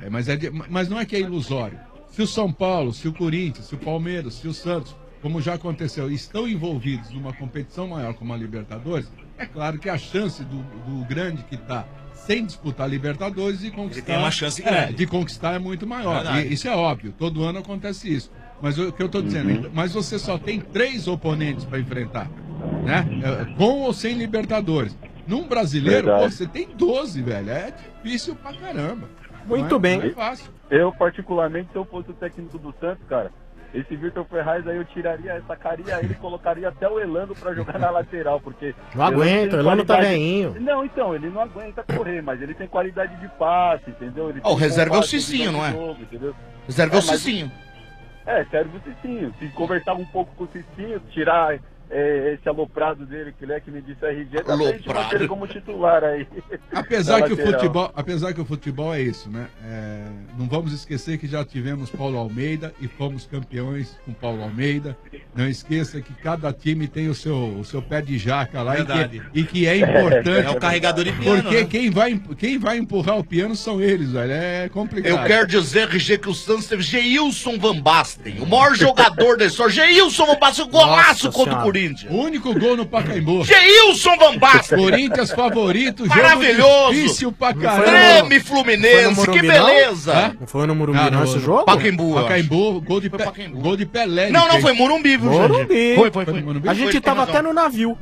não é que é ilusório. Se o São Paulo, se o Corinthians, se o Palmeiras, se o Santos, como já aconteceu, estão envolvidos numa competição maior como a Libertadores, é claro que a chance do grande que está sem disputar Libertadores e conquistar. Ele tem uma chance grande. De conquistar é muito maior. Isso é óbvio, todo ano acontece isso. Mas o que eu estou dizendo, mas você só tem 3 oponentes para enfrentar, né? Com ou sem Libertadores. Num brasileiro, você tem 12, velho. É difícil pra caramba. Muito bem. Não é fácil. Eu, particularmente, se eu fosse o técnico do Santos, cara, esse Vitor Ferraz aí eu tiraria, sacaria ele e colocaria até o Elano pra jogar na lateral, porque... Não aguenta, o Elano tá velhinho. Não, então, ele não aguenta correr, mas ele tem qualidade de passe, entendeu? Ele o reserva é o Cicinho, não é? Reserva é o Cicinho. Serve o Cicinho. Se conversar um pouco com o Cicinho, tirar esse aloprado dele, que me disse RG, dá pra gente manter ele como titular aí. Apesar que o futebol é isso, né? Não vamos esquecer que já tivemos Paulo Almeida e fomos campeões com Paulo Almeida. Não esqueça que cada time tem o seu pé de jaca lá e que é importante. É o carregador de piano. Porque quem vai empurrar o piano são eles, velho. É complicado. Eu quero dizer, RG, que o Santos teve Geilson Van Basten, o maior jogador da história. Geilson Van Basten, golaço contra o Corinthians. Corinthians. O único gol no Pacaembu. Geilson Van Basten. Corinthians favorito, Maravilhoso. jogo difícil pra caramba. Grêmio e Fluminense, que beleza. Não foi no Morumbi, não, esse jogo? Pacaembu, eu Pacaembu, gol de Pelé. Não, foi Morumbi, viu, Morumbi. Foi. A gente tava até no navio.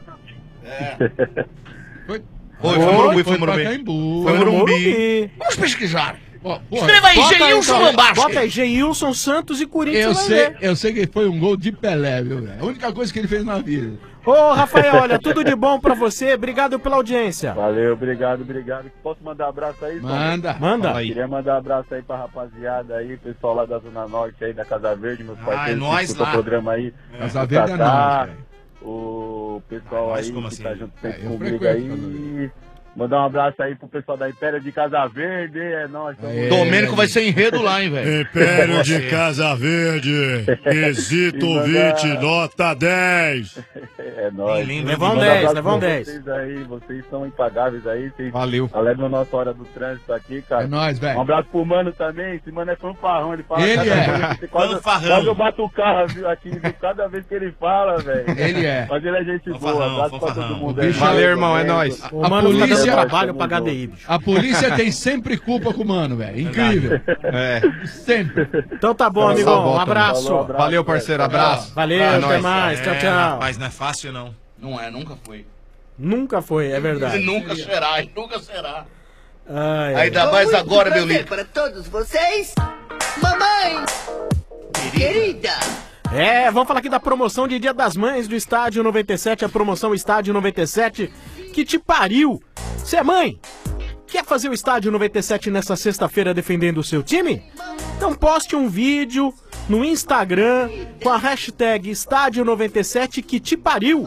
Foi Morumbi, foi Morumbi. Pacaembu. Foi Morumbi. Vamos pesquisar. Porra, Escreva aí, Geilson Van Basten. Bota aí, Geilson, Santos e Corinthians. Eu sei que foi um gol de Pelé, viu, velho? A única coisa que ele fez na vida. Ô, Rafael, olha, tudo de bom pra você. Obrigado pela audiência. Valeu, obrigado. Posso mandar um abraço aí? Manda. Queria mandar um abraço aí pra rapaziada aí, pessoal lá da Zona Norte aí, da Casa Verde, meus parceiros nós que escutam lá. o programa aí. Casa O Verde é Tatá, nós, velho. o pessoal aí como que assim? tá junto sempre eu comigo frequento aí. Mandar um abraço aí pro pessoal da Império de Casa Verde, é nóis. Domênico vai ser enredo lá, hein, velho. Império de Casa Verde, quesito 20, nota 10. É nóis. Levão Manda 10, abraço levão pra 10. Vocês aí, vocês são impagáveis aí. Vocês Valeu. alegram a nossa hora do trânsito aqui, cara. É nóis, velho. Um abraço pro Mano também. Esse Mano é fanfarrão. Ele fala Ele cada é. coisa que quase eu bato o carro viu, aqui, viu, cada vez que ele fala, velho. Ele é. Mas ele é gente boa. Abraço pra todo mundo aí. bicho- Valeu, irmão, é nóis. O Mano tá dando polícia- trabalho pra HDI, bicho. A polícia tem sempre culpa com o mano, velho. Incrível. É. Sempre. Então tá bom, amigão. Um abraço. Valeu, parceiro. Abraço. Valeu, É até nóis. mais. Tchau, tchau. Rapaz, não é fácil, não. Não é, nunca foi. Nunca foi, é verdade. Nunca será, e nunca será. Ai, ai. Ainda mais agora, meu lindo. Para todos vocês, mamãe querida. É, vamos falar aqui da promoção de Dia das Mães do Estádio 97, a promoção Estádio 97, que te pariu. Você é mãe? Quer fazer o Estádio 97 nessa sexta-feira defendendo o seu time? Então poste um vídeo no Instagram com a hashtag Estádio 97 que te pariu.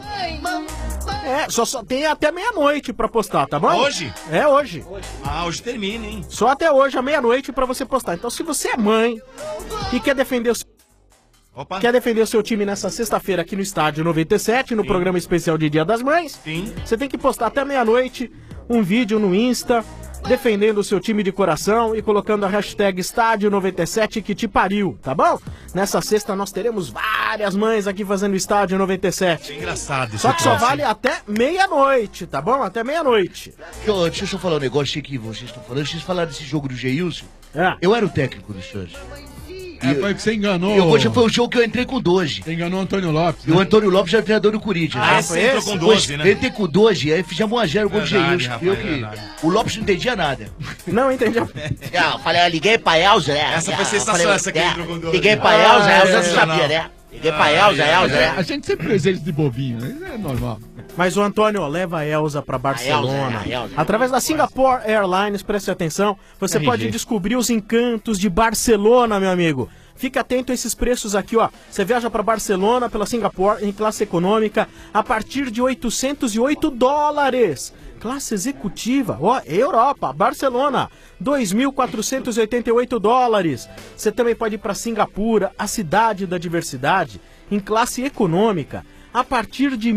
É, só tem até meia-noite pra postar, tá bom? Hoje? É, hoje. Ah, hoje termina, hein? Só até hoje, à meia-noite, pra você postar. Então, se você é mãe e quer defender o seu... Opa. Quer defender o seu time nessa sexta-feira aqui no Estádio 97, no programa especial de Dia das Mães? Sim. Você tem que postar até meia-noite um vídeo no Insta defendendo o seu time de coração e colocando a hashtag Estádio 97 que te pariu, tá bom? Nessa sexta nós teremos várias mães aqui fazendo Estádio 97. É engraçado. Só que só vale até meia-noite, tá bom? Até meia-noite. Deixa eu só falar um negócio aqui que vocês estão falando. Vocês falaram desse jogo do Geilson. É. Eu era o técnico do Santos. Foi que você enganou. Hoje foi o jogo que eu entrei com 12. Você enganou o Antônio Lopes. E o Antônio Lopes já é treinador do Corinthians. Ah, você entrou com 12, né? Eu entrei com 12, aí fizemos 1x0 o gol do Verdade, Geilson. rapaz, Eu que... verdade. O Lopes não entendia nada. Não entendi. Eu falei, eu liguei pra Elza, né? Essa foi sensacional, essa que entrou com 12. Liguei pra Elza, a Elza não sensacional. sabia, né? Liguei pra Elza, A gente sempre fez eles de bobinho, né? Isso é normal. Mas o Antônio leva a Elza pra Barcelona. A Elza. Através da Singapore Airlines, preste atenção, você RG. pode descobrir os encantos de Barcelona, meu amigo. Fique atento a esses preços aqui, ó. Você viaja para Barcelona pela Singapore em classe econômica a partir de $808. Classe executiva, ó, Europa, Barcelona, $2.488. Você também pode ir para Singapura, a cidade da diversidade, em classe econômica, a partir de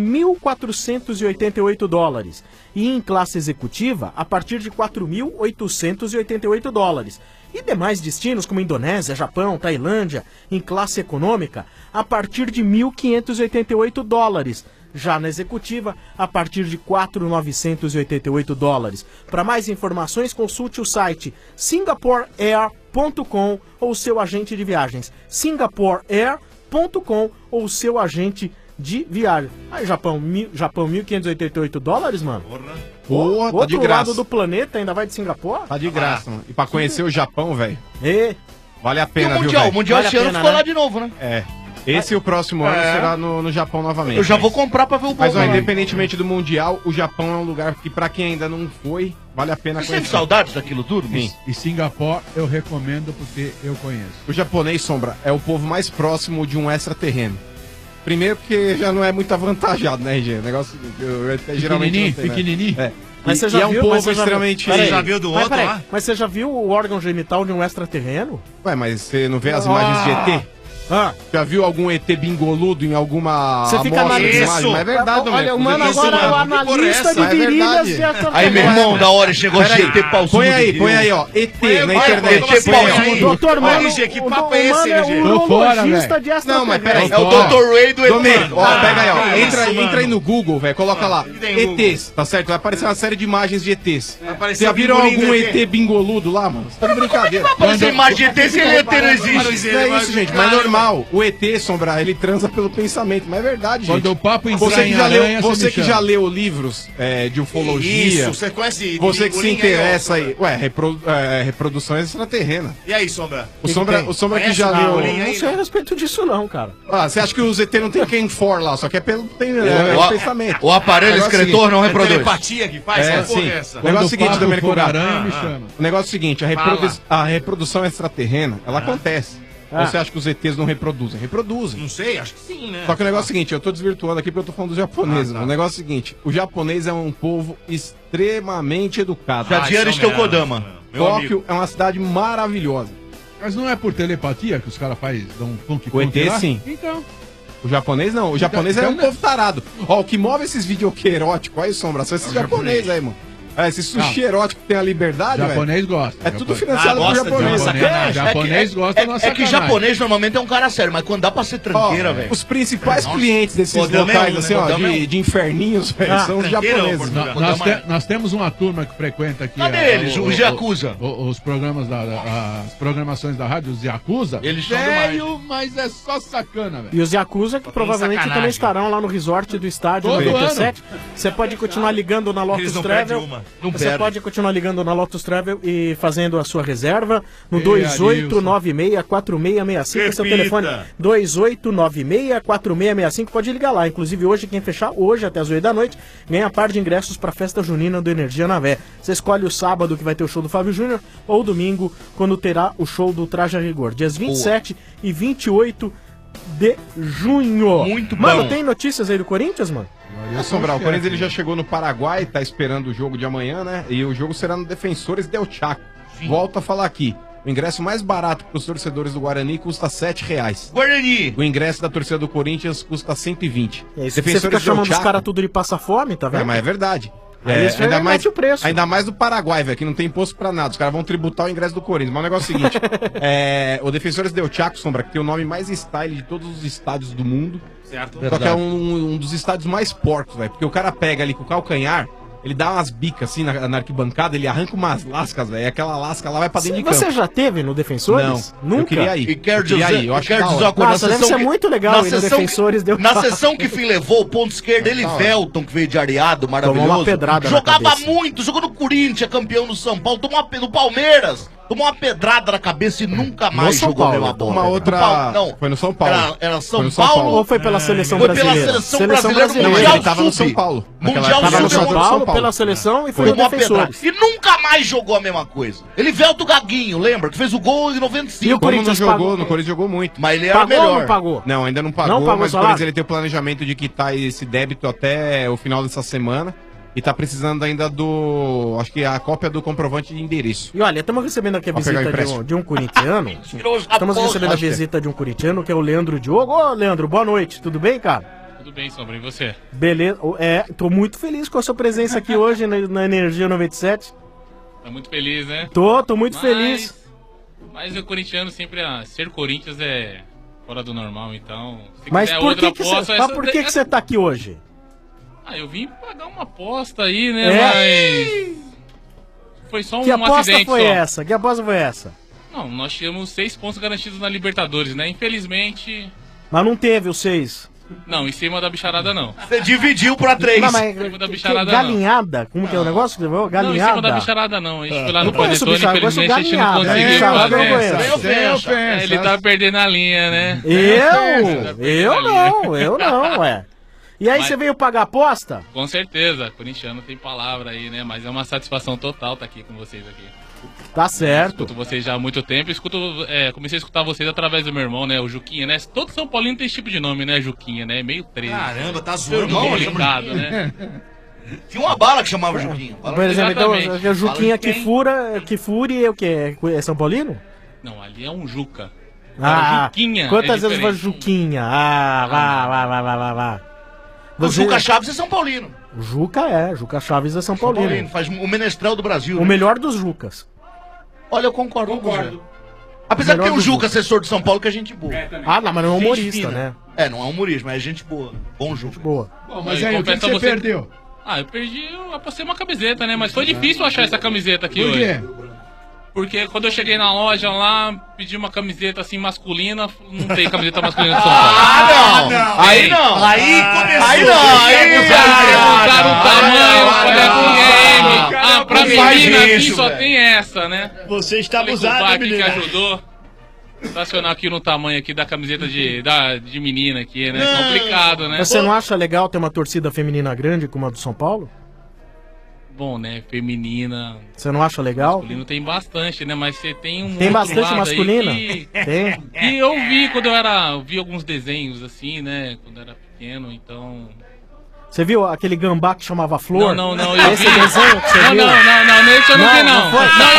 $1.488. E em classe executiva, a partir de $4.888. E demais destinos como Indonésia, Japão, Tailândia, em classe econômica, a partir de $1.588. Já na executiva, a partir de $4.988. Para mais informações, consulte o site singaporeair.com ou seu agente de viagens. singaporeair.com ou seu agente de viagem. Aí, Japão, $1.588, mano? Porra, tá de Outro graça. lado do planeta ainda vai de Singapura? Tá de graça, mano. E pra conhecer o Japão, velho, E vale a E pena, o viu, Mundial? velho? O Mundial Vale a esse ano pena, ficou né? lá de novo, né? É. Esse e o próximo ano será no Japão novamente. Eu já vou comprar pra ver o Mas, povo ó, lá. independentemente do Mundial, o Japão é um lugar que, pra quem ainda não foi, vale a pena Você sente conhecer. saudades daquilo tudo? Sim. E Singapore eu recomendo porque eu conheço. O japonês, Sombra, é o povo mais próximo de um extraterreno. Primeiro porque já não é muito avantajado, né, RG? O negócio geralmente não tem, né? Pequenininho? É. Mas você E já é um viu, povo mas você já viu- extremamente... Peraí, Você já viu do mas outro peraí, lá? Mas você já viu o órgão genital de um extraterreno? Ué, mas você não vê as imagens de ET? Já viu algum ET bingoludo em alguma Você fica amostra de analisando. imagem? Mas é verdade, Olha, Domênico. mano, agora é o analista de Mas é virilhas verdade. de ator. Aí, meu irmão, da hora, chegou de ET pausudo. Põe aí, ó. ET na internet. Doutor Mano, que papo é esse, é LG? urologista de Não, mas peraí. É o Dr. Ray do ET. Domênico, ó, pega aí, ó. Isso, Entra aí no Google, velho. Coloca lá. ETs, tá certo? Vai aparecer uma série de imagens de ETs. Você já viram algum ET bingoludo lá, mano? Você tá de brincadeira. Vai aparecer imagem de ET se ele ET não existe. Não é isso, gente, mas é normal. O ET, Sombra, ele transa pelo pensamento. Mas é verdade, gente. Quando o papo entrar Você em que já aranha, leu, você me que chama. já leu livros de ufologia. Isso, você conhece Você que se Lingulinha interessa aí, aí. Ué, reprodução extraterrena. E aí, Sombra? O Sombra que Conhece já o leu. Lingulinha aí? Não sei a respeito disso, não, cara. Ah, você acha que o ZT não tem quem for lá, só que é pelo pensamento. O aparelho Negócio escritor seguinte, não reproduz. Telepatia que faz? É, Que porra sim. é essa? O negócio é o seguinte, papo Domênico for Gato. aranha, me chama. O negócio é o seguinte, a reprodução extraterrena, ela acontece. Ah. Ou você acha que os ETs não reproduzem? Reproduzem. Não sei, acho que sim, né? Só que o negócio é o seguinte, eu tô desvirtuando aqui porque eu tô falando dos japoneses. O negócio é o seguinte, o japonês é um povo extremamente educado. Jadian Kodama. Tóquio é uma cidade maravilhosa. Mas não é por telepatia que os caras dão um funk O ET lá? sim. Então. O japonês não. O japonês é um povo tarado. Ó, o que move esses vídeos eróticos aí, Sombra, são esses japoneses aí, mano. Esse sushi erótico que tem a liberdade, velho. Japonês gosta. É tudo financiado por japonês. Japonês gosta da É que japonês normalmente é um cara sério, mas quando dá pra ser tranqueira, velho. Os principais clientes desses Kodama locais, é um, assim, né? ó, Kodama é um. de inferninhos, velho, são os japoneses. Nós temos uma turma que frequenta aqui. Cadê eles? Os Yakuza. Os programas as programações da rádio, os Yakuza. Eles são velho, mas é só sacana, velho. E os Yakuza, que provavelmente sacanagem. também estarão lá no resort do estádio Todo 97. Você pode continuar ligando na Lotus Eles não Travel. perdem uma. Não Você perde. pode continuar ligando na Lotus Travel e fazendo a sua reserva no Ei, 2896-4665. Esse é o telefone 2896-4665. Pode ligar lá. Inclusive, hoje, quem fechar hoje até as 8 da noite ganha par de ingressos para a festa junina do Energia na Vé. Você escolhe o sábado, que vai ter o show do Fábio Júnior, ou domingo, quando terá o show do Traje a Rigor. Dias 27 e 28 de junho. Muito Mano, bom. tem notícias aí do Corinthians, mano? O Sombral, o Corinthians ele já chegou no Paraguai, tá esperando o jogo de amanhã, né? E o jogo será no Defensores del Chaco. Volto a falar aqui. O ingresso mais barato para os torcedores do Guarani custa R$7. Guarani. O ingresso da torcida do Corinthians custa 120. É isso que você fica chamando os caras tudo de passa fome, tá vendo? Mas é verdade. Aí eles mete o preço. Ainda mais do Paraguai, velho, que não tem imposto pra nada. Os caras vão tributar o ingresso do Corinthians. Mas o negócio é o seguinte: o Defensores del Chaco, Sombra, que tem o nome mais style de todos os estádios do mundo. Certo. Só que é um dos estádios mais porcos, velho. Porque o cara pega ali com o calcanhar, ele dá umas bicas assim na arquibancada, ele arranca umas lascas, velho. E aquela lasca lá vai pra dentro de campo. Você já teve no Defensores? Não, Nunca? eu queria ir. E quero Eu queria dizer, ir, eu acho quero da dizer hora. uma coisa. Nossa, deve ser muito legal ir no Defensores. Na sessão que fim levou, o ponto esquerdo, ele, Velton, que veio de Areado, maravilhoso. Tomou uma pedrada na Jogava cabeça. muito, jogou no Corinthians, campeão no São Paulo, tomou no Palmeiras. Tomou uma pedrada na cabeça e nunca mais São jogou a Paulo, mesma bola. Uma outra. No Paulo, não. Foi no São Paulo. Era São Foi no São Paulo, Paulo. Ou foi pela seleção Foi pela brasileira? seleção brasileira no Não, Mundial ele tava no Sub. São Paulo. Mundial Tava no Sub, São Paulo, pela seleção e foi no Tomou uma pedrada. Defensores. E nunca mais jogou a mesma coisa. Ele veio do Gaguinho, lembra? Que fez o gol em 95. E o Como não Corinthians jogou, pagou? no Corinthians jogou muito. Mas ele era Pagou ou melhor. não pagou? Não, ainda não pagou, Não pagou mas o salário? Corinthians ele tem o planejamento de quitar esse débito até o final dessa semana. E tá precisando ainda acho que a cópia do comprovante de endereço. E olha, estamos recebendo aqui a Pra pegar o visita empréstimo. de um corintiano. Mentiroso da Estamos porra. recebendo a Acho que é. visita de um corintiano, que é o Leandro Diogo. Ô, Leandro, boa noite. Tudo bem, cara? Tudo bem, Sombra, e você? Beleza. Tô muito feliz com a sua presença aqui hoje na Energia 97. Tá muito feliz, né? Tô muito feliz. Mas o corintiano sempre, ser Corinthians é fora do normal, então... Se Mas quiser por outra que aposta, mas por que você tá aqui hoje? Ah, eu vim pagar uma aposta aí, né, mas... Foi só Que um aposta acidente foi só. essa? Que aposta foi essa? Não, nós tínhamos 6 pontos garantidos na Libertadores, né? Infelizmente... Mas não teve os 6. Não, em cima da bicharada não. Você dividiu pra 3. Não, mas Em cima da que bicharada galinhada? Como que é o negócio que você falou? Não, em cima da Galinhada? bicharada não. A gente foi lá Não no conheço Panetone, bicharada, eu conheço infelizmente a gente não galinhada. conseguiu Bicharada eu fazer. conheço. Sem ofensa. Ele tá perdendo a linha, né? Eu não, ué. E aí Mas- você veio pagar a aposta? Com certeza, corintiano tem palavra aí, né? Mas é uma satisfação total estar aqui com vocês aqui. Tá certo. Escuto vocês já há muito tempo. Comecei a escutar vocês através do meu irmão, né? O Juquinha, né? Todo São Paulino tem esse tipo de nome, né? Juquinha, né? Meio 13. Caramba, tá Seu zoando. irmão, complicado, né? Tinha uma bala que chamava Juquinha. Por exemplo, então, Exatamente. o Juquinha Fala de quem? que fure é o quê? É São Paulino? Não, ali é um Juca. Juquinha. Quantas é vezes foi Juquinha? Vá. O Juca Chaves é São Paulino. O Juca Chaves é São Paulino. Faz o menestrel do Brasil. O melhor dos Jucas. Olha, eu concordo. Apesar de ter o Juca, assessor de São Paulo, que é gente boa. Não, mas não é humorista, né? Não é humorista, mas é gente boa. Bom Juca. Boa. Bom, mas aí, o que você perdeu? Eu perdi, eu apostei uma camiseta, né? Mas foi difícil achar essa camiseta aqui hoje. Por quê? Porque quando eu cheguei na loja lá, pedi uma camiseta assim masculina, não tem camiseta masculina de São Paulo. Não. Aí não. Aí começou. Perguntaram o tamanho, falei M. Pra menina aqui só tem essa, né? Você está abusado, aqui que ajudou. Estacionar aqui no tamanho aqui da camiseta de menina aqui, né? Complicado, né? Você não acha legal ter uma torcida feminina grande como a do São Paulo? Bom, né? Feminina. Você não acha legal? Masculino tem bastante, né? Mas você tem um. Tem bastante masculina? Tem. E eu vi quando eu vi alguns desenhos assim, né? Quando eu era pequeno, então. Você viu aquele gambá que chamava Flor? Não, eu Esse vi. desenho que você viu? Não, nesse eu não vi, não.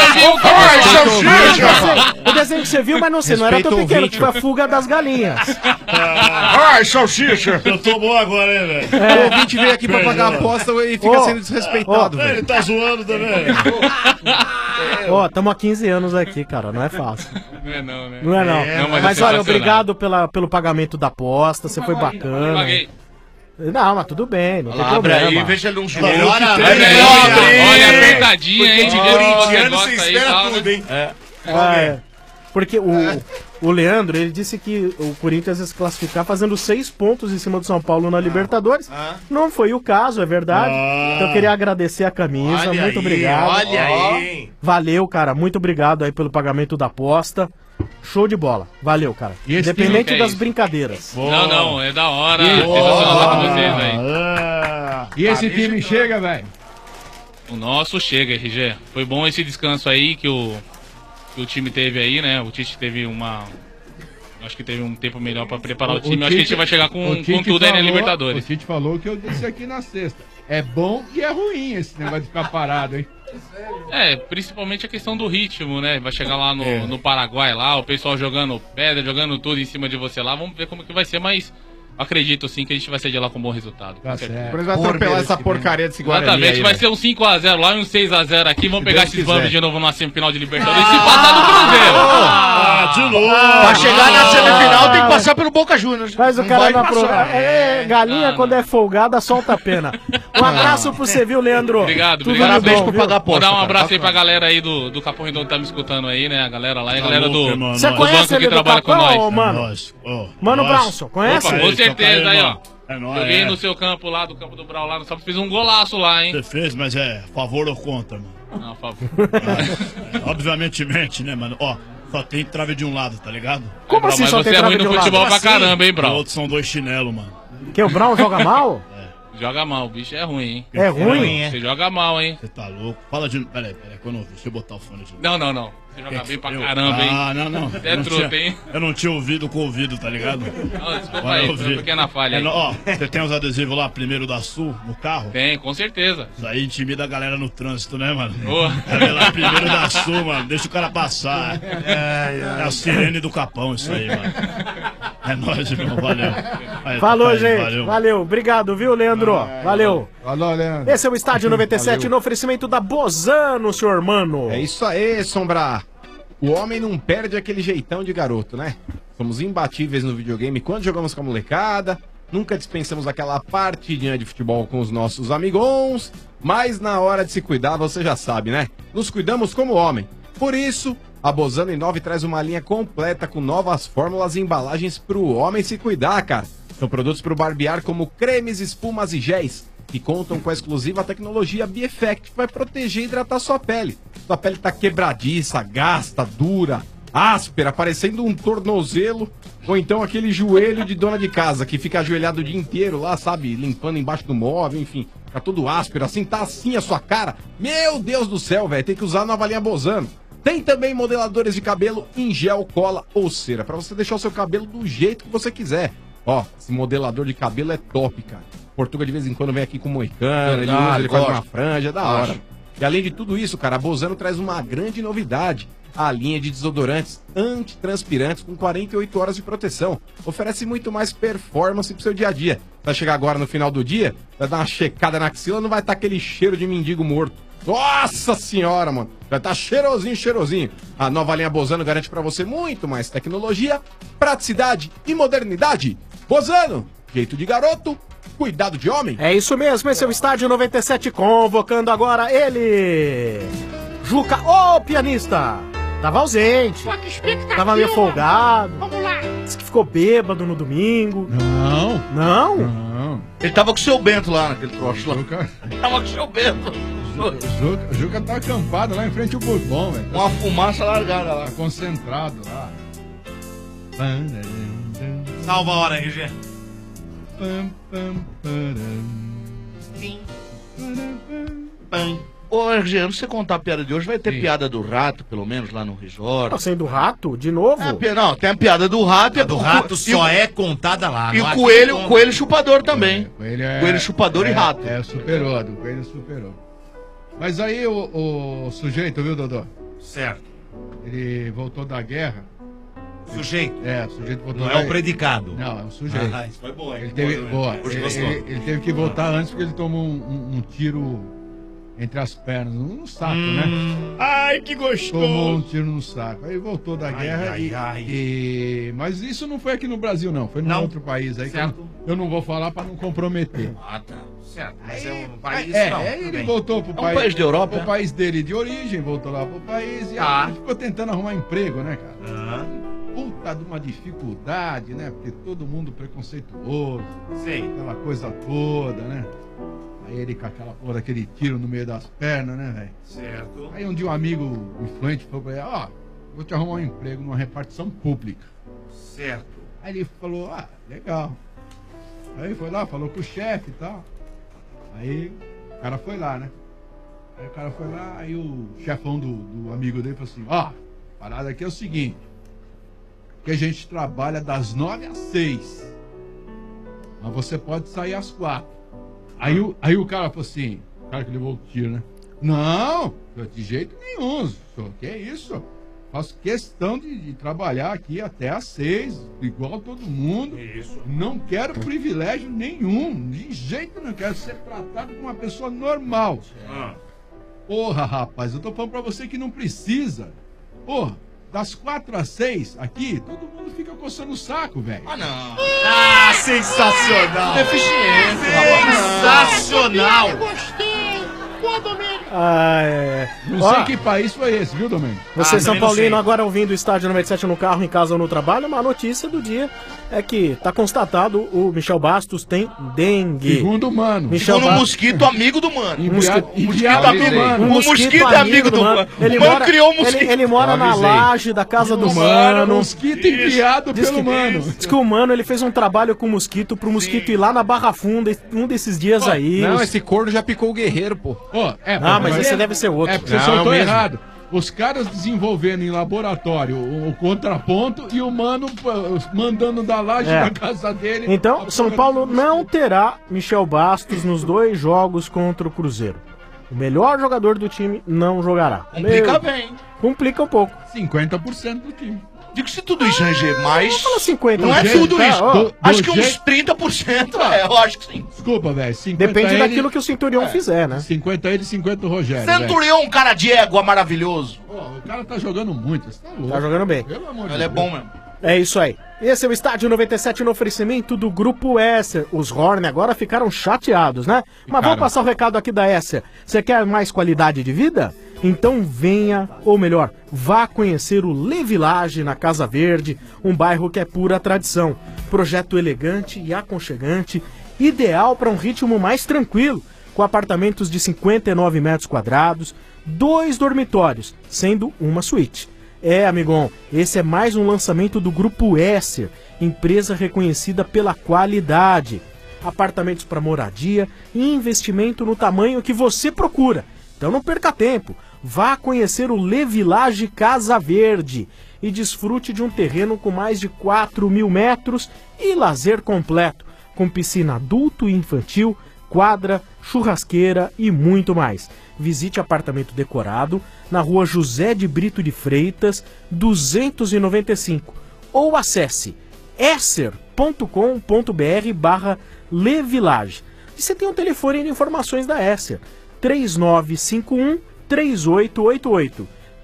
Eu vi o desenho que você viu, mas não sei, não era tão pequeno, que foi a fuga das galinhas. Ai, salsicha! Eu tô bom agora, hein, velho? O ouvinte veio aqui pra pagar a aposta e fica sendo desrespeitado, velho. Ele tá zoando também. Estamos há 15 anos aqui, cara, não é fácil. Não é não, né? Não é não. Mas olha, obrigado pelo pagamento da aposta, você foi bacana. Paguei. Não, mas tudo bem, não tem Abre problema. aí, veja ele um jogo. Olha, apertadinha, hein? Corintiano, você espera tudo, hein? Porque o Leandro, ele disse que o Corinthians ia se classificar fazendo 6 pontos em cima do São Paulo na Libertadores. Não foi o caso, é verdade. Então eu queria agradecer a camisa, Olha muito aí, obrigado. olha aí. Valeu, cara, muito obrigado aí pelo pagamento da aposta. Show de bola. Valeu, cara. E esse Independente time- das brincadeiras. Não, é da hora. E- Sensacional com vocês aí. E esse time chega, velho? O nosso chega, RG. Foi bom esse descanso aí que o time teve aí, né? O Tite teve acho que teve um tempo melhor pra preparar o time. Acho que a gente vai chegar com tudo aí na Libertadores. O Tite falou o que eu disse aqui na sexta. É bom e é ruim esse negócio de ficar parado, hein? Principalmente a questão do ritmo, né? Vai chegar lá no Paraguai, lá, o pessoal jogando pedra, jogando tudo em cima de você lá. Vamos ver como que vai ser, mas acredito sim que a gente vai sair de lá com um bom resultado. Tá certo. Vai atropelar essa porcaria desse Guarani. Exatamente, aí, vai velho. ser um 5x0 lá e um 6x0 aqui. Vamos pegar Deus esses quiser. bambos de novo numa semifinal de Libertadores e passar do Cruzeiro. De novo. Pra chegar na semifinal tem que passar pelo Boca Juniors. Mas o Não cara vai não passar. aprova. Galinha, quando é folgada, solta a pena. Um abraço pra você, viu, Leandro? Obrigado, Tudo obrigado. de bom, viu? Vou dar um abraço aí pra galera aí do Capão Redondo que tá me escutando aí, né? A galera lá e a galera do Você do conhece banco ele que do trabalha com Capão, nós. ô, mano? Mano Brownson, conhece? Opa, com certeza aí, ó. É nóis, Joguei é. no seu campo lá, do campo do Brau lá, só fiz um golaço lá, hein? Você fez, mas é favor ou contra, mano? Não, por favor. Obviamente, né, mano? Ó, só tem trave de um lado, tá ligado? Como assim mas só você tem é trave ruim no de um futebol lado? pra caramba, hein, Brau? Os outros são 2 chinelos, mano. Que o Brown joga mal? Joga mal, o bicho é ruim, hein? É ruim? Você joga mal, hein? Você tá louco? Fala de... Peraí, quando eu ouvi, deixa eu botar o fone de novo. Não. Você joga bem pra caramba, hein? Não. É truta, hein? Eu não tinha ouvido com o ouvido, tá ligado? Não, desculpa Agora aí, eu foi ouvi. uma pequena falha aí. Ó, você tem os adesivos lá, primeiro da Sul, no carro? Tem, com certeza. Isso aí intimida a galera no trânsito, né, mano? Boa. É lá, primeiro da Sul, mano. Deixa o cara passar. É a sirene do Capão, isso aí, mano. É nóis, irmão. Valeu. Aí, Falou, tá aí, gente. Valeu. Obrigado, viu, Leandro? Valeu. Falou, Leandro. Esse é o Estádio 97 Valeu. no oferecimento da Bozano, senhor mano. É isso aí, Sombra. O homem não perde aquele jeitão de garoto, né? Somos imbatíveis no videogame quando jogamos com a molecada. Nunca dispensamos aquela partidinha de futebol com os nossos amigões. Mas na hora de se cuidar, você já sabe, né? Nos cuidamos como homem. Por isso, a Bozano Inove traz uma linha completa com novas fórmulas e embalagens pro homem se cuidar, cara. São produtos pro barbear como cremes, espumas e géis, que contam com a exclusiva tecnologia B-Effect, que vai proteger e hidratar sua pele. Sua pele tá quebradiça, gasta, dura, áspera, parecendo um tornozelo, ou então aquele joelho de dona de casa, que fica ajoelhado o dia inteiro lá, sabe, limpando embaixo do móvel, enfim, tá tudo áspero, assim, tá assim a sua cara. Meu Deus do céu, velho, tem que usar a nova linha Bozano. Tem também modeladores de cabelo em gel, cola ou cera, pra você deixar o seu cabelo do jeito que você quiser. Ó, esse modelador de cabelo é top, cara. Portuga de vez em quando vem aqui com moicano, ele usa, ele faz uma franja, é da hora. E além de tudo isso, cara, a Bozano traz uma grande novidade. a linha de desodorantes antitranspirantes com 48 horas de proteção. Oferece muito mais performance pro seu dia a dia. Vai chegar agora no final do dia, vai dar uma checada na axila, não vai estar aquele cheiro de mendigo morto. Nossa senhora, mano. Vai estar cheirosinho, cheirosinho. A nova linha Bozano garante pra você muito mais tecnologia, praticidade e modernidade. Bozano, jeito de garoto, cuidado de homem. É isso mesmo, esse é o Estádio 97, convocando agora ele, Juca, o pianista. Tava ausente, tava meio folgado. Vamos lá. Disse que ficou bêbado no domingo. Não. Não? Ele tava com o seu Bento lá naquele troço lá. Tava com o seu Bento. O Juca tá acampado lá em frente ao Bourbon, velho. Uma fumaça largada lá. Tá concentrado lá. Salva a hora, RG. Ô, RG, antes de você contar a piada de hoje, vai ter piada do rato, pelo menos, lá no resort. Tá sendo rato? De novo? Não, tem a piada do rato. A do rato só é contada lá. E o coelho chupador também. Coelho chupador e rato. Superou, do coelho superou. Mas aí o sujeito, viu, Dodô? Certo. Ele voltou da guerra. Sujeito? O sujeito voltou Não da... é o predicado. Não, é o sujeito. Isso foi bom, hein? Ele teve, Gostou. ele teve que voltar antes porque ele tomou um tiro entre as pernas, no saco, né? Ai, que gostoso! Tomou um tiro no saco. Aí voltou da guerra Mas isso não foi aqui no Brasil, não. Foi num outro país aí. Certo. Que eu não vou falar pra não comprometer. Ah, tá. Certo. Mas é um país... Ele voltou pro país... país da Europa, pro país dele de origem, voltou lá pro país e aí ele ficou tentando arrumar emprego, né, cara? Puta de uma dificuldade, né? Porque todo mundo preconceituoso. Sei. Aquela coisa toda, né? Aí ele com aquela porra daquele tiro no meio das pernas, né, velho? Certo. Aí um dia um amigo influente falou pra ele, vou te arrumar um emprego numa repartição pública. Certo. Aí ele falou, legal. Aí foi lá, falou com o chefe e tal. Aí o cara foi lá, né? Aí o cara foi lá, aí o chefão do amigo dele falou assim, a parada aqui é o seguinte, que a gente trabalha das 9 às 6. Mas você pode sair às 4. Aí o cara falou assim, o cara que levou o tiro, né? Não, de jeito nenhum, senhor, que isso? Faço questão de trabalhar aqui até às 6, igual todo mundo. Isso. Não quero privilégio nenhum, de jeito nenhum, quero ser tratado como uma pessoa normal. Porra, rapaz, eu tô falando pra você que não precisa. Porra, das 4 às 6 aqui, todo mundo fica coçando o saco, velho. Não. Sensacional. Deficiente. Sensacional. Gostei. Boa, Domênico. Não sei que país foi esse, viu, Domênico? Você, São Paulino, agora ouvindo o Estádio 97 no carro, em casa ou no trabalho, uma notícia do dia é que tá constatado o Michel Bastos tem dengue. Segundo o Mano. Segundo o mosquito amigo do Mano. O mosquito é amigo do Mano. Ele O Mano mora, criou o mosquito. ele mora na laje da casa do Mano. Mosquito enviado Diz pelo que- Mano. Diz que o Mano ele fez um trabalho com o mosquito pro mosquito ir lá na Barra Funda um desses dias aí. Não, esse corno já picou o guerreiro, pô. Mas esse deve ser outro. É porque você soltou errado. Os caras desenvolvendo em laboratório o contraponto e o Mano mandando da laje da casa dele. Então, São Paulo não terá Michel Bastos nos 2 jogos contra o Cruzeiro. O melhor jogador do time não jogará. Complica bem. Complica um pouco. 50% do time. Digo se tudo isso, RG, mas Não fala 50. não é gente, tudo tá? isso. Ó, Acho que uns 30%, eu acho que sim. Desculpa, velho. Depende daquilo que o Centurião fizer, né? 50 ele e 50 o Rogério. velho. Centurião, um cara de égua maravilhoso. O cara tá jogando muito, você tá louco. Tá jogando bem. Pelo amor de Ele é Deus. bom mesmo. É isso aí. Esse é o Estádio 97 no oferecimento do Grupo Esser. Os Horn agora ficaram chateados, né? Mas vamos passar o recado aqui da Esser. Você quer mais qualidade de vida? Então venha, ou melhor, vá conhecer o Le Village na Casa Verde, um bairro que é pura tradição. Projeto elegante e aconchegante, ideal para um ritmo mais tranquilo, com apartamentos de 59 metros quadrados, 2 dormitórios, sendo uma suíte. Amigão, esse é mais um lançamento do Grupo Esser, empresa reconhecida pela qualidade. Apartamentos para moradia e investimento no tamanho que você procura. Então não perca tempo, vá conhecer o Le Village Casa Verde e desfrute de um terreno com mais de 4.000 metros e lazer completo, com piscina adulto e infantil, quadra, churrasqueira e muito mais. visite apartamento decorado na rua José de Brito de Freitas, 295. Ou acesse esser.com.br/levillage. E você tem um telefone de informações da Esser, 3951-3888.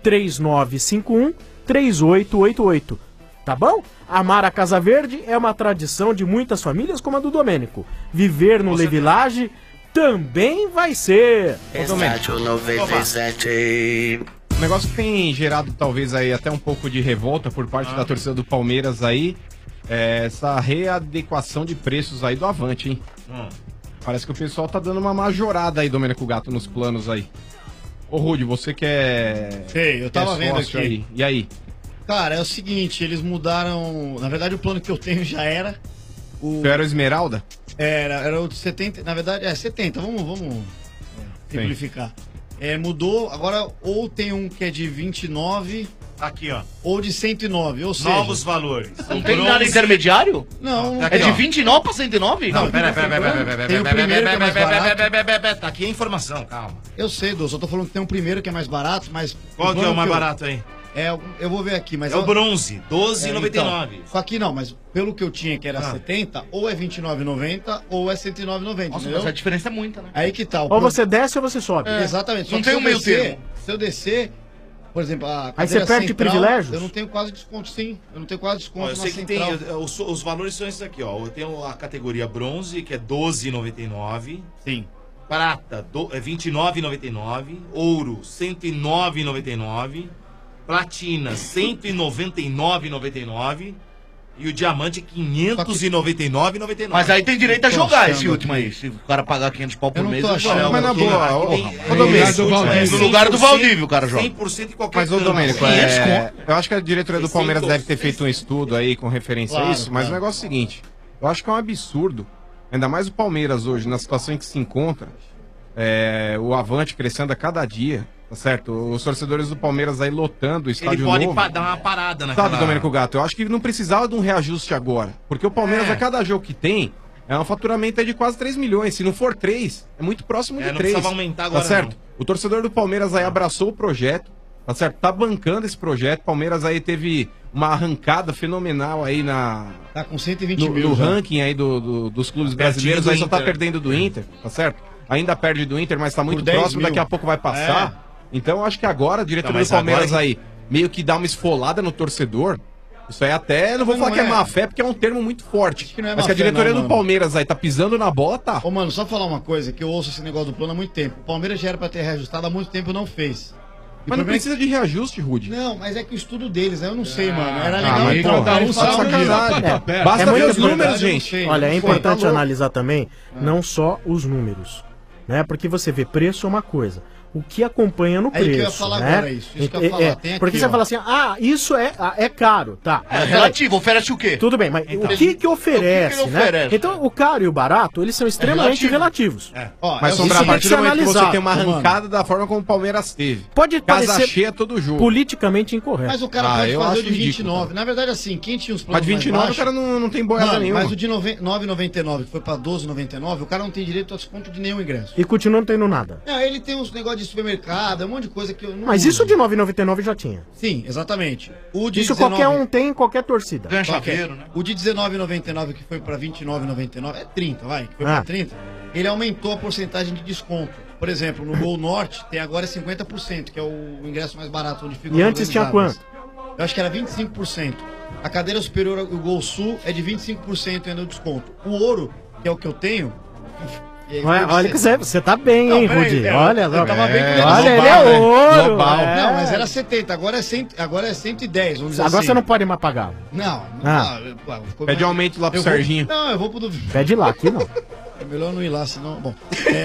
3951-3888. Tá bom? Amar a Casa Verde é uma tradição de muitas famílias como a do Domênico. Viver no Levillage também vai ser. Estádio 97. Um negócio que tem gerado talvez aí até um pouco de revolta por parte da torcida do Palmeiras aí é essa readequação de preços aí do Avante, hein? Parece que o pessoal tá dando uma majorada aí, Domênico Gato, nos planos aí. Ô Rudy, você que é... Sei, eu tava vendo aqui. Aí. E aí? Cara, é o seguinte, eles mudaram... Na verdade, o plano que eu tenho já era... Você era o Esmeralda? Era o de 70... Na verdade, 70. Vamos simplificar. Mudou, agora ou tem um que é de 29... Aqui, ó. Ou de 109, ou seja... Novos valores. Não tem nada intermediário? Não. É de 29 pra 109? Não, pera. Tem o primeiro que é mais barato. Tá aqui a informação, calma. Eu sei, Dô, só tô falando que tem um primeiro que é mais barato, mas... Qual que é o mais barato aí? Eu vou ver aqui, mas... É o bronze, 12,99. Então, só que não, mas pelo que eu tinha, que era 70, ou é 29,90 ou é 109,90. Nossa, entendeu? mas a diferença é muita, né? Aí que tá. Ou você desce ou você sobe. Exatamente. Não Só que tem se um eu meio descer- termo. Se eu descer, por exemplo, a Aí você cadeira perde central, privilégios? Eu não tenho quase desconto, sim. Eu não tenho quase desconto Ó, eu na sei que tem, central. os valores são esses aqui, ó. Eu tenho a categoria bronze, que é 12,99. Sim. Prata, 29,99. Ouro, 109,99. Platina, 199,99. E o diamante, 599,99. Mas aí tem direito a jogar esse último aí. Se o cara pagar 500 pau por mês, eu jogo. Mas na boa, No lugar do Valdívio o cara joga. 100% em qualquer Mas, ô campo. Domênico, 500 conto. eu acho que a diretoria do Tem Palmeiras 100 deve ter feito um estudo aí com referência a Claro, isso, mas o negócio é o seguinte, eu acho que é um absurdo, ainda mais o Palmeiras hoje, na situação em que se encontra, o Avante crescendo a cada dia, tá certo? Os torcedores do Palmeiras aí lotando o Ele estádio pode novo. dar uma parada naquela... Sabe, Domênico Gato, eu acho que não precisava de um reajuste agora, porque o Palmeiras, a cada jogo que tem, é um faturamento aí de quase 3 milhões. Se não for 3, é muito próximo de não 3. precisava aumentar agora, tá certo? não. O torcedor do Palmeiras aí abraçou o projeto, tá certo? Tá bancando esse projeto. O Palmeiras aí teve uma arrancada fenomenal aí Tá com 120 mil no já. ranking aí dos clubes Pertinho brasileiros. do Aí só tá Inter. perdendo do Inter, tá certo? Ainda perde do Inter, mas tá muito 10 próximo. mil. Daqui a pouco vai passar. Então eu acho que agora a diretoria Mas do Palmeiras agora- aí meio que dá uma esfolada no torcedor. Isso aí até, não vou Mas falar não que é é. má fé, porque é um termo muito forte. que não é Mas má que a fé, diretoria não, do mano. Palmeiras aí tá pisando na bola, tá. Ô, mano, só falar uma coisa, que eu ouço esse negócio do plano há muito tempo. O Palmeiras já era pra ter reajustado há muito tempo e não fez. E Mas não o problema é precisa de reajuste, Rude. Não, mas é que o estudo deles, eu não sei, mano. Era legal. mas então, cada um eles sabe falam o que que- sabe. Basta ver muito os números, verdade, eu não gente. sei. Olha, é Pô, importante tá louco. analisar também não só os números, né? Porque você vê preço é uma coisa, o que acompanha no É preço, aí que eu ia falar né? agora, isso que eu ia falar. Tem Porque aqui, você ó. fala assim, isso é caro, tá? É relativo, oferece o quê? Tudo bem, mas Então. o que oferece, O que ele né? oferece? Então, o caro e o barato, eles são extremamente relativo. relativos. Ó, Mas é o Sombra, a seguinte, partir do momento que você analisar, tem uma mano. arrancada da forma como o Palmeiras teve. Pode Casa parecer cheia todo jogo. politicamente incorreto. Mas o cara pode eu fazer o acho de ridículo, 29. Na verdade, assim, quem tinha os Mas planos de 29 mais o cara baixos... não tem boiada Mano, nenhuma. mas o de 9,99 que foi pra 12,99, o cara não tem direito a desconto de nenhum ingresso. E continua não tendo nada. Não, ele tem uns negócios de supermercado, um monte de coisa que eu não Mas uso. isso de 9,99 já tinha. Sim, exatamente. O de Isso qualquer um tem em qualquer torcida. Ganha Qualquer. chaveiro, né? O de 19,99 que foi pra 29,99 é 30, vai, que foi Ah. pra 30. Ele aumentou a porcentagem de desconto. Por exemplo, no Gol Norte tem agora 50%, que é o ingresso mais barato onde ficam E as antes tinha organizadas. Eu acho que era 25%. A cadeira superior ao Gol Sul é de 25% ainda o desconto. O ouro, que é o que eu tenho. Olha que você tá bem, hein, Rudi? Olha, eu tava bem com olha, ele global, é né? ouro. Global. é. Não, mas era 70, agora é 110, vamos dizer Agora assim. você não pode mais pagar. Não, Ah. Pede um aumento lá pro eu vou- Serginho. Não, eu vou pro do... Pede lá, aqui não. É melhor não ir lá, senão... Bom,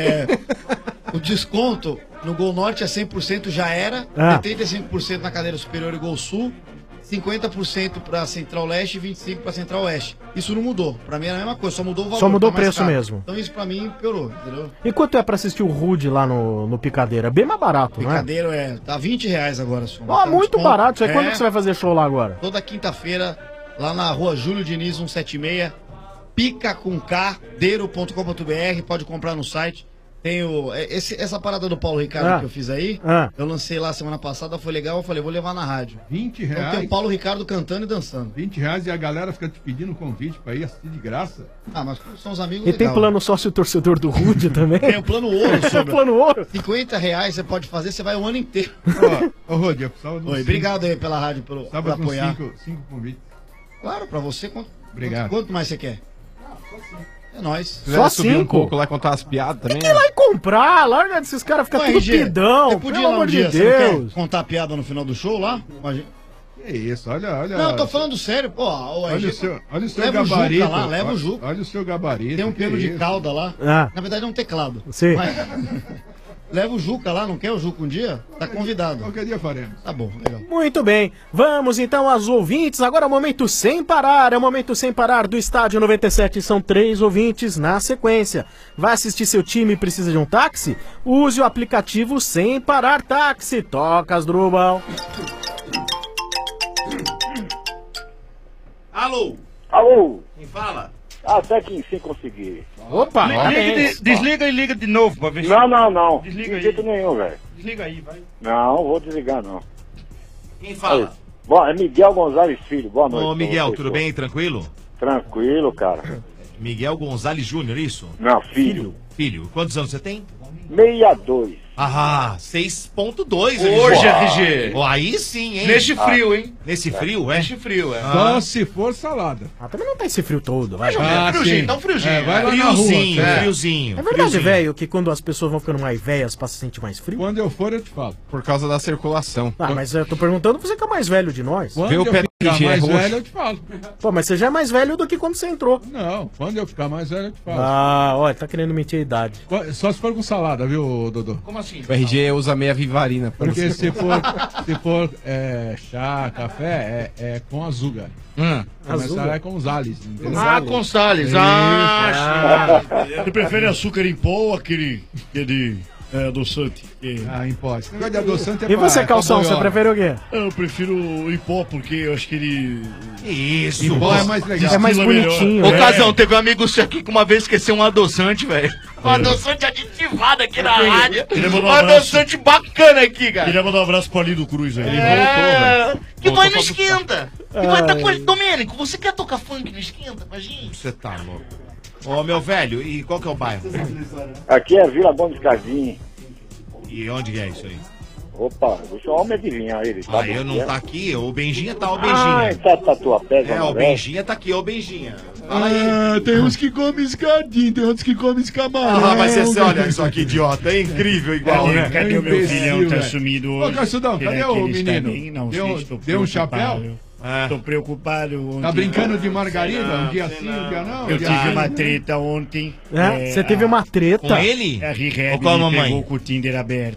o desconto no Gol Norte é 100%, já era. Ah. 75% na cadeira superior e Gol Sul. 50% pra Central Leste e 25% pra Central Oeste. Isso não mudou. Pra mim era a mesma coisa, só mudou o valor. Só mudou tá o mais preço caro. mesmo. Então isso pra mim piorou, entendeu? E quanto é pra assistir o Rude lá no Picadeira? Bem mais barato, não é? Picadeiro tá R$20 agora, só. Ó, muito barato. Isso aí, quando É. que você vai fazer show lá agora? Toda quinta-feira, lá na rua Júlio Diniz 176, pica com K, deiro.com.br, pode comprar no site. Tenho. Essa parada do Paulo Ricardo que eu fiz aí, eu lancei lá semana passada, foi legal, eu falei, vou levar na rádio. R$20. Então tem o Paulo Ricardo cantando e dançando. R$20 e a galera fica te pedindo convite pra ir assistir de graça. Ah, mas são os amigos E tem plano sócio torcedor do Rude também? Tem o plano ouro, sobre. Plano ouro. R$50 você pode fazer, você vai o ano inteiro. Ô, Rodi, eu precisava de uns Oi, obrigado aí pela rádio, por apoiar. 5 convites. Claro, pra você, Obrigado. Quanto mais você quer? É nóis. Se quiser subir um pouco lá e contar as piadas também. Tem que ir lá e comprar, larga desses caras, fica tudo pidão, Você podia ir pelo lá um amor de dia, você não quer Deus. contar piada no final do show lá? Que isso, olha. Não, eu tô falando sério, pô. Olha o seu leva gabarito. O Juca lá, leva o Juca. Olha o seu gabarito. Tem um pelo de cauda lá. Na verdade é um teclado. Sim. Leva o Juca lá, não quer o Juca um dia? Tá convidado. Qualquer dia faremos. Tá bom, legal. Muito bem, vamos então aos ouvintes. Agora é o momento sem parar, é o momento sem parar do Estádio 97. São 3 ouvintes na sequência. Vai assistir seu time e precisa de um táxi? Use o aplicativo Sem Parar Táxi. Toca as Drubal. Alô? Alô? Quem fala? Até que enfim consegui. Opa! Desliga e liga de novo pra ver se... Não. Desliga De jeito aí. nenhum, velho. Desliga aí, vai. Não, vou desligar, não. Quem fala? Bom, é Miguel Gonzalez Filho. Boa noite. Ô, Miguel, pra você, tudo pô. bem? Tranquilo? Tranquilo, cara. Miguel Gonzalez Júnior, isso? Não, filho. Filho. Quantos anos você tem? 62. Ah, 6.2 Hoje, RG. Ó, aí sim, hein? Neste frio, hein? Nesse frio, é? Neste frio, é. Só se for salada. Também não tá esse frio todo, vai. Friozinho, tá um friozinho. É, vai lá na Friozinho, rua. friozinho. É verdade, velho, que quando as pessoas vão ficando mais velhas, passa a sentir mais frio? Quando eu for, eu te falo. Por causa da circulação. Ah, mas eu tô perguntando você que é mais velho de nós. Quando Vê o eu pé ficar de mais roxo. velho, eu te falo. Pô, mas você já é mais velho do que quando você entrou. Não, quando eu ficar mais velho, eu te falo. Ah, olha, tá querendo mentir a idade. Só se for com salada, viu, Dodô? Como assim? O RG usa meia vivarina. pra Porque não- se for chá, café, é com azúcar. Começar é com os ales. entendeu? Ah, com Salles. Isso. Você prefere açúcar em pó ou aquele adoçante? Ah, em pó. Esse negócio de adoçante é E você, pra Calção, você boiola. prefere o quê? Eu prefiro em pó, porque eu acho que ele... Isso. Em pó é mais legal. É mais Estilo bonitinho. Ô, né? Casão, teve um amigo seu aqui que uma vez esqueceu um adoçante, velho. Um adoçante aditivado aqui na rádio. Queria mandar Um um abraço. adoçante bacana aqui, cara. Queria mandar um abraço pro Alido Cruz aí. Que vai no esquenta. Que vai estar com ele. Domênico, você quer tocar funk no esquenta com a gente? Você tá louco. Ô, meu velho, e qual que é o bairro? Aqui é Vila Bom dos Cardim. E onde é isso aí? Opa, deixa o homem adivinhar ele. Ah, eu não tá aqui, o Benjinha tá, o Benjinha. Tá Tatuapé, É, o Benjinha tá aqui, ô Benjinha. Fala aí. Ah, tem uns que comem escadinho, tem outros que comem camarão. Ah, mas você olha só que idiota, é incrível igual, né? Cadê o meu Imbecil, filhão? Tá velho. sumido Ô, hoje. Caçudão, Será cadê que o ele está menino? bem? Não, Deu- estou deu um preocupado. chapéu? Estou preocupado. Ontem. Tá brincando de margarida? Um dia sim, um dia não? Eu um dia tive sim. uma treta ontem. Você teve uma treta? Com ele? A Rihab Ou com a me mamãe? pegou com o Tinder aberto.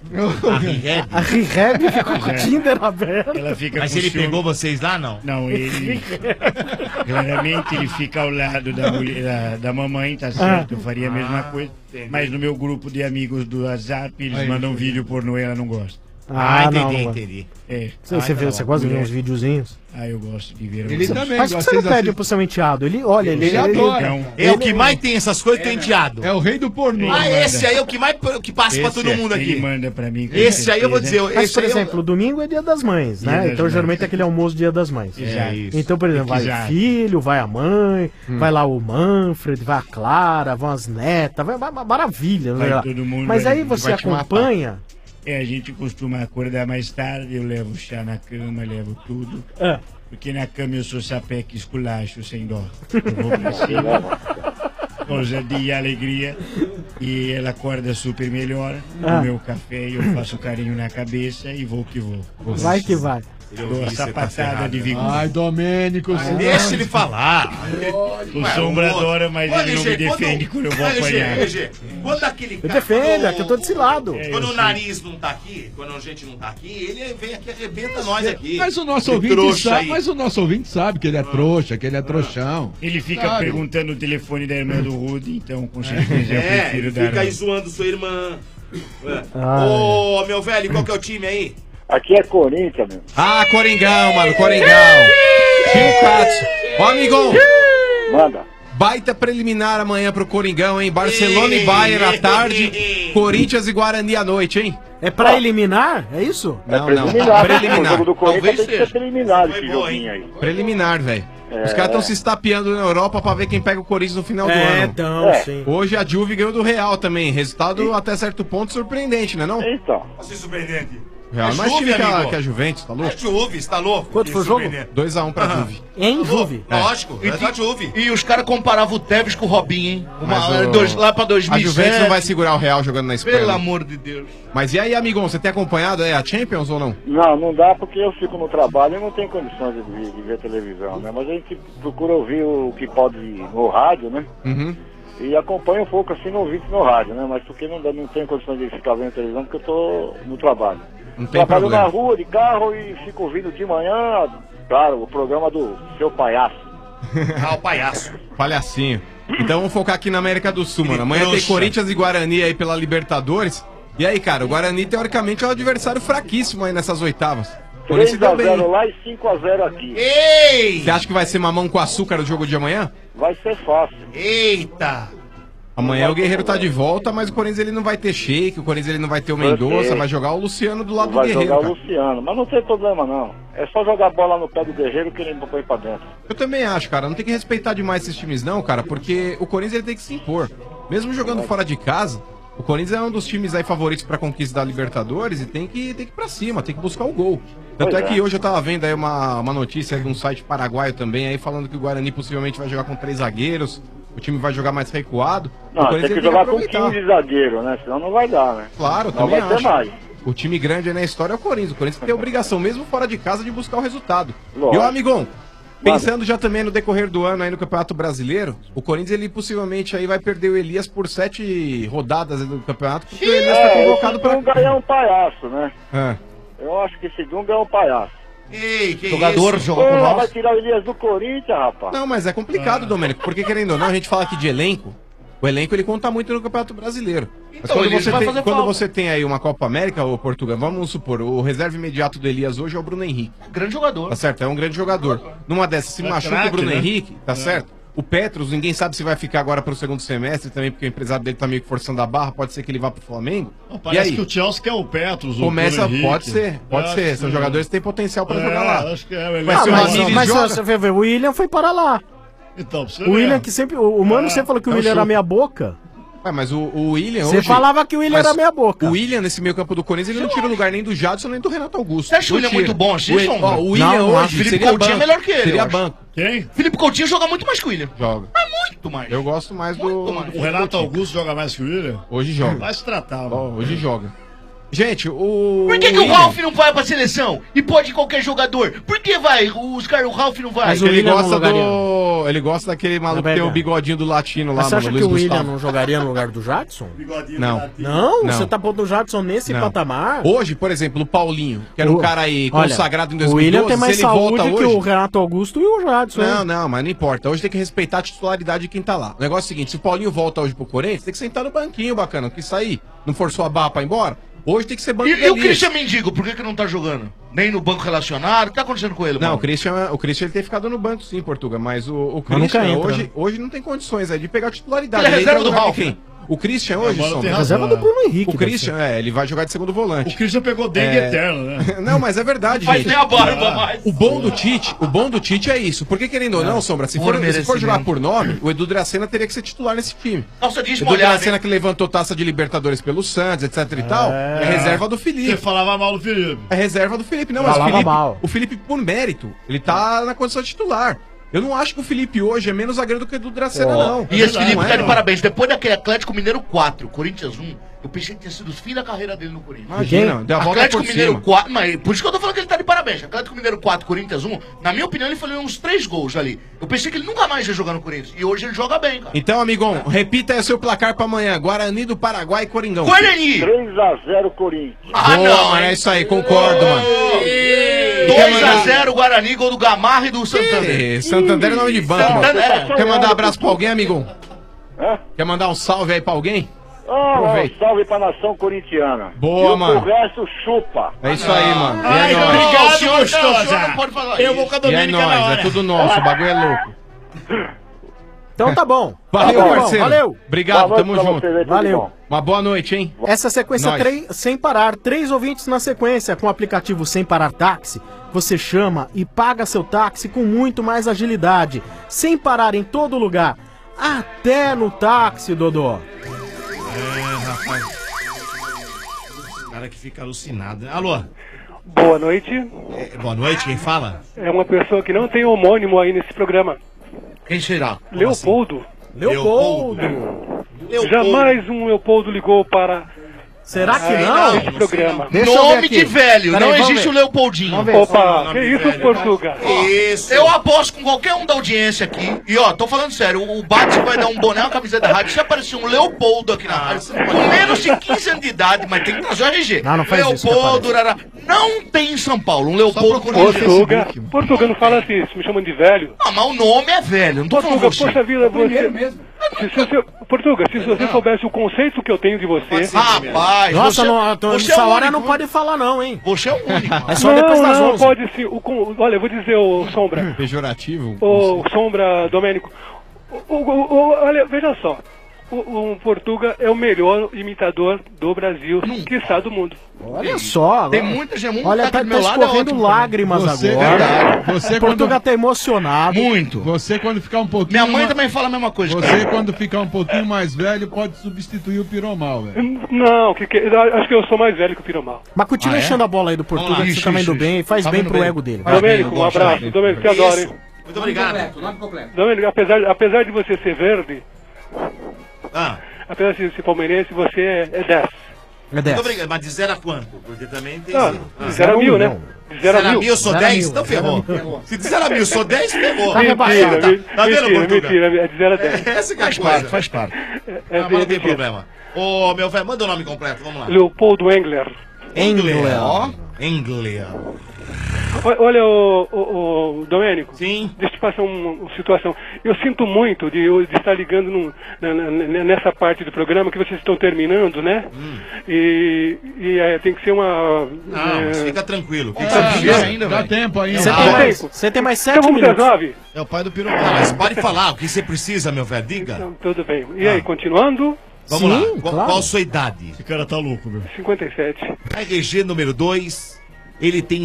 A Rihab ficou com o Tinder aberto. Ela fica Mas com ele ciúme. pegou vocês lá, não? Não, ele. Claramente ele fica ao lado da, mulher, da mamãe, tá certo? Eu faria a mesma coisa. Mas no meu grupo de amigos do WhatsApp, eles Aí, mandam vídeo pornô e ela não gosta. Entendi. É. Você gosta de ver uns videozinhos? Ah, eu gosto de ver. Ele também Mas por que você não pede pro seu enteado? Ele, olha, ele adora. É o que mais tem essas coisas, tem enteado. É o rei do pornô. Ah, esse aí é o que mais que passa pra todo mundo Ele aqui. manda pra mim. com Esse aí eu vou certeza. dizer. Mas, Esse por aí eu- exemplo, domingo é dia das mães, Dia né? das Então, mães. geralmente é aquele almoço dia das mães. É isso. Então, por exemplo, vai o Exato. filho, vai a mãe, vai lá o Manfred, vai a Clara, vão as netas, vai maravilha. Vai né? todo mundo, Mas aí vai- você vai te matar. acompanha... É, a gente costuma acordar mais tarde, eu levo chá na cama, levo tudo. É. Porque na cama eu sou sapeca esculacho, sem dó. Eu vou pra cima, ousadia e alegria. E ela acorda super melhor, Ah. o meu café, eu faço carinho na cabeça e vou que vou. Vai que vai. Dou a sapatada de vigor. Ai, Domênico. Deixa ele falar. O Sombra adora, mas Ô, ele não me LG, defende quando eu vou apanhar. LG, quando aquele Eu cara. defendo, é que eu tô desse lado. Quando o nariz não tá aqui, quando a gente não tá aqui, ele vem aqui e arrebenta nós aqui. Mas o nosso Que ouvinte trouxa sabe, aí. mas o nosso ouvinte sabe que ele é trouxa, que ele é trouxão. Ele fica Sabe? perguntando o telefone da irmã do Rudy, então com certeza eu É, prefiro ele dar. fica aí zoando sua irmã. Ai. Ô, meu velho, qual que é o time aí? Aqui é Corinthians, meu. Ah, Coringão, mano, Coringão. Time Cats. Ó, amigão. Manda. Baita preliminar amanhã pro Coringão, hein? Barcelona e Bayern à tarde, Corinthians e Guarani à noite, hein? É pra eliminar? É isso? Não, preliminar. Preliminar. O jogo do Corinthians Talvez tem que ser preliminar esse joguinho aí. Preliminar, velho. É. Os caras estão se estapeando na Europa pra ver quem pega o Corinthians no final do ano. Então, sim. Hoje a Juve ganhou do Real também. Resultado até certo ponto surpreendente, né não? Então. Assim, surpreendente. Real é mais time que a Juventus, tá louco? É Juve, você tá louco? Quanto foi o jogo? 2x1 pra Juve. Em Juve? Lógico, é da Juve. E os caras comparavam o Tevez com o Robinho, hein? Mas Lá pra 2007. A Juventus não vai segurar o Real jogando na Espanha. Pelo amor de Deus. Mas e aí, amigão, você tem acompanhado a Champions ou não? Não dá porque eu fico no trabalho e não tenho condições de ver televisão, né? Mas a gente procura ouvir o que pode no rádio, né? Uhum. E acompanha um pouco assim no ouvido no rádio, né? Mas porque não tenho condições de ficar vendo televisão porque eu tô no trabalho. Não tem Trabalho problema. na rua, de carro e fico ouvindo de manhã, claro, o programa do seu palhaço. O palhaço. Palhacinho. Então vamos focar aqui na América do Sul, mano. Amanhã tem Corinthians e Guarani aí pela Libertadores. E aí, cara, o Guarani teoricamente é um adversário fraquíssimo aí nessas oitavas. 3x0 lá e 5x0 aqui. Ei! Você acha que vai ser mamão com açúcar o jogo de amanhã? Vai ser fácil. Eita! Amanhã o Guerreiro tá de volta, mas o Corinthians ele não vai ter Sheik, o Corinthians ele não vai ter o Mendonça, vai jogar o Luciano do lado do Guerreiro. Vai jogar cara. o Luciano, mas não tem problema não. É só jogar a bola no pé do Guerreiro que ele põe pra dentro. Eu também acho, cara. Não tem que respeitar demais esses times não, cara, porque o Corinthians ele tem que se impor. Mesmo jogando fora de casa, o Corinthians é um dos times aí favoritos pra conquista da Libertadores e tem que ir pra cima, tem que buscar o gol. Tanto é que hoje eu tava vendo aí uma notícia de um site paraguaio também aí falando que o Guarani possivelmente vai jogar com 3 zagueiros, o time vai jogar mais recuado. Não, o Corinthians tem que ele jogar com aproveitar. 15 zagueiros, né? Senão não vai dar, né? Claro, não também vai ter acho. mais. O time grande aí na história é o Corinthians. O Corinthians tem a obrigação, mesmo fora de casa, de buscar o resultado. Lógico. E ó, amigão, pensando já também no decorrer do ano aí no Campeonato Brasileiro, o Corinthians ele possivelmente aí vai perder o Elias por 7 rodadas do campeonato, porque o Elias tá convocado esse Dunga é um palhaço, né? É. Eu acho que esse Dunga é um palhaço. Ei, que Jogador isso? jogou com Pô, nós. vai tirar o Elias do Corinthians, rapaz. Não, mas é complicado, Domênico, porque querendo ou não, a gente fala aqui de elenco. O elenco ele conta muito no Campeonato Brasileiro. Mas Então, quando, Elias vai fazer quando falta. você tem aí uma Copa América, ô Portugal, vamos supor, o reserva imediato do Elias hoje é o Bruno Henrique. Grande jogador. Tá certo? É um grande jogador. Numa dessas, se É machuca o craque, Bruno né? Henrique, tá É. certo? O Petros, ninguém sabe se vai ficar agora pro segundo semestre também, porque o empresário dele tá meio que forçando a barra, pode ser que ele vá pro Flamengo. Não, E parece aí? que o Chelsea quer o Petros, o Começa, Bruno Henrique. pode ser. Acho São que- jogadores que têm potencial pra É, jogar lá. acho que é, Vai ser o Ramires mas joga? você vê, o William foi para lá. Então, pra você O William ver. que sempre. O Mano sempre falou que o é o William era show. meia boca. Ué, mas o William Você hoje... falava que o William Mas era meia boca. O William, nesse meio campo do Corinthians, ele não tira o lugar nem do Jadson, nem do Renato Augusto. Você acha o Não William tira. muito bom assim, O Sombra? ó, o William Não, hoje Felipe seria Coutinho banco. é melhor que ele, eu Seria acho. banco. Quem? Felipe Coutinho joga muito mais que o William. Joga. Muito mais. Eu gosto mais do... O Renato Augusto joga mais que o William? Hoje joga. Vai se tratar, Ó, mano. hoje joga. Gente, o... Por que, que o William- Ralf não vai pra seleção? E pode ir qualquer jogador? Por que vai? O Ralf não vai? Mas ele gosta do... Ele gosta daquele maluco que tem o bigodinho do latino lá, Mas você mano, acha Luiz que o William Gustavo. não jogaria no lugar do Jadson? Não. Não? Não. Você tá pondo o Jadson nesse Não. patamar? Hoje, por exemplo, o Paulinho, que era um cara aí Olha, consagrado em o 2012, William tem mais se ele volta saúde que hoje... o Renato Augusto e o Jadson. Não, hein? não, mas não importa. Hoje tem que respeitar a titularidade de quem tá lá. O negócio é o seguinte, se o Paulinho volta hoje pro Corinthians, tem que sentar no banquinho, bacana. Que isso aí não forçou a barra pra ir embora? Hoje tem que ser banco E do o Elias. Christian Mendigo, por que não tá jogando? Nem no banco relacionado? O que tá acontecendo com ele, Não, mano? o Christian ele tem ficado no banco sim, Portugal, mas o Mas nunca Christian entra, hoje, né? hoje não tem condições aí de pegar a titularidade. Ele é reserva entra no do lugar Ralf, de quem? né? O Christian hoje, Agora Sombra. tem razão. Reserva do Bruno Henrique, O Christian, ele vai jogar de segundo volante. O Christian pegou dengue eterno, né? Não, mas é verdade, Faz gente. nem a barba mais. O bom do Tite é isso. Porque querendo ou não, Sombra, se for jogar por nome, o Edu Dracena teria que ser titular nesse time. Nossa, diz Edu molhado, Dracena hein? que levantou taça de Libertadores pelo Santos, etc e tal, é reserva do Felipe. Você falava mal do Felipe. É reserva do Felipe. Não, mas o Felipe, por mérito, ele tá na condição de titular. Eu não acho que o Felipe hoje é menos zagueiro do que o Edu Dracena, não. E esse Felipe Não é, tá de não. parabéns. Depois daquele Atlético Mineiro 4, Corinthians 1, eu pensei que tinha sido o fim da carreira dele no Corinthians. Imagina, deu a volta Atlético por Mineiro cima. 4, mas por isso que eu tô falando que ele tá de parabéns. Atlético Mineiro 4, Corinthians 1, na minha opinião, ele falou uns 3 gols ali. Eu pensei que ele nunca mais ia jogar no Corinthians. E hoje ele joga bem, cara. Então, amigão, repita aí o seu placar pra amanhã. Guarani do Paraguai e Coringão. Guarani! 3x0 Corinthians. Boa, mano, é isso aí, concordo, mano. 2x0 Guarani, gol do Gamarra e do Santander. Santander é nome de banco, Santander. mano. Quer mandar um abraço pra alguém, amigão? Quer mandar um salve aí pra alguém? Aproveita. Salve pra nação corintiana. Boa, e mano. o resto chupa. É isso aí, mano. E Ai, é nóis. obrigado, senhor, gostosa. senhor não pode falar Eu isso. vou com a E é Domênica na nóis, hora. é tudo nosso, o bagulho é louco. Então tá bom. Valeu, Tá bom, parceiro. Valeu. Obrigado, Boa tamo noite pra junto. vocês aí, tudo de Valeu. bom. Uma boa noite, hein? Essa sequência Nós. sem parar, 3 ouvintes na sequência com o aplicativo Sem Parar Táxi. Você chama e paga seu táxi com muito mais agilidade, sem parar em todo lugar, até no táxi, Dodô. Rapaz. O cara que fica alucinado, né? Alô? Boa noite. Boa noite, quem fala? É uma pessoa que não tem homônimo aí nesse programa. Quem será? Leopoldo. Leopoldo. Jamais um Leopoldo ligou para... Será que não? Esse programa. Nome de velho, não existe o Leopoldinho. Opa, que isso, Portuga? Isso. Eu aposto com qualquer um da audiência aqui. E ó, tô falando sério, o Bate vai dar um boné, uma camiseta da rádio. Se aparecer um Leopoldo aqui na rádio, com menos de 15 anos de idade, mas tem que trazer o RG. Não faz isso, Leopoldo, Rara. Não tem em São Paulo um Leopoldo com Portuga, não fala assim, me chamam de velho. Ah, mas o nome é velho, não tô falando Portuga, você. poxa vida, você... Portuga, se você soubesse o conceito que eu tenho de você... Rapaz, Nossa, você essa é o hora único. não pode falar não, hein? Você é o único. É só depois das 11. Pode sim. Olha, eu vou dizer, o Sombra. Pejorativo? O Sombra, Domênico. Olha, veja só. O Portuga é o melhor imitador do Brasil, quiçá do mundo. Olha só. Tem muita gente, Olha, tá escorrendo lágrimas agora. Você Portuga tá emocionado. Muito. Você quando ficar um pouquinho... Minha mãe também fala a mesma coisa. Você quando ficar um pouquinho mais velho pode substituir o Piromal, velho. Não, acho que eu sou mais velho que o Piromal. Mas continua enchendo a bola aí do Portuga, que você tá indo bem e faz bem pro ego dele. Domênico, um abraço. Domênico, te adoro, hein? Muito obrigado. Domênico, apesar de você ser verde, apesar de ser palmeirense, você é 10. Muito obrigado, mas de 0 a quanto? Porque também tem... De 0 a 1000, né? De 0 a 1000 eu sou 10, então ferrou. Se de 0 a 1000 eu sou 10, ferrou. Tá rebaixado. Tá vendo, Portuga? Mentira, é de 0 a 10. Essa que é a coisa. Faz parte. Mas não tem problema. Ô, meu velho, manda o nome completo, vamos lá. Leopoldo Engler. Ó. Engler. Olha, o Domênico. Sim. Deixa eu te passar uma situação. Eu sinto muito de estar ligando nessa parte do programa que vocês estão terminando, né? E tem que ser uma... Não, mas fica tranquilo. Dá tempo ainda. Você tem mais 7 Então vamos às minutos. 9? É o pai do Piromal. Mas pode falar o que você precisa, meu velho, diga. Então, tudo bem. E aí, continuando? Vamos lá. Qual a sua idade? Esse cara tá louco, meu. 57. RG número 2, ele tem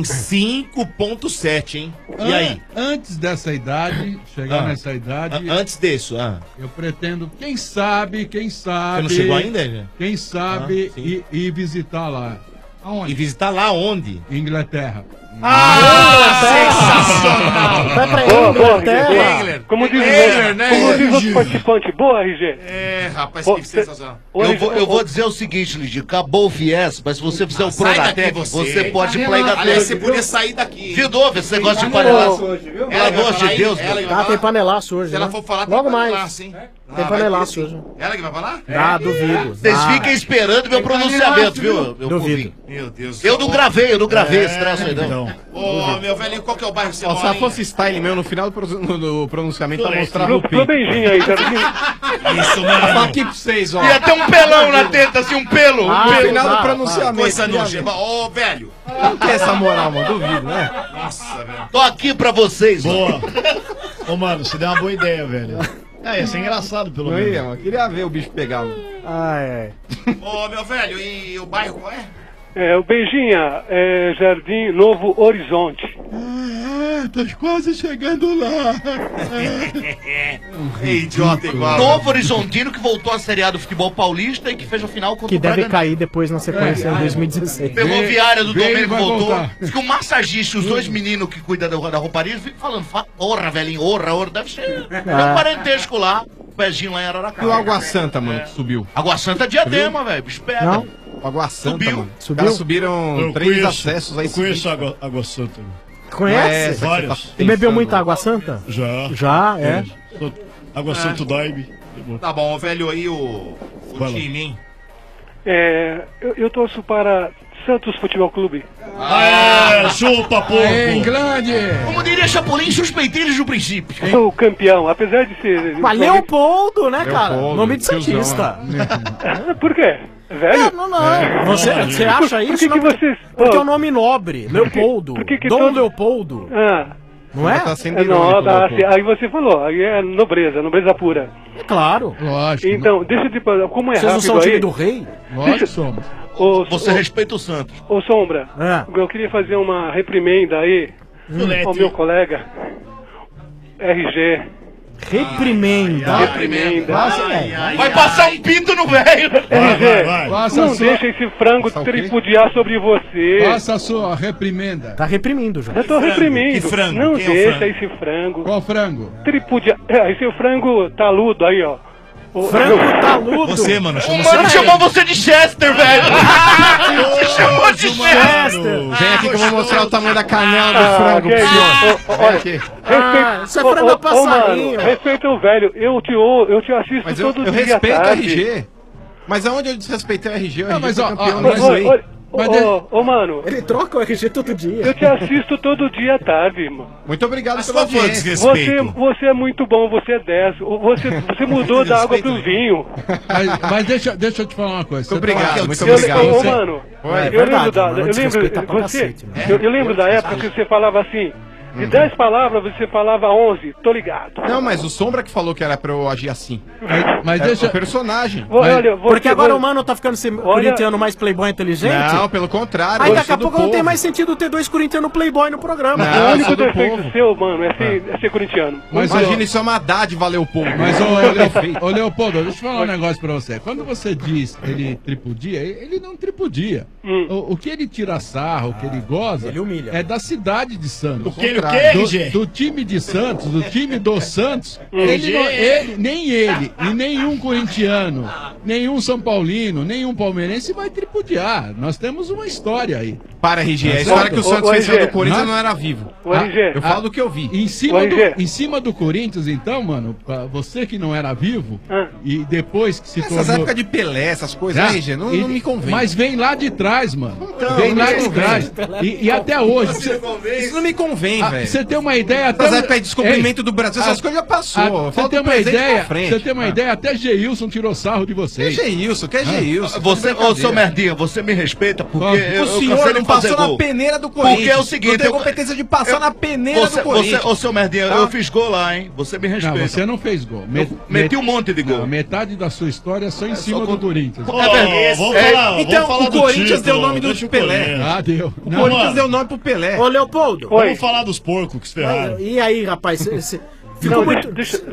5.7, hein? E aí? Antes dessa idade, chegar nessa idade... Antes disso, eu pretendo, quem sabe... Você não chegou ainda, né? Quem sabe ir visitar lá. Aonde? E visitar lá onde? Inglaterra. Sensacional! Vai pra Inglaterra. Como diz o participante, boa, RG. É, rapaz, que sensacional. Eu vou dizer o seguinte, Lidia, acabou o Fies, mas se você fizer o Pronatec, você pode ir pra Inglaterra. Aliás, você podia sair daqui. Viu, Dove, esse negócio de panelaço? Pelo amor de Deus, Tem panelaço hoje, Se ela né? for falar, tem Logo panelaço, mais. hein? Tem panelaço hoje. Ela que vai falar? Duvido. Vocês fiquem esperando meu pronunciamento, viu? Duvido. Meu Deus. Eu não gravei esse trecho aí, não. Ô, meu velhinho, qual que é o bairro que você Ó, se mora, ela hein? fosse style meu, no final do pronunciamento, ela mostrava o Pro pinto. beijinho aí, Jardim. Isso, Ela fala mano. aqui pra vocês, ó. Ia ter um pelão na teta, assim, um pelo. No final do pronunciamento. Coisa nojenta. Ô, velho. Não quer essa moral, mano. Duvido, né? Nossa, velho. Tô aqui pra vocês, Boa. Ô, mano, você deu uma boa ideia, velho. Ia ser engraçado, pelo Não menos. ia, mano. Queria ver o bicho pegar, mano. Ô, meu velho, e o bairro qual é? O Beijinha, Jardim Novo Horizonte. Tô quase chegando lá. Idiota igual. Novo Horizontino que voltou à Série A do futebol paulista e que fez a final contra Que o deve Bragantino. cair depois na sequência em 2016. Ferroviária do Vem, Domênico vai voltou. voltar. Diz que o massagista, os dois meninos que cuidam da rouparia, ficam falando, orra, velhinho, orra, deve ser. Tem um parentesco lá, o pezinho lá em E o Araraquara. Água Santa, mano, que subiu. Água Santa é Diadema, velho, bicho pega. Não? O Água Santa, Subiu. mano. Os Subiu? caras subiram Eu 3 conheço. acessos aí. Eu conheço Água Santa. Conhece? Vários. E bebeu muita água santa? Já. Já, é. Água Santa Daime. Tá bom, velho, aí o time, hein? Eu torço para Santos Futebol Clube. Chupa, porco. Em grande. Como diria Chapolin, suspeitei desde o princípio. Eu sou o campeão, apesar de ser... Mas Leopoldo, né, cara? Leopoldo, Nome de tiozão, Santista. Por quê? Velho? Não. Você acha isso? Por que Não, vocês... Porque é um nome nobre. Leopoldo. Por que Dom todos- Leopoldo. Não é? Tá sendo Não, irônico, tá, Leopoldo. aí você falou, aí é nobreza pura. Claro. Lógico. Então, deixa eu te falar, como é Vocês não rápido são o time aí... do rei? Lógico que somos. Você respeita o Santos. Ô, Sombra, eu queria fazer uma reprimenda aí ao meu colega RG. Reprimenda. Reprimenda. Vai passar um pinto no velho. RG, Faça não a sua- deixa esse frango Faça o quê? tripudiar sobre você. Faça a sua reprimenda. Tá reprimindo já. Eu tô reprimindo. Que frango? Não Quem é o deixa frango? esse frango. Qual frango? Tripudiar. Esse frango taludo aí, ó. Frango taludo. Você, mano, O mano chamou você de Chester, velho. Você chamou de Chester. Vem aqui que eu vou mostrar o tamanho da canela do frango pro senhor. Vem aqui. Isso é frango a passarinho. Mano, respeita o velho. Eu te assisto Mas eu todo dia. respeito o tarde. RG. Mas aonde eu desrespeitei o RG? O Não, RG mas, foi ó, campeão ó, no mas- Brasil. Ô, mano. Ele troca o RG todo dia. Eu te assisto todo dia à tarde, mano. Muito obrigado Mas pela qual foi o audiência. desrespeito? Você é muito bom, você é 10. Você mudou da água pro vinho. Mas deixa eu te falar uma coisa. Muito obrigado, muito Eu, obrigado. ô, mano, Oi, eu lembro da, eu lembro da época que você falava assim, de 10 palavras você falava 11, tô ligado. Não, mas o Sombra que falou que era pra eu agir assim. Mas É deixa. o personagem. Porque agora o mano tá ficando esse corintiano mais playboy inteligente? Não, pelo contrário. Aí eu daqui a sou do pouco não tem povo. mais sentido ter dois corintianos playboy no programa. Não, O eu único sou do defeito povo. seu, mano, é ser corintiano. Mas, Imagina, isso é uma dádiva, Leopoldo. Mas, ô Leopoldo, deixa eu falar um negócio pra você. Quando você diz ele tripudia, ele não tripudia. O que ele tira sarro, o que ele goza, Ele humilha. é da cidade de Santos. O quê, RG? Do time de Santos, do time do Santos, RG. nem ele e nenhum corintiano, nenhum São Paulino, nenhum palmeirense vai tripudiar. Nós temos uma história aí. Para, RG. A história que o Santos venceu do Corinthians Nós- não era vivo. O RG. Eu falo do que eu vi. Em cima, Ô, RG. em cima do Corinthians, então, mano, pra você que não era vivo, e depois que se Essas tornou... épocas de Pelé, essas coisas, Ah, RG, não, e- não me convém. Mas vem lá de trás, mano. Então, vem não lá me de convém. trás. E até hoje. Isso não me convém, Ah, velho. você tem uma ideia Essas épocas de descobrimento do Brasil, essas coisas já passou. Eu Você falo tem do uma presente ideia, pra frente. você tem uma ideia, até Geilson tirou sarro de Que vocês. Geilson, que Geilson. Você, ô, seu Merdinha, você me respeita porque eu O senhor cansei de não fazer passou gol. na peneira do Corinthians. Porque é o seguinte, não tem eu- competência de passar na peneira Você, do Corinthians. ô, seu Merdinha, Tá? eu fiz gol lá, hein? Você me Não, respeita. você não fez gol. Meti um monte de gol. Não, metade da sua história é só em cima do Corinthians. Ó, Então, vamos falar o Corinthians do deu o título, nome do deixa o Pelé. Corinthians. Ah, deu. O Não, Corinthians mano. deu o nome pro Pelé. Ô, Leopoldo. Vamos falar dos porcos que se ferraram. E aí, rapaz? Ficou Não, muito...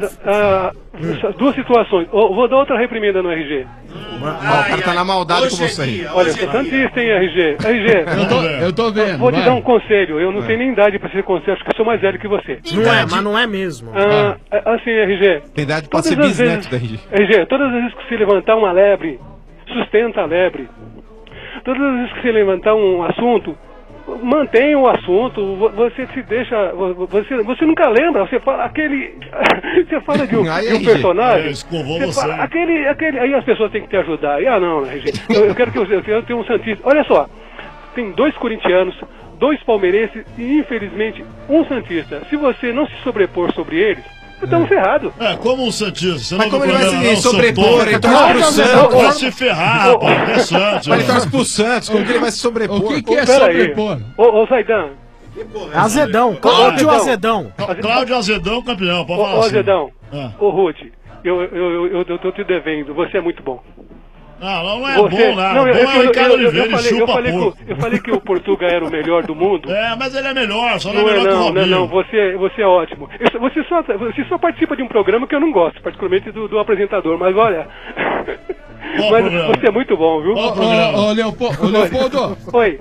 duas situações. Vou dar outra reprimenda no RG. O cara tá na maldade com você aí. Olha, eu sou santista, hein, RG? RG, eu tô vendo. vou te vai. dar um conselho. Eu não tenho nem idade pra ser conselho, acho que eu sou mais velho que você. Não é, mas não é mesmo. Assim, RG. Tem idade pra todas ser as bisneto vezes- da RG. RG, todas as vezes que você levantar uma lebre, sustenta a lebre. Todas as vezes que você levantar um assunto, mantenha o assunto. Você se deixa. Você nunca lembra. Você fala aquele. Você fala de um, Aí, de um RG. personagem. Escovou você você. fala, aquele. Aí as pessoas têm que te ajudar. E, não, RG. Eu quero que eu tenha um santista. Olha só. Tem 2 corintianos, 2 palmeirenses e, infelizmente, um santista. Se você não se sobrepor sobre eles, estamos ferrados. É, como o Santista. Você Mas não como ele vai condena, se não, sobrepor? seu Ele topo. torce pro Santos. Vai se ferrar, rapaz. É Santos. Mas ele torce pro Santos. Como que ele vai se sobrepor? O que é Pera aí. sobrepor? Ô, Zaidan. Azedão. Cláudio Azedão. Cláudio Azedão, campeão. Pode Ô, falar assim. Azedão. Ah. Ô, Rude. Eu tô te devendo. Você é muito bom. Não é Você- bom, não. não, Bom é o Ricardo Oliveira, ele eu chupa falei porco. eu falei que o Portuga era o melhor do mundo. É, mas ele é melhor, só não é Não é melhor que o não, Robinho. não, você é ótimo. Você só participa de um programa que eu não gosto, particularmente do apresentador, mas olha. Qual mas programa? você é muito bom, viu? Ô, Leopoldo, Oi.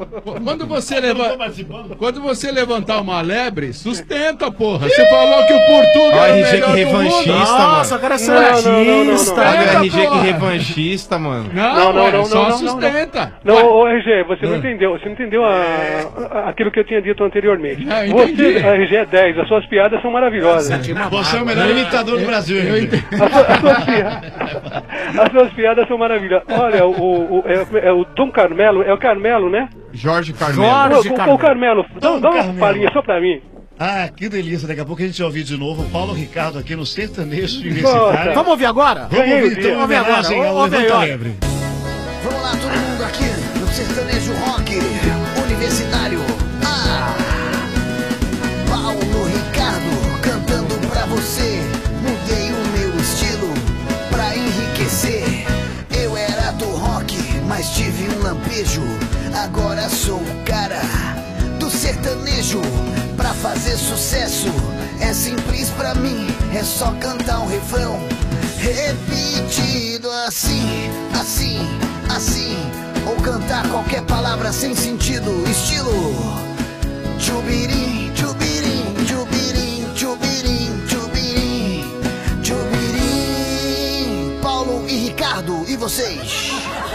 quando você levantar uma lebre, sustenta, porra. Você falou que o Portugal Ó, é o RG que melhor do revanchista, mundo. mano. Nossa, o cara é Não, não, santista. Olha o Sustenta, RG que porra. revanchista, mano. Não, só sustenta. Não, ô RG, você não entendeu. Você não entendeu aquilo que eu tinha dito anteriormente. Ah, eu entendi. Você, RG é 10, as suas piadas são maravilhosas. Você é o melhor imitador do Brasil. As suas piadas são maravilhosas. Olha, o Dom Carmelo, é o Carmelo, né? Jorge Carmelo. O Carmelo, dá uma palhinha só pra mim. Ah, que delícia. Daqui a pouco a gente vai ouvir de novo o Paulo Ricardo aqui no Sertanejo Universitário. Vamos ouvir agora? Vamos ouvir então Vamos ver agora. homenagem ao Ouve aí, Levanta ó. Lebre. Vamos lá, todo mundo aqui no Sertanejo Rock Universitário. Paulo Ricardo. sucesso é simples pra mim, é só cantar um refrão repetido assim, assim, assim, ou cantar qualquer palavra sem sentido, estilo Tchubirim, tchubirim, tchubirim, tchubirim, tchubirim, tchubirim. Paulo e Ricardo, e vocês?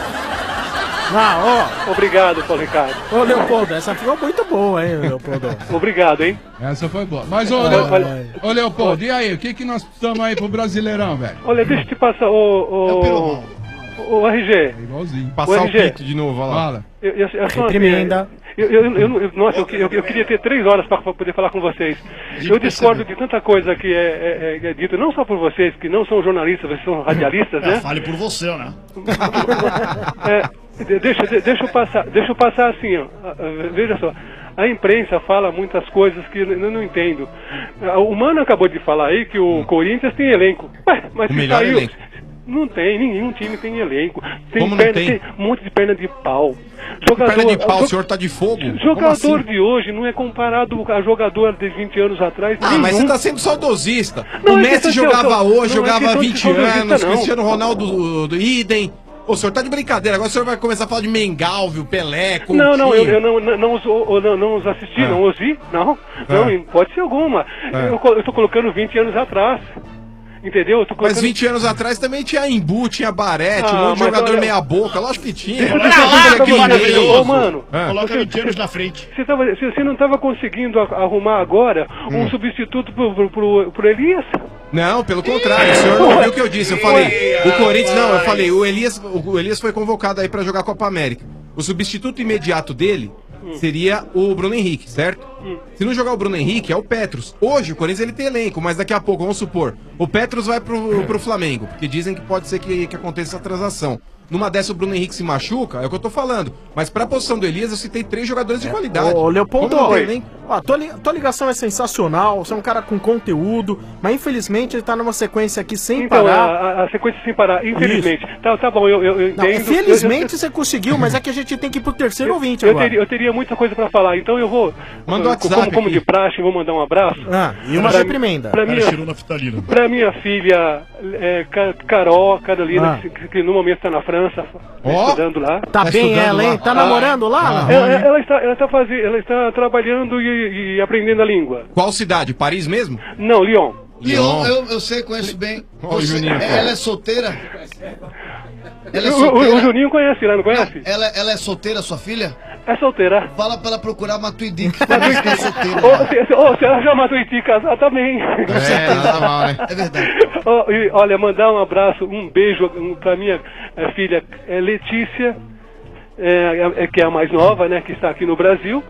Obrigado, Paulo Ricardo. Ô, Leopoldo, essa ficou muito boa, hein, Leopoldo? Obrigado, hein? Essa foi boa. Mas, ô Leopoldo, e aí? O que nós precisamos aí pro Brasileirão, velho? Olha, deixa eu te passar o RG. Igualzinho. Passar o RG. pito de novo, olha lá. Fala. Reprimenda. Nossa, eu queria ter 3 horas para poder falar com vocês. Eu discordo de tanta coisa que é dito, não só por vocês, que não são jornalistas, vocês são radialistas, né? Fale por você, né? Deixa eu passar assim, ó. Veja só. A imprensa fala muitas coisas que eu não entendo. O Mano acabou de falar aí que o Corinthians tem elenco. Ué, mas O se melhor saiu... elenco. Não tem, nenhum time tem elenco. Como não perna, tem? um monte de perna de pau. Perna de pau, o senhor tá de fogo? Como Jogador assim? de hoje não é comparado a jogador de 20 anos atrás. Ah, nenhum. mas você tá sendo saudosista. Não, O é Messi questão de- jogava não, hoje, não é jogava questão de 20 saudosista, anos, não. Cristiano Ronaldo do idem. O senhor tá de brincadeira, agora o senhor vai começar a falar de Mengalvio, Pelé, Coutinho. Não, eu não os assisti, não os vi, não, em hipótese alguma. Eu tô colocando 20 anos atrás. Entendeu? Eu tô colocando... Mas 20 anos atrás também tinha Embu, tinha Barete, um Ah, monte de mas jogador olha- meia boca, lógico que tinha. Ô, mano, Coloca 20 anos na frente. Você não tava conseguindo arrumar agora um substituto pro Elias? Não, pelo contrário, o senhor não viu o que eu disse. Eu falei, o Corinthians, não, eu falei, o Elias foi convocado aí pra jogar a Copa América. O substituto imediato dele seria o Bruno Henrique, certo? Se não jogar o Bruno Henrique, é o Petros. Hoje o Corinthians ele tem elenco, mas daqui a pouco, vamos supor, o Petros vai pro Flamengo, porque dizem que pode ser que aconteça essa transação. Numa dessa o Bruno Henrique se machuca, é o que eu tô falando. Mas pra posição do Elias eu citei 3 jogadores de qualidade. Ô, Leopoldo, Como não tem elenco? ó, tua ligação é sensacional, você é um cara com conteúdo, mas infelizmente ele tá numa sequência aqui sem Então, parar. a sequência sem parar, infelizmente. Tá bom, eu Não, entendo. felizmente você conseguiu, mas é que a gente tem que ir pro terceiro ouvinte agora. Eu teria muita coisa pra falar, então eu vou. Manda o WhatsApp como aqui. de praxe, vou mandar um abraço. E uma reprimenda. Pra minha filha Carol Carolina, que no momento está na França, estudando lá. Tá bem ela, hein? Tá namorando lá? Ela está trabalhando e aprendendo a língua. Qual cidade? Paris mesmo? Não, Lyon. Lyon, eu sei, conheço bem. Ó, o Juninho, pô. Ela é solteira? Ela é O solteira? Juninho conhece lá, não conhece? Ela é solteira, sua filha? É solteira. Fala pra ela procurar Matuidi, que parece que é solteira. Se ela já Matuidi casar também. É verdade. Olha, mandar um abraço, um beijo pra minha filha Letícia, que é a mais nova, né, que está aqui no Brasil.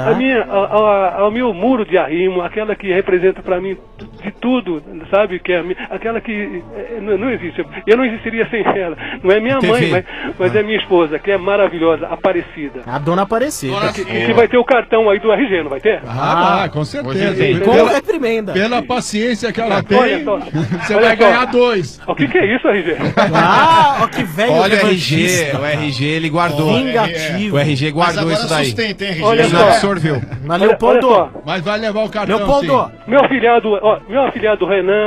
Ao meu muro de arrimo, aquela que representa pra mim de tudo, sabe? Que é aquela que não existe. Eu não existiria sem ela. Não é minha mãe, mas é minha esposa, que é maravilhosa, Aparecida. A dona Aparecida. Que vai ter o cartão aí do RG, não vai ter? Com certeza. Com reprimenda. Pela paciência que ela Olha tem, só. você Olha vai só. ganhar 2. O que é isso, RG? Ó, que velho. Olha o revanchista. RG ele guardou. Vingativo. O RG guardou Mas isso agora daí. sustenta, hein, RG? Olha Ele não só. absorveu. Mas Olha Leopoldo, só. Mas vai levar o cartão, Leopoldo, sim. Meu afilhado Renan,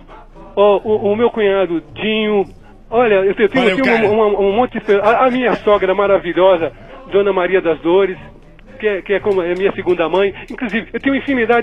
o meu cunhado Dinho. Olha, eu tenho aqui um monte de... A minha sogra maravilhosa, Dona Maria das Dores, que é como é minha segunda mãe. Inclusive, eu tenho infinidade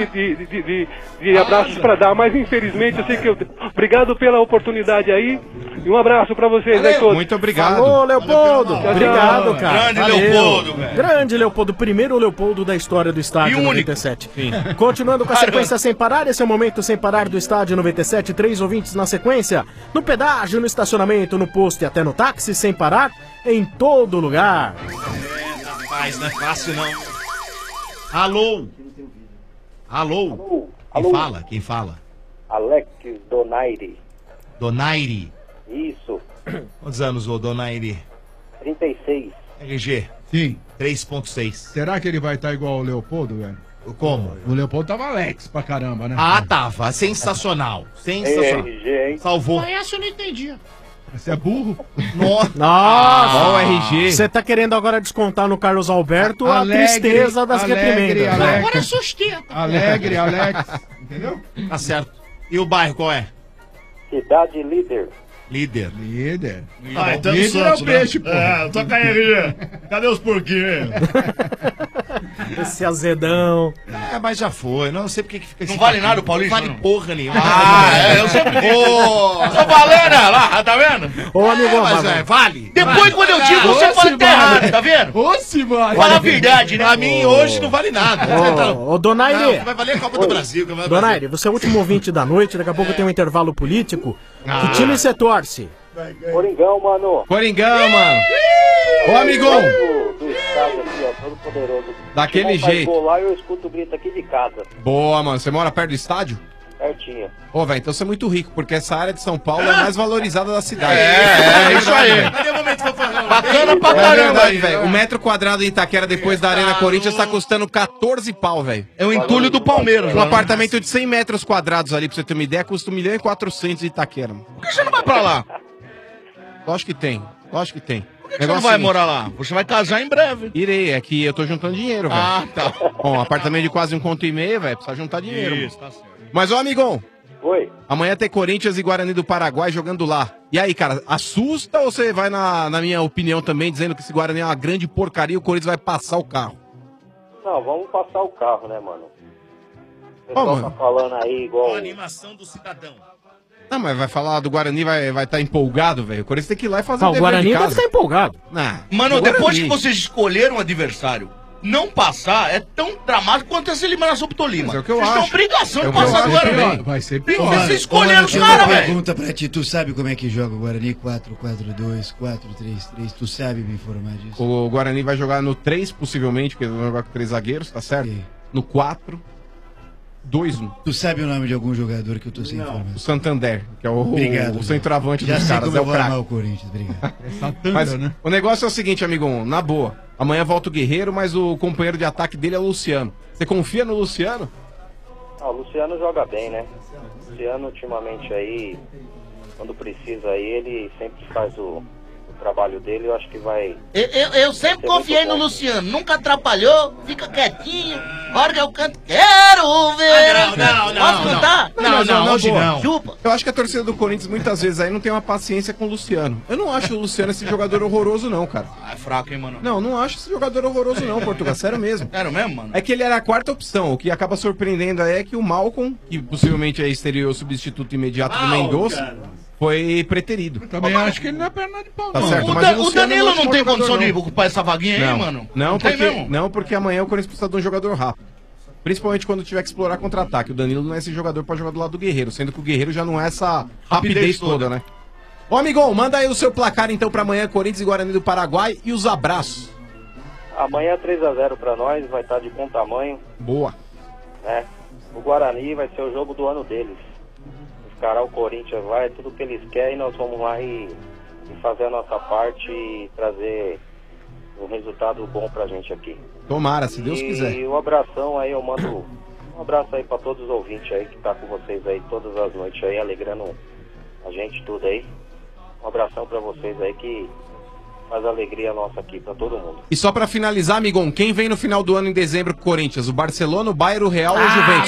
de abraços para dar, mas infelizmente eu sei que obrigado pela oportunidade aí. E um abraço para vocês aí todos. Muito obrigado. Falou, Leopoldo. Tchau, Obrigado, tchau. cara. Grande Valeu. Leopoldo, velho. Grande Leopoldo. Primeiro Leopoldo da história do Estádio E único. 97. Continuando com a sequência sem parar, esse é o momento sem parar do Estádio 97. 3 ouvintes na sequência. No pedágio, no estacionamento, no posto e até no táxi, sem parar, em todo lugar. Rapaz, não é fácil não. Alô? Alô? Quem fala? Alex Donaire. Donaire. Isso, Quantos anos, ô Donaire? 36. RG. Sim. 3.6. Será que ele vai estar igual o Leopoldo, velho? Como? O Leopoldo tava Alex pra caramba, né? Ah, tava. Sensacional. Sensacional. RG, hein? Salvou. Essa eu não entendi. Você é burro? Nossa! Nossa! Ó o RG. Você tá querendo agora descontar no Carlos Alberto a Alegre, tristeza das alegre, reprimendas. Alex. Agora sustenta. Alegre, Alex. Entendeu? Tá certo. E o bairro qual é? Cidade Líder. Líder. Líder. Ah, então Líder é Santos, o peixe, pô. É, toca aí, RG. Cadê os porquinhos? Esse azedão. É, mas já foi. Não sei porque que fica Não vale nada o Paulista, Não vale não? porra nenhuma. Eu sempre vou. Tô falando, lá, tá vendo? Ô, amigão, mas vai. vale. Depois, quando eu digo, você fala que tá errado, tá vendo? Ô, mano. Fala a verdade, né? Pra mim, hoje não vale nada. Ô, Donaire. Não, vai valer a Copa do Brasil. que vai valer- Donaire, você é o último ouvinte da noite, daqui a pouco tem um intervalo político. Ah. Que time você torce? Coringão, mano. Coringão, mano. Ô, amigão. Do estado aqui, ó, todo poderoso. Daquele Se não faz jeito. gol lá, eu escuto o grito aqui de casa. Boa, mano. Você mora perto do estádio? Pertinho. Ô, velho, então você é muito rico, porque essa área de São Paulo é a mais valorizada da cidade. É isso aí. Bacana pra É caramba verdade, aí, velho. O metro quadrado em Itaquera, depois da Arena Corinthians, tá custando 14 pau, velho. É o entulho do Palmeiras. Um né? apartamento de 100 metros quadrados ali, pra você ter uma ideia, custa 1.400.000 em Itaquera, mano. Por que você não vai pra lá? Lógico que tem, lógico que tem. Por que você não vai morar lá? Você vai casar em breve. Irei, é que eu tô juntando dinheiro, velho. Ah, tá. Bom, apartamento de quase 1,5 conto, velho, precisa juntar dinheiro. Isso, mano. tá certo. Mas, ô, amigão, Oi. amanhã tem Corinthians e Guarani do Paraguai jogando lá. E aí, cara, assusta ou você vai na minha opinião também, dizendo que esse Guarani é uma grande porcaria e o Corinthians vai passar o carro? Não, vamos passar o carro, né, mano? O pessoal Ô, mano. tá falando aí igual... A animação do cidadão. Não, mas vai falar do Guarani, vai tá empolgado, velho. O Corinthians tem que ir lá e fazer Não, o dever de Guarani vai casa. ficar empolgado. Mano, o depois Guarani. que vocês escolheram um adversário, não passar é tão dramático quanto essa eliminação pro Tolima. Mas é o que eu Vocês acho. têm obrigação É de o que eu passar do acho Guarani. também. Vai ser Por que pior. vocês escolheram os Deixa eu caras, uma velho? pergunta pra ti. Tu sabe como é que joga o Guarani 4-4-2, 4-3-3? Tu sabe me informar disso? O Guarani vai jogar no 3, possivelmente, porque eles vão jogar com 3 zagueiros, tá certo? No 4, 2-1. Tu sabe o nome de algum jogador que eu tô sem informação? O Santander, que é o Obrigado. centroavante Já dos sei caras, como é eu o vou amar craque. o Corinthians, obrigado. Mas o negócio é o seguinte, amigão, na boa. Amanhã volta o Guerreiro, mas o companheiro de ataque dele é o Luciano. Você confia no Luciano? Ah, o Luciano joga bem, né? O Luciano, ultimamente aí, quando precisa aí, ele sempre faz o trabalho dele. Eu acho que vai... Eu sempre confiei no Luciano, nunca atrapalhou, fica quietinho. A hora que eu canto, quero ver. Posso cantar? boa. Chupa. Eu acho que a torcida do Corinthians muitas vezes aí não tem uma paciência com o Luciano. Eu não acho o Luciano esse jogador horroroso, não, cara. É fraco, hein, mano? Não acho esse jogador horroroso, não, Portugal. Sério mesmo. Sério mesmo, mano? É que ele era a quarta opção. O que acaba surpreendendo aí é que o Malcom, que possivelmente aí seria o substituto imediato do Mendonça, foi preterido. Também acho que ele não é perna de pau, Tá não. certo, O, mas Da- o o Luciano Danilo não é não um tem jogador, condição de não. ocupar essa vaguinha aí, Não, mano? não, tem porque, mesmo? não, porque amanhã o Corinthians precisa de um jogador rápido. Principalmente quando tiver que explorar contra-ataque. O Danilo não é esse jogador pra jogar do lado do Guerreiro, sendo que o Guerreiro já não é essa rapidez toda, né? Ô, amigão, manda aí o seu placar então pra amanhã, Corinthians e Guarani do Paraguai e os abraços. Amanhã 3-0 pra nós, vai estar de bom tamanho, Boa. né? O Guarani vai ser o jogo do ano deles. Encarar o Corinthians vai, tudo que eles querem, nós vamos lá e fazer a nossa parte e trazer um resultado bom pra gente aqui. Tomara, se Deus E quiser. um abração aí, eu mando um abraço aí pra todos os ouvintes aí que tá com vocês aí todas as noites aí, alegrando a gente tudo aí. Um abração pra vocês aí que faz alegria nossa aqui pra todo mundo. E só pra finalizar, amigão, quem vem no final do ano em dezembro com o Corinthians? O Barcelona, o Bayern, o Real ou o Juventus?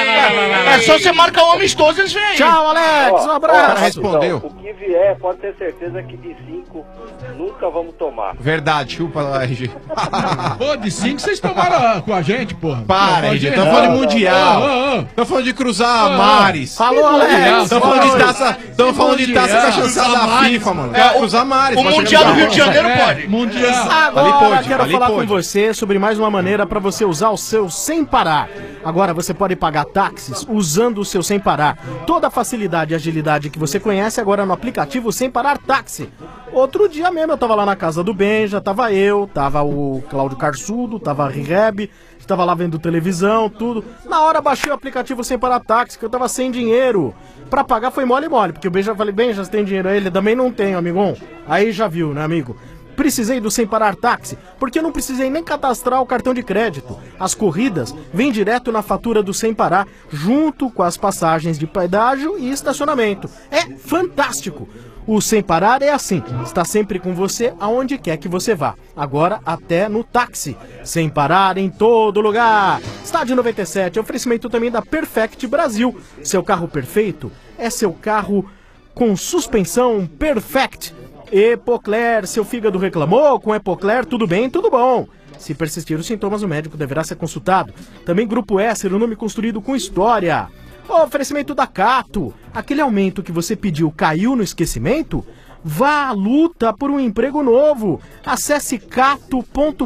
É só você marcar um amistoso, eles vêm. Tchau, Alex, um abraço. Respondeu. Então, o que vier, pode ter certeza que de 5 nunca vamos tomar. Verdade, chupa lá, RG. Pô, de 5 vocês tomaram com a gente, porra. Para, RG, estamos falando de Mundial. Estamos falando de cruzar mares. Falou, Alex. Estamos falando de taça. Estamos falando de taça cachaçada da FIFA, mano. É, cruzar mares. o pode Mundial chegar do Rio de lá. Janeiro pode. Mundial. Agora Ali pode, quero ali falar pode. com você sobre mais uma maneira para você usar o seu sem parar. Agora você pode pagar táxis usando o seu sem parar. Toda a facilidade e agilidade que você conhece agora no aplicativo Sem Parar Táxi. Outro dia mesmo eu tava lá na casa do Benja, tava eu, tava o Cláudio Carçudo, tava a Riheb, tava lá vendo televisão, tudo. Na hora baixei o aplicativo Sem Parar Táxi, que eu tava sem dinheiro. Pra pagar foi mole, porque o Benja, falei, Benja, você tem dinheiro? Ele também não tem, amigão. Aí já viu, né, amigo? Precisei do Sem Parar Táxi, porque eu não precisei nem cadastrar o cartão de crédito. As corridas vêm direto na fatura do Sem Parar, junto com as passagens de pedágio e estacionamento. É fantástico! O Sem Parar é assim, está sempre com você aonde quer que você vá. Agora até no táxi. Sem parar em todo lugar. Estádio 97, oferecimento também da Perfect Brasil. Seu carro perfeito é seu carro com suspensão Perfect. Epocler, seu fígado reclamou? Com Epocler, tudo bem, tudo bom. Se persistir os sintomas, o médico deverá ser consultado. Também Grupo S, o nome construído com história. Oferecimento da Cato. Aquele aumento que você pediu caiu no esquecimento? Vá à luta por um emprego novo. Acesse cato.com.br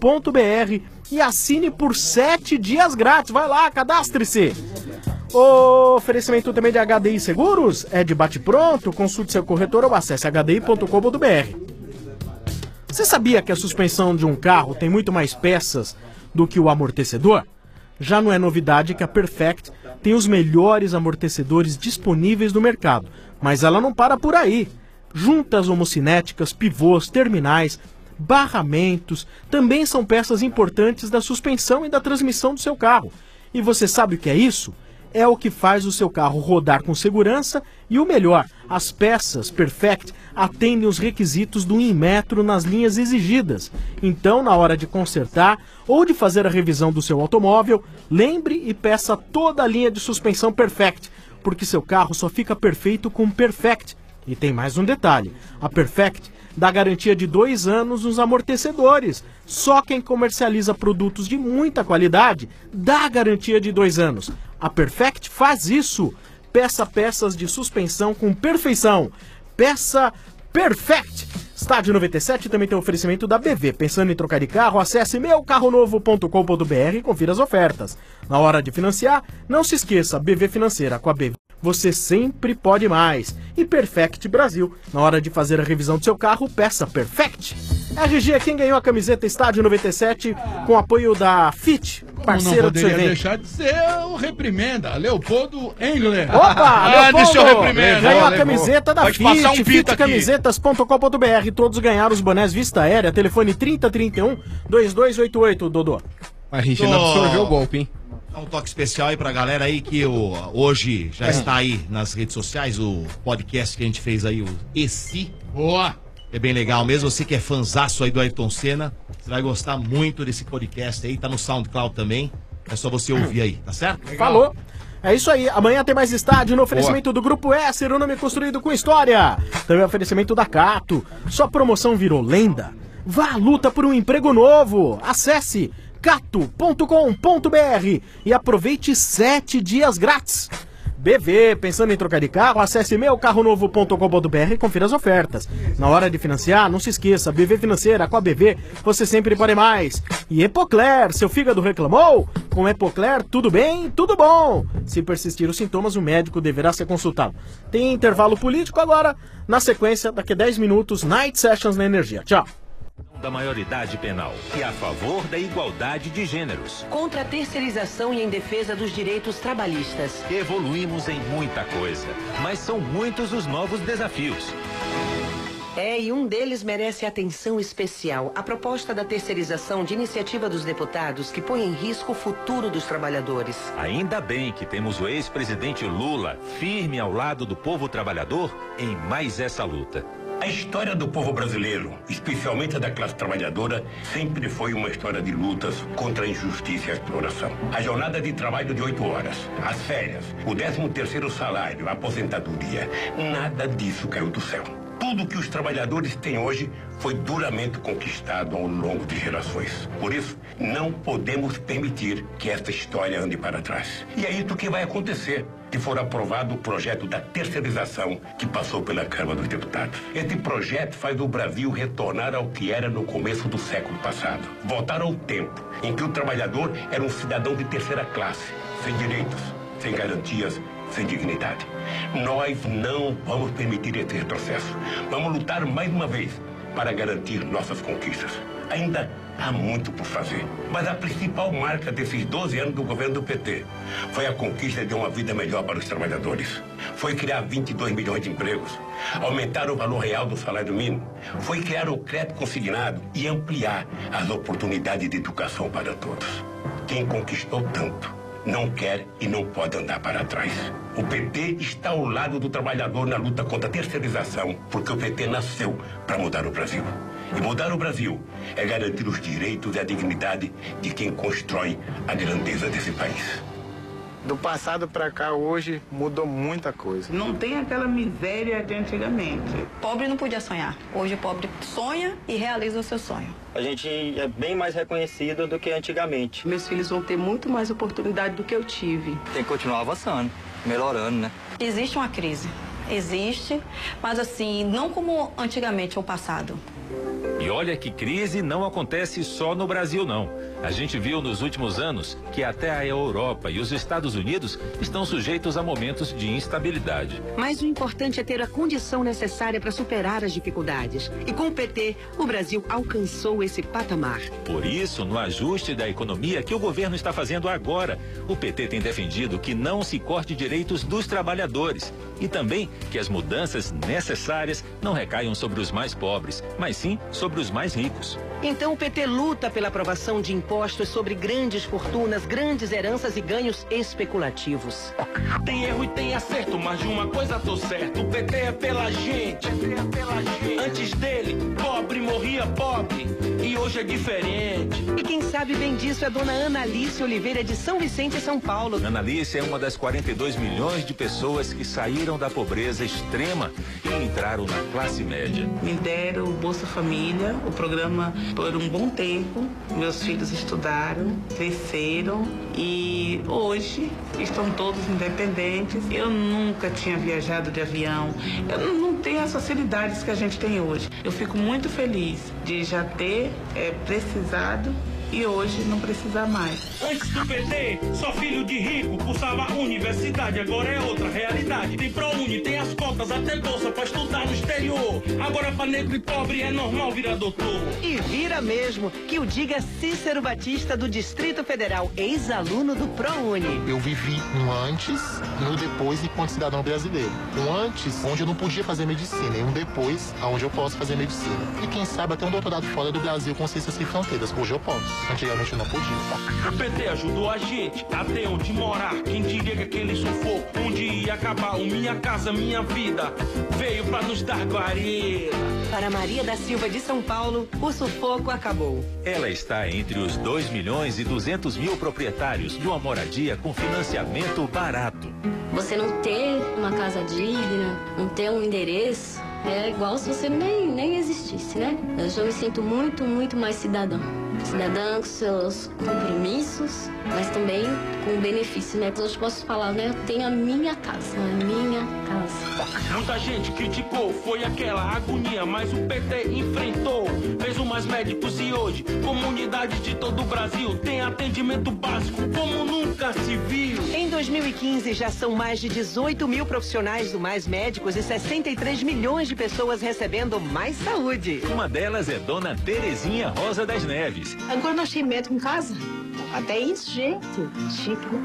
e assine por 7 dias grátis. Vai lá, cadastre-se. Oferecimento também de HDI Seguros. É de bate-pronto. Consulte seu corretor ou acesse hdi.com.br. Você sabia que a suspensão de um carro tem muito mais peças do que o amortecedor? Já não é novidade que a Perfect tem os melhores amortecedores disponíveis no mercado, mas ela não para por aí. Juntas homocinéticas, pivôs, terminais, barramentos, também são peças importantes da suspensão e da transmissão do seu carro. E você sabe o que é isso? É o que faz o seu carro rodar com segurança e o melhor, as peças Perfect atendem os requisitos do Inmetro nas linhas exigidas. Então, na hora de consertar ou de fazer a revisão do seu automóvel, lembre e peça toda a linha de suspensão Perfect, porque seu carro só fica perfeito com Perfect. E tem mais um detalhe, a Perfect dá garantia de 2 anos nos amortecedores. Só quem comercializa produtos de muita qualidade dá garantia de 2 anos. A Perfect faz isso. Peça peças de suspensão com perfeição. Peça Perfect. Estádio 97 também tem oferecimento da BV. Pensando em trocar de carro, acesse meucarronovo.com.br e confira as ofertas. Na hora de financiar, não se esqueça, BV Financeira. Com a BV você sempre pode mais. E Perfect Brasil. Na hora de fazer a revisão do seu carro, peça Perfect. RG, quem ganhou a camiseta Estádio 97 com apoio da FIT, parceira do seu evento? Não poderia deixar de ser o reprimenda, Leopoldo Engler. Opa, Leopoldo, ganhou a camiseta da Pode FIT, passar um pita aqui. fitcamisetas.com.br. Todos ganharam os bonés Vista Aérea, telefone 3031-2288, Dodô. A RG não absorveu o golpe, hein? Dá um toque especial aí pra galera aí que hoje já está aí nas redes sociais, o podcast que a gente fez aí, o Esse. Boa! É bem legal mesmo, você que é fanzaço aí do Ayrton Senna, você vai gostar muito desse podcast aí, tá no SoundCloud também, é só você ouvir aí, tá certo? Falou! É isso aí, amanhã tem mais estádio no oferecimento do Grupo S, o nome construído com história. Também oferecimento da Cato. Sua promoção virou lenda? Vá à luta por um emprego novo. Acesse cato.com.br e aproveite 7 dias grátis. BV, pensando em trocar de carro, acesse meucarronovo.com.br e confira as ofertas. Na hora de financiar, não se esqueça, BV Financeira, com a BV você sempre pode mais. E Epocler, seu fígado reclamou? Com Epocler, tudo bem, tudo bom. Se persistir os sintomas, o médico deverá ser consultado. Tem intervalo político agora, na sequência, daqui a 10 minutos, Night Sessions na Energia. Tchau. Da maioridade penal e a favor da igualdade de gêneros. Contra a terceirização e em defesa dos direitos trabalhistas. Evoluímos em muita coisa, mas são muitos os novos desafios. E um deles merece atenção especial. A proposta da terceirização de iniciativa dos deputados que põe em risco o futuro dos trabalhadores. Ainda bem que temos o ex-presidente Lula firme ao lado do povo trabalhador em mais essa luta. A história do povo brasileiro, especialmente da classe trabalhadora, sempre foi uma história de lutas contra a injustiça e a exploração. A jornada de trabalho de 8 horas, as férias, o 13º salário, a aposentadoria, nada disso caiu do céu. Tudo que os trabalhadores têm hoje foi duramente conquistado ao longo de gerações. Por isso, não podemos permitir que esta história ande para trás. E é isso que vai acontecer se for aprovado o projeto da terceirização que passou pela Câmara dos Deputados. Este projeto faz o Brasil retornar ao que era no começo do século passado. Voltar ao tempo em que o trabalhador era um cidadão de terceira classe, sem direitos, sem garantias, sem dignidade. Nós não vamos permitir esse retrocesso. Vamos lutar mais uma vez para garantir nossas conquistas. Ainda há muito por fazer. Mas a principal marca desses 12 anos do governo do PT foi a conquista de uma vida melhor para os trabalhadores. Foi criar 22 milhões de empregos, aumentar o valor real do salário mínimo, foi criar o crédito consignado e ampliar as oportunidades de educação para todos. Quem conquistou tanto não quer e não pode andar para trás. O PT está ao lado do trabalhador na luta contra a terceirização, porque o PT nasceu para mudar o Brasil. E mudar o Brasil é garantir os direitos e a dignidade de quem constrói a grandeza desse país. Do passado para cá, hoje, mudou muita coisa. Não tem aquela miséria de antigamente. Pobre não podia sonhar. Hoje o pobre sonha e realiza o seu sonho. A gente é bem mais reconhecido do que antigamente. Meus filhos vão ter muito mais oportunidade do que eu tive. Tem que continuar avançando, melhorando, né? Existe uma crise. Existe, mas assim, não como antigamente ou passado. E olha que crise não acontece só no Brasil, não. A gente viu nos últimos anos que até a Europa e os Estados Unidos estão sujeitos a momentos de instabilidade. Mas o importante é ter a condição necessária para superar as dificuldades. E com o PT, o Brasil alcançou esse patamar. Por isso, no ajuste da economia que o governo está fazendo agora, o PT tem defendido que não se corte direitos dos trabalhadores e também que as mudanças necessárias não recaiam sobre os mais pobres, mas sim sobre os mais ricos. Então o PT luta pela aprovação de impostos sobre grandes fortunas, grandes heranças e ganhos especulativos. Tem erro e tem acerto, mas de uma coisa tô certo: o PT é pela gente. Antes dele, pobre morria pobre, e hoje é diferente. E quem sabe bem disso é a dona Analice Oliveira de São Vicente, São Paulo. Analice é uma das 42 milhões de pessoas que saíram da pobreza extrema e entraram na classe média. Me deram o Bolsa Família, o programa, por um bom tempo. Meus filhos estudaram, cresceram e hoje estão todos independentes. Eu nunca tinha viajado de avião. Eu não tenho as facilidades que a gente tem hoje. Eu fico muito feliz de já ter precisado e hoje não precisar mais. Antes do PT, só filho de rico, cursava a universidade, agora é outra realidade. Tem ProUni, tem as cotas, até bolsa pra estudar no exterior. Agora pra negro e pobre é normal virar doutor. E vira mesmo, que o diga Cícero Batista do Distrito Federal, ex-aluno do ProUni. Eu vivi um antes e um depois enquanto cidadão brasileiro. Um antes, onde eu não podia fazer medicina, e um depois, onde eu posso fazer medicina. E quem sabe até um doutorado fora do Brasil com ciências sem fronteiras. Hoje eu posso. Antigamente eu não podia. O PT ajudou a gente a ter onde morar. Quem diria que aquele sufoco onde ia acabar o Minha Casa Minha Vida veio pra nos dar guarida. Para Maria da Silva de São Paulo, o sufoco acabou. Ela está entre os 2.200.000 proprietários de uma moradia com financiamento barato. Você não ter uma casa digna, não ter um endereço, é igual se você nem existisse, né? Eu já me sinto muito, muito mais cidadão. Cidadã com seus compromissos, mas também com benefícios, né? Hoje posso falar, né? Eu tenho a minha casa, a minha casa. Muita gente criticou, foi aquela agonia, mas o PT enfrentou. Fez o Mais Médicos e hoje, comunidades de todo o Brasil tem atendimento básico como nunca se viu. Em 2015, já são mais de 18 mil profissionais do Mais Médicos e 63 milhões de pessoas recebendo mais saúde. Uma delas é Dona Terezinha Rosa das Neves. Agora nós temos médico em casa? Até isso, gente. Chico.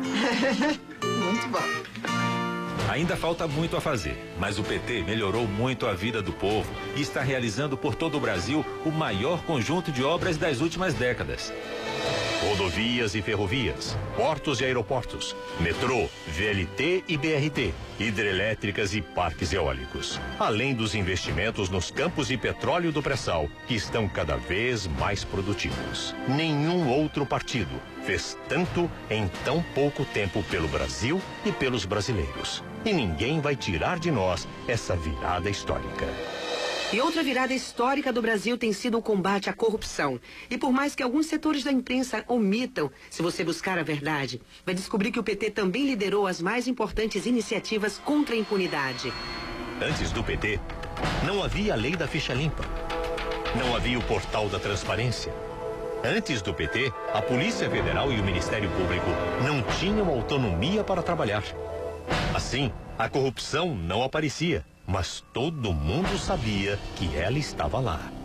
Muito bom. Ainda falta muito a fazer, mas o PT melhorou muito a vida do povo e está realizando por todo o Brasil o maior conjunto de obras das últimas décadas. Rodovias e ferrovias, portos e aeroportos, metrô, VLT e BRT, hidrelétricas e parques eólicos. Além dos investimentos nos campos de petróleo do pré-sal, que estão cada vez mais produtivos. Nenhum outro partido fez tanto em tão pouco tempo pelo Brasil e pelos brasileiros. E ninguém vai tirar de nós essa virada histórica. E outra virada histórica do Brasil tem sido o combate à corrupção. E por mais que alguns setores da imprensa omitam, se você buscar a verdade, vai descobrir que o PT também liderou as mais importantes iniciativas contra a impunidade. Antes do PT, não havia a lei da ficha limpa. Não havia o portal da transparência. Antes do PT, a Polícia Federal e o Ministério Público não tinham autonomia para trabalhar. Assim, a corrupção não aparecia. Mas todo mundo sabia que ela estava lá.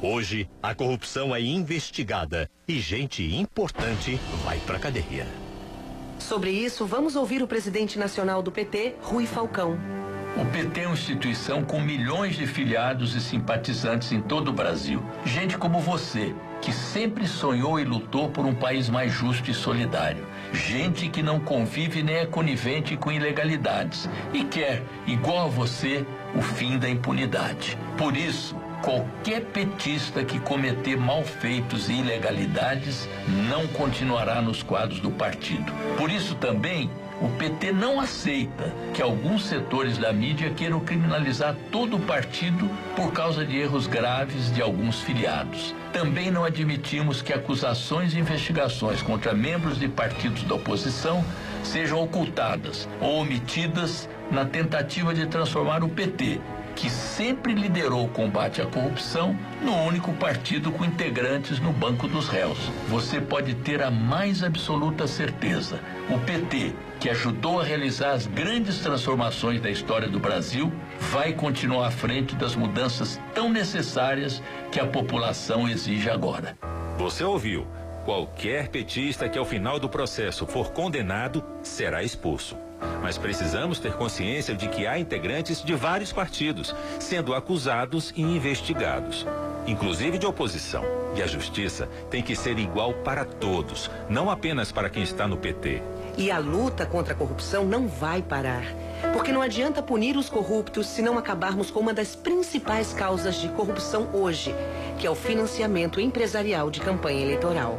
Hoje, a corrupção é investigada e gente importante vai pra cadeia. Sobre isso, vamos ouvir o presidente nacional do PT, Rui Falcão. O PT é uma instituição com milhões de filiados e simpatizantes em todo o Brasil. Gente como você, que sempre sonhou e lutou por um país mais justo e solidário. Gente que não convive nem é conivente com ilegalidades e quer, igual a você, o fim da impunidade. Por isso, qualquer petista que cometer malfeitos e ilegalidades não continuará nos quadros do partido. Por isso também, o PT não aceita que alguns setores da mídia queiram criminalizar todo o partido por causa de erros graves de alguns filiados. Também não admitimos que acusações e investigações contra membros de partidos da oposição sejam ocultadas ou omitidas na tentativa de transformar o PT, que sempre liderou o combate à corrupção, no único partido com integrantes no banco dos réus. Você pode ter a mais absoluta certeza. O PT, que ajudou a realizar as grandes transformações da história do Brasil, vai continuar à frente das mudanças tão necessárias que a população exige agora. Você ouviu? Qualquer petista que ao final do processo for condenado será expulso. Mas precisamos ter consciência de que há integrantes de vários partidos sendo acusados e investigados, inclusive de oposição. E a justiça tem que ser igual para todos, não apenas para quem está no PT. E a luta contra a corrupção não vai parar. Porque não adianta punir os corruptos se não acabarmos com uma das principais causas de corrupção hoje, que é o financiamento empresarial de campanha eleitoral.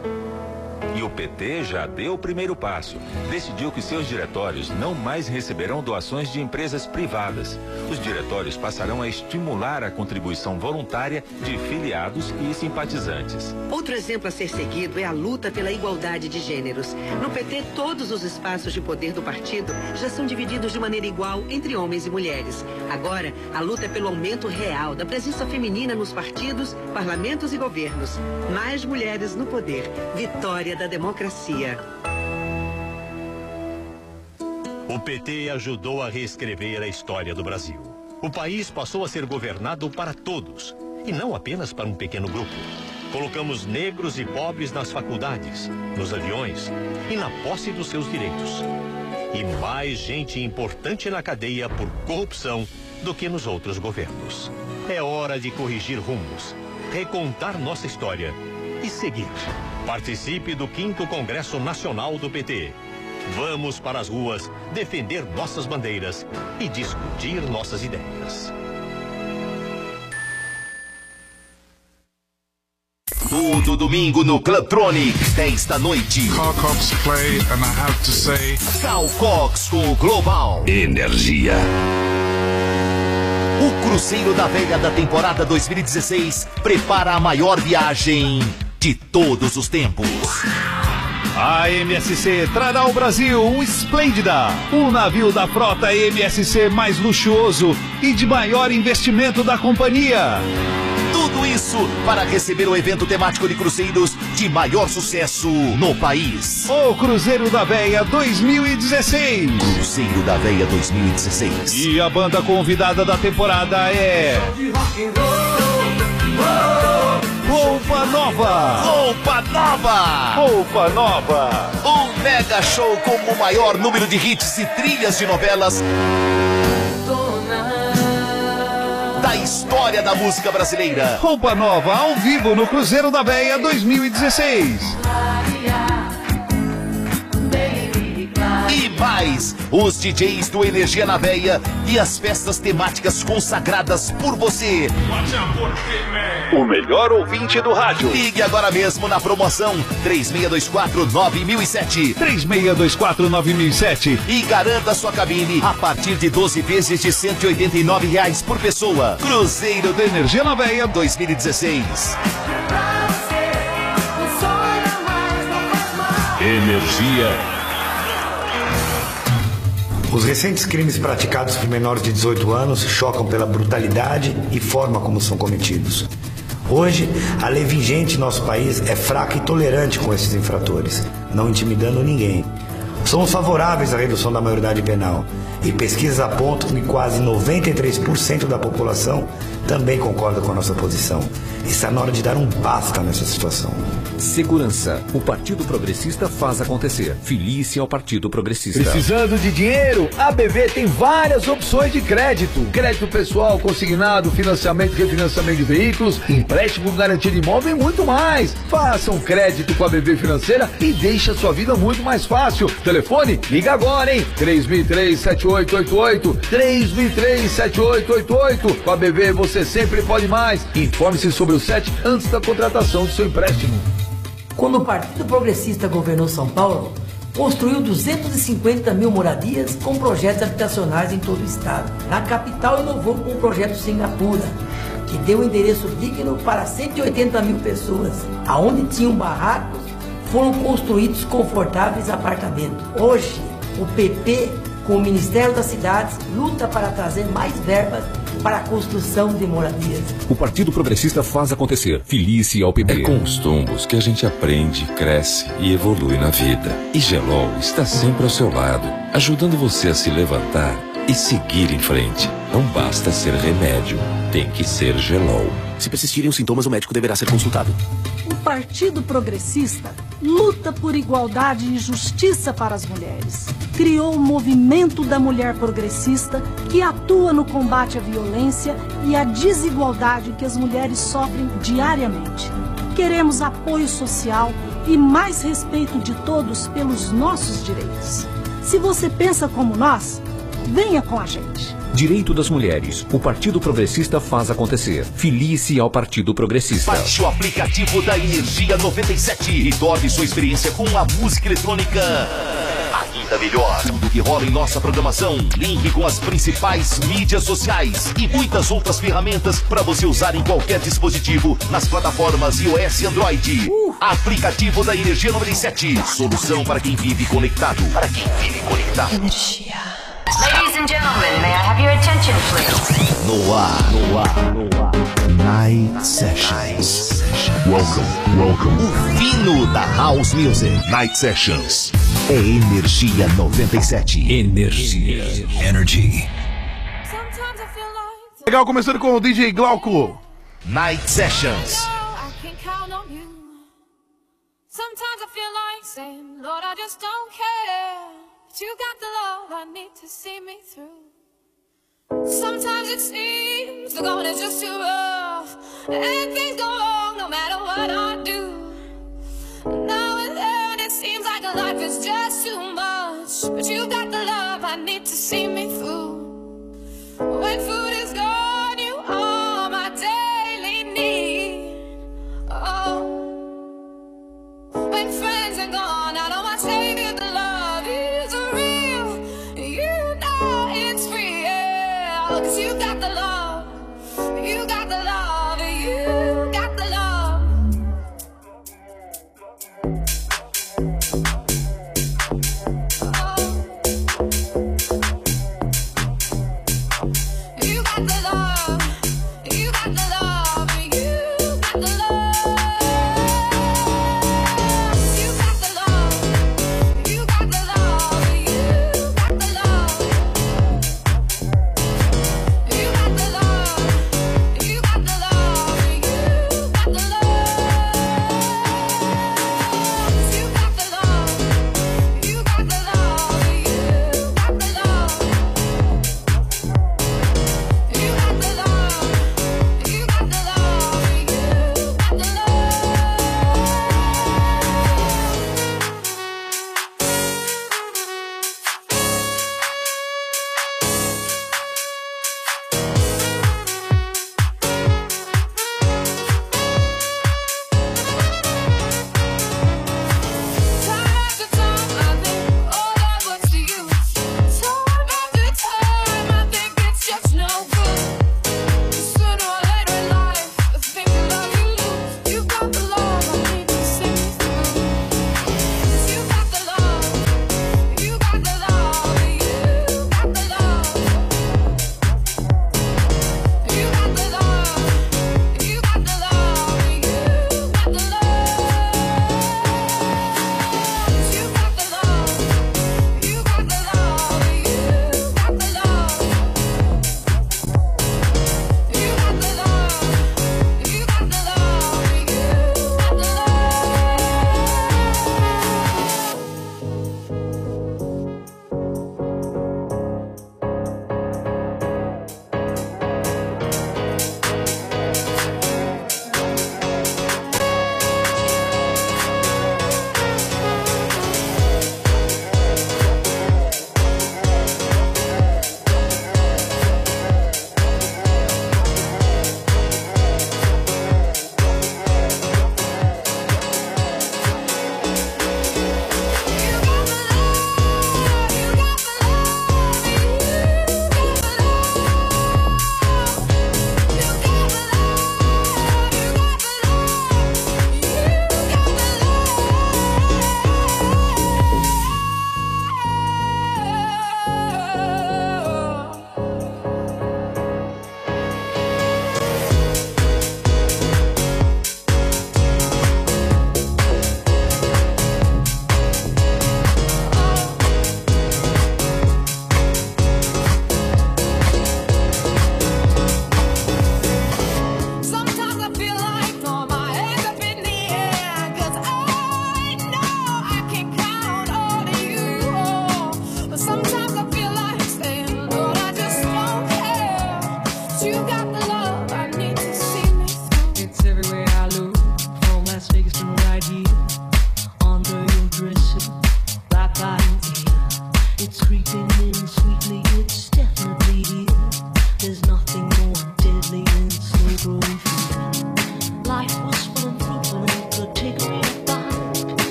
E o PT já deu o primeiro passo. Decidiu que seus diretórios não mais receberão doações de empresas privadas. Os diretórios passarão a estimular a contribuição voluntária de filiados e simpatizantes. Outro exemplo a ser seguido é a luta pela igualdade de gêneros. No PT, todos os espaços de poder do partido já são divididos de maneira igual entre homens e mulheres. Agora, a luta é pelo aumento real da presença feminina nos partidos, parlamentos e governos. Mais mulheres no poder. Vitória da democracia. O PT ajudou a reescrever a história do Brasil. O país passou a ser governado para todos, e não apenas para um pequeno grupo. Colocamos negros e pobres nas faculdades, nos aviões e na posse dos seus direitos. E mais gente importante na cadeia por corrupção do que nos outros governos. É hora de corrigir rumos, recontar nossa história e seguir. Participe do 5º Congresso Nacional do PT. Vamos para as ruas defender nossas bandeiras e discutir nossas ideias. Todo domingo no Clubtronic, 10 da noite. Carl Cox play and I have to say. Carl Cox com o Global Energia. O Cruzeiro da Velha da temporada 2016 prepara a maior viagem de todos os tempos. A MSC trará ao Brasil o Esplêndida, o navio da frota MSC mais luxuoso e de maior investimento da companhia. Tudo isso para receber o evento temático de cruzeiros de maior sucesso no país. O Cruzeiro da Véia 2016. Cruzeiro da Véia 2016. E a banda convidada da temporada é... Roupa Nova! Roupa Nova! Roupa Nova! Um mega show com o maior número de hits e trilhas de novelas da história da música brasileira. Roupa Nova ao vivo no Cruzeiro da Véia 2016. E mais, os DJs do Energia na Veia e as festas temáticas consagradas por você. O melhor ouvinte do rádio. Ligue agora mesmo na promoção 3624-9007. 3624-9007. E garanta sua cabine a partir de 12 vezes de R$189 por pessoa. Cruzeiro da Energia na Veia 2016. Energia. Os recentes crimes praticados por menores de 18 anos chocam pela brutalidade e forma como são cometidos. Hoje, a lei vigente em nosso país é fraca e tolerante com esses infratores, não intimidando ninguém. Somos favoráveis à redução da maioridade penal e pesquisas apontam que quase 93% da população também concorda com a nossa posição. Está na hora de dar um basta nessa situação. Segurança. O Partido Progressista faz acontecer. Filie-se ao Partido Progressista. Precisando de dinheiro? A BV tem várias opções de crédito. Crédito pessoal, consignado, financiamento e refinanciamento de veículos, empréstimo com garantia de imóvel e muito mais. Faça um crédito com a BV Financeira e deixe a sua vida muito mais fácil. Telefone? Liga agora, hein? 3003-7888. 3003-7888. Com a BV você sempre pode mais. Informe-se sobre o SET antes da contratação do seu empréstimo. Quando o Partido Progressista governou São Paulo, construiu 250 mil moradias com projetos habitacionais em todo o estado. Na capital, inovou com o projeto Singapura, que deu endereço digno para 180 mil pessoas. Aonde tinham barracos, foram construídos confortáveis apartamentos. Hoje, o PP, com o Ministério das Cidades, luta para trazer mais verbas para a construção de moradias. O Partido Progressista faz acontecer. Filie-se ao PP. É com os tombos que a gente aprende, cresce e evolui na vida. E Gelol está sempre ao seu lado, ajudando você a se levantar e seguir em frente. Não basta ser remédio, tem que ser Gelol. Se persistirem os sintomas, o médico deverá ser consultado. O Partido Progressista luta por igualdade e justiça para as mulheres. Criou o Movimento da Mulher Progressista, que atua no combate à violência e à desigualdade que as mulheres sofrem diariamente. Queremos apoio social e mais respeito de todos pelos nossos direitos. Se você pensa como nós, venha com a gente. Direito das mulheres. O Partido Progressista faz acontecer. Filie-se ao Partido Progressista. Baixe o aplicativo da Energia 97 e torne sua experiência com a música eletrônica ainda melhor. Tudo que rola em nossa programação, link com as principais mídias sociais e muitas outras ferramentas para você usar em qualquer dispositivo nas plataformas iOS e Android. Aplicativo da Energia 97. Solução para quem vive conectado. Para quem vive conectado. Energia. Ladies and gentlemen, may I have your attention, please? No ar. Night Sessions. Welcome. O fino da House Music. Night Sessions. É Energia 97. Energy. Legal, começando com o DJ Glauco. Night Sessions. Sometimes I feel like saying, Lord, I just don't care. But you got the love I need to see me through. Sometimes it seems the going is just too rough, and things go wrong no matter what I do. Now and then it seems like a life is just too much, but you got the love I need to see me through. When food is gone, you are my daily need. Oh. When friends are gone, I know my Savior, the love is real. You know it's real. 'Cause you got the love. You got the love. You got the love. Oh. You got the love. You got the love. You got the love. You got the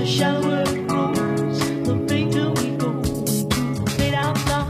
shallower it grows, the fainter we go into the fade out line.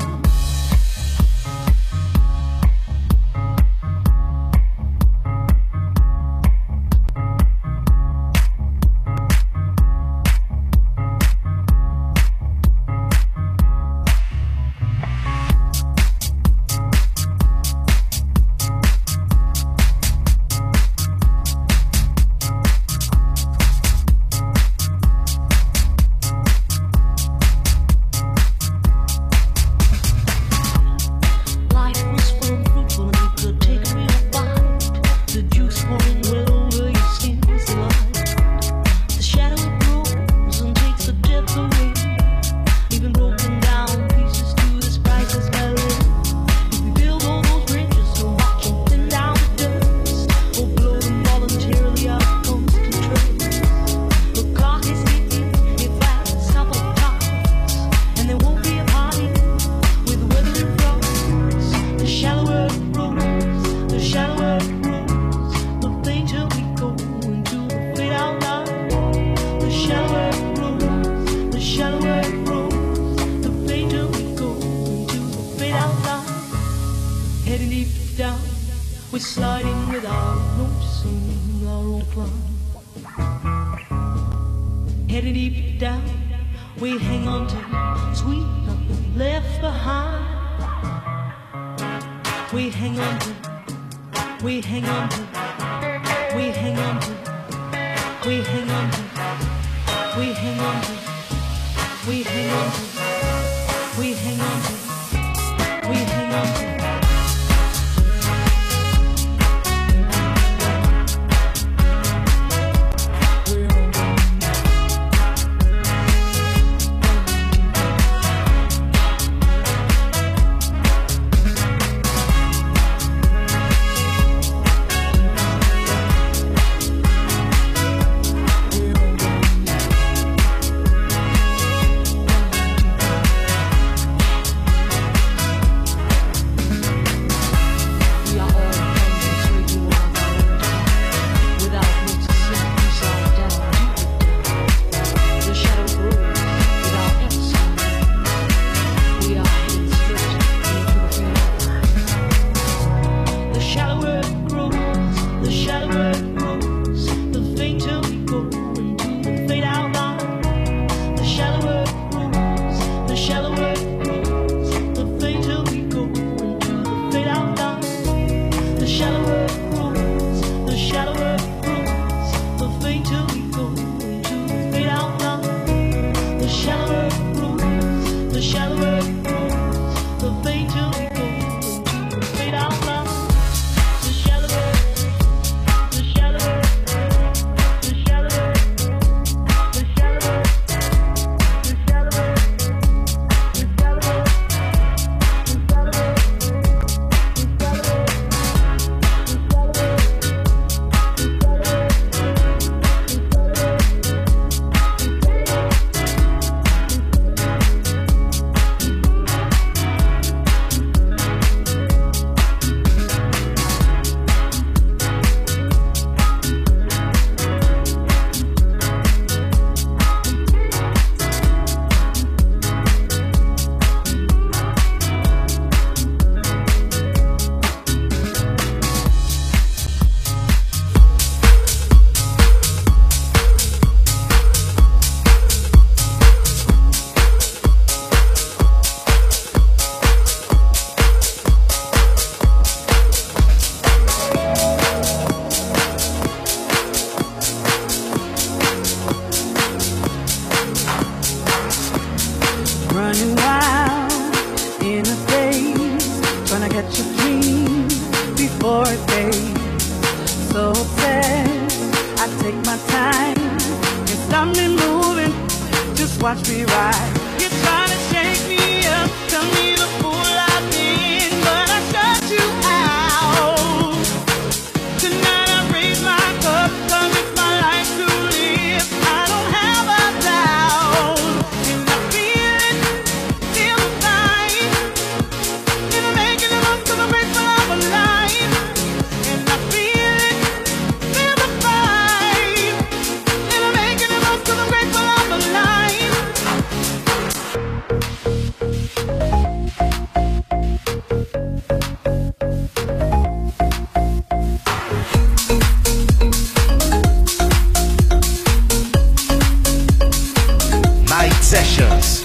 Sessions.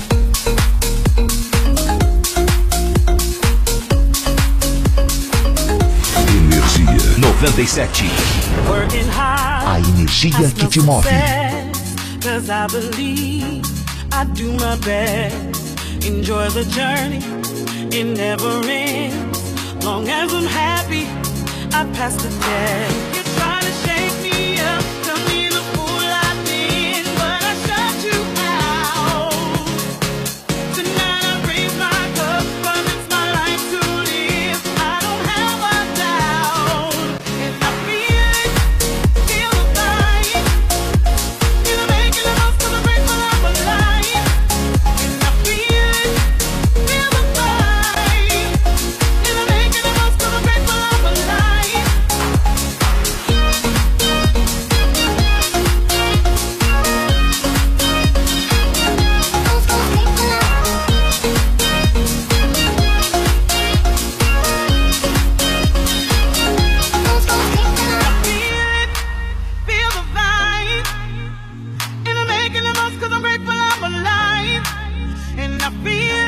Energia 97. A energia que te move. Cause I believe I do my best. Enjoy the journey, it never ends. Long as I'm happy, I pass the test. You're trying to shake me up, tell me the fool I've been, but I shut you out. Tonight I raise my cup, but it's my life to live. I don't have a doubt, and I feel it, feel the vibe. You're making the most of the grateful I'm alive, and I feel it, feel the vibe. You're making the most of the grateful I'm alive. Feel the vibe. And I'm making the most 'cause I'm grateful I'm alive. And I feel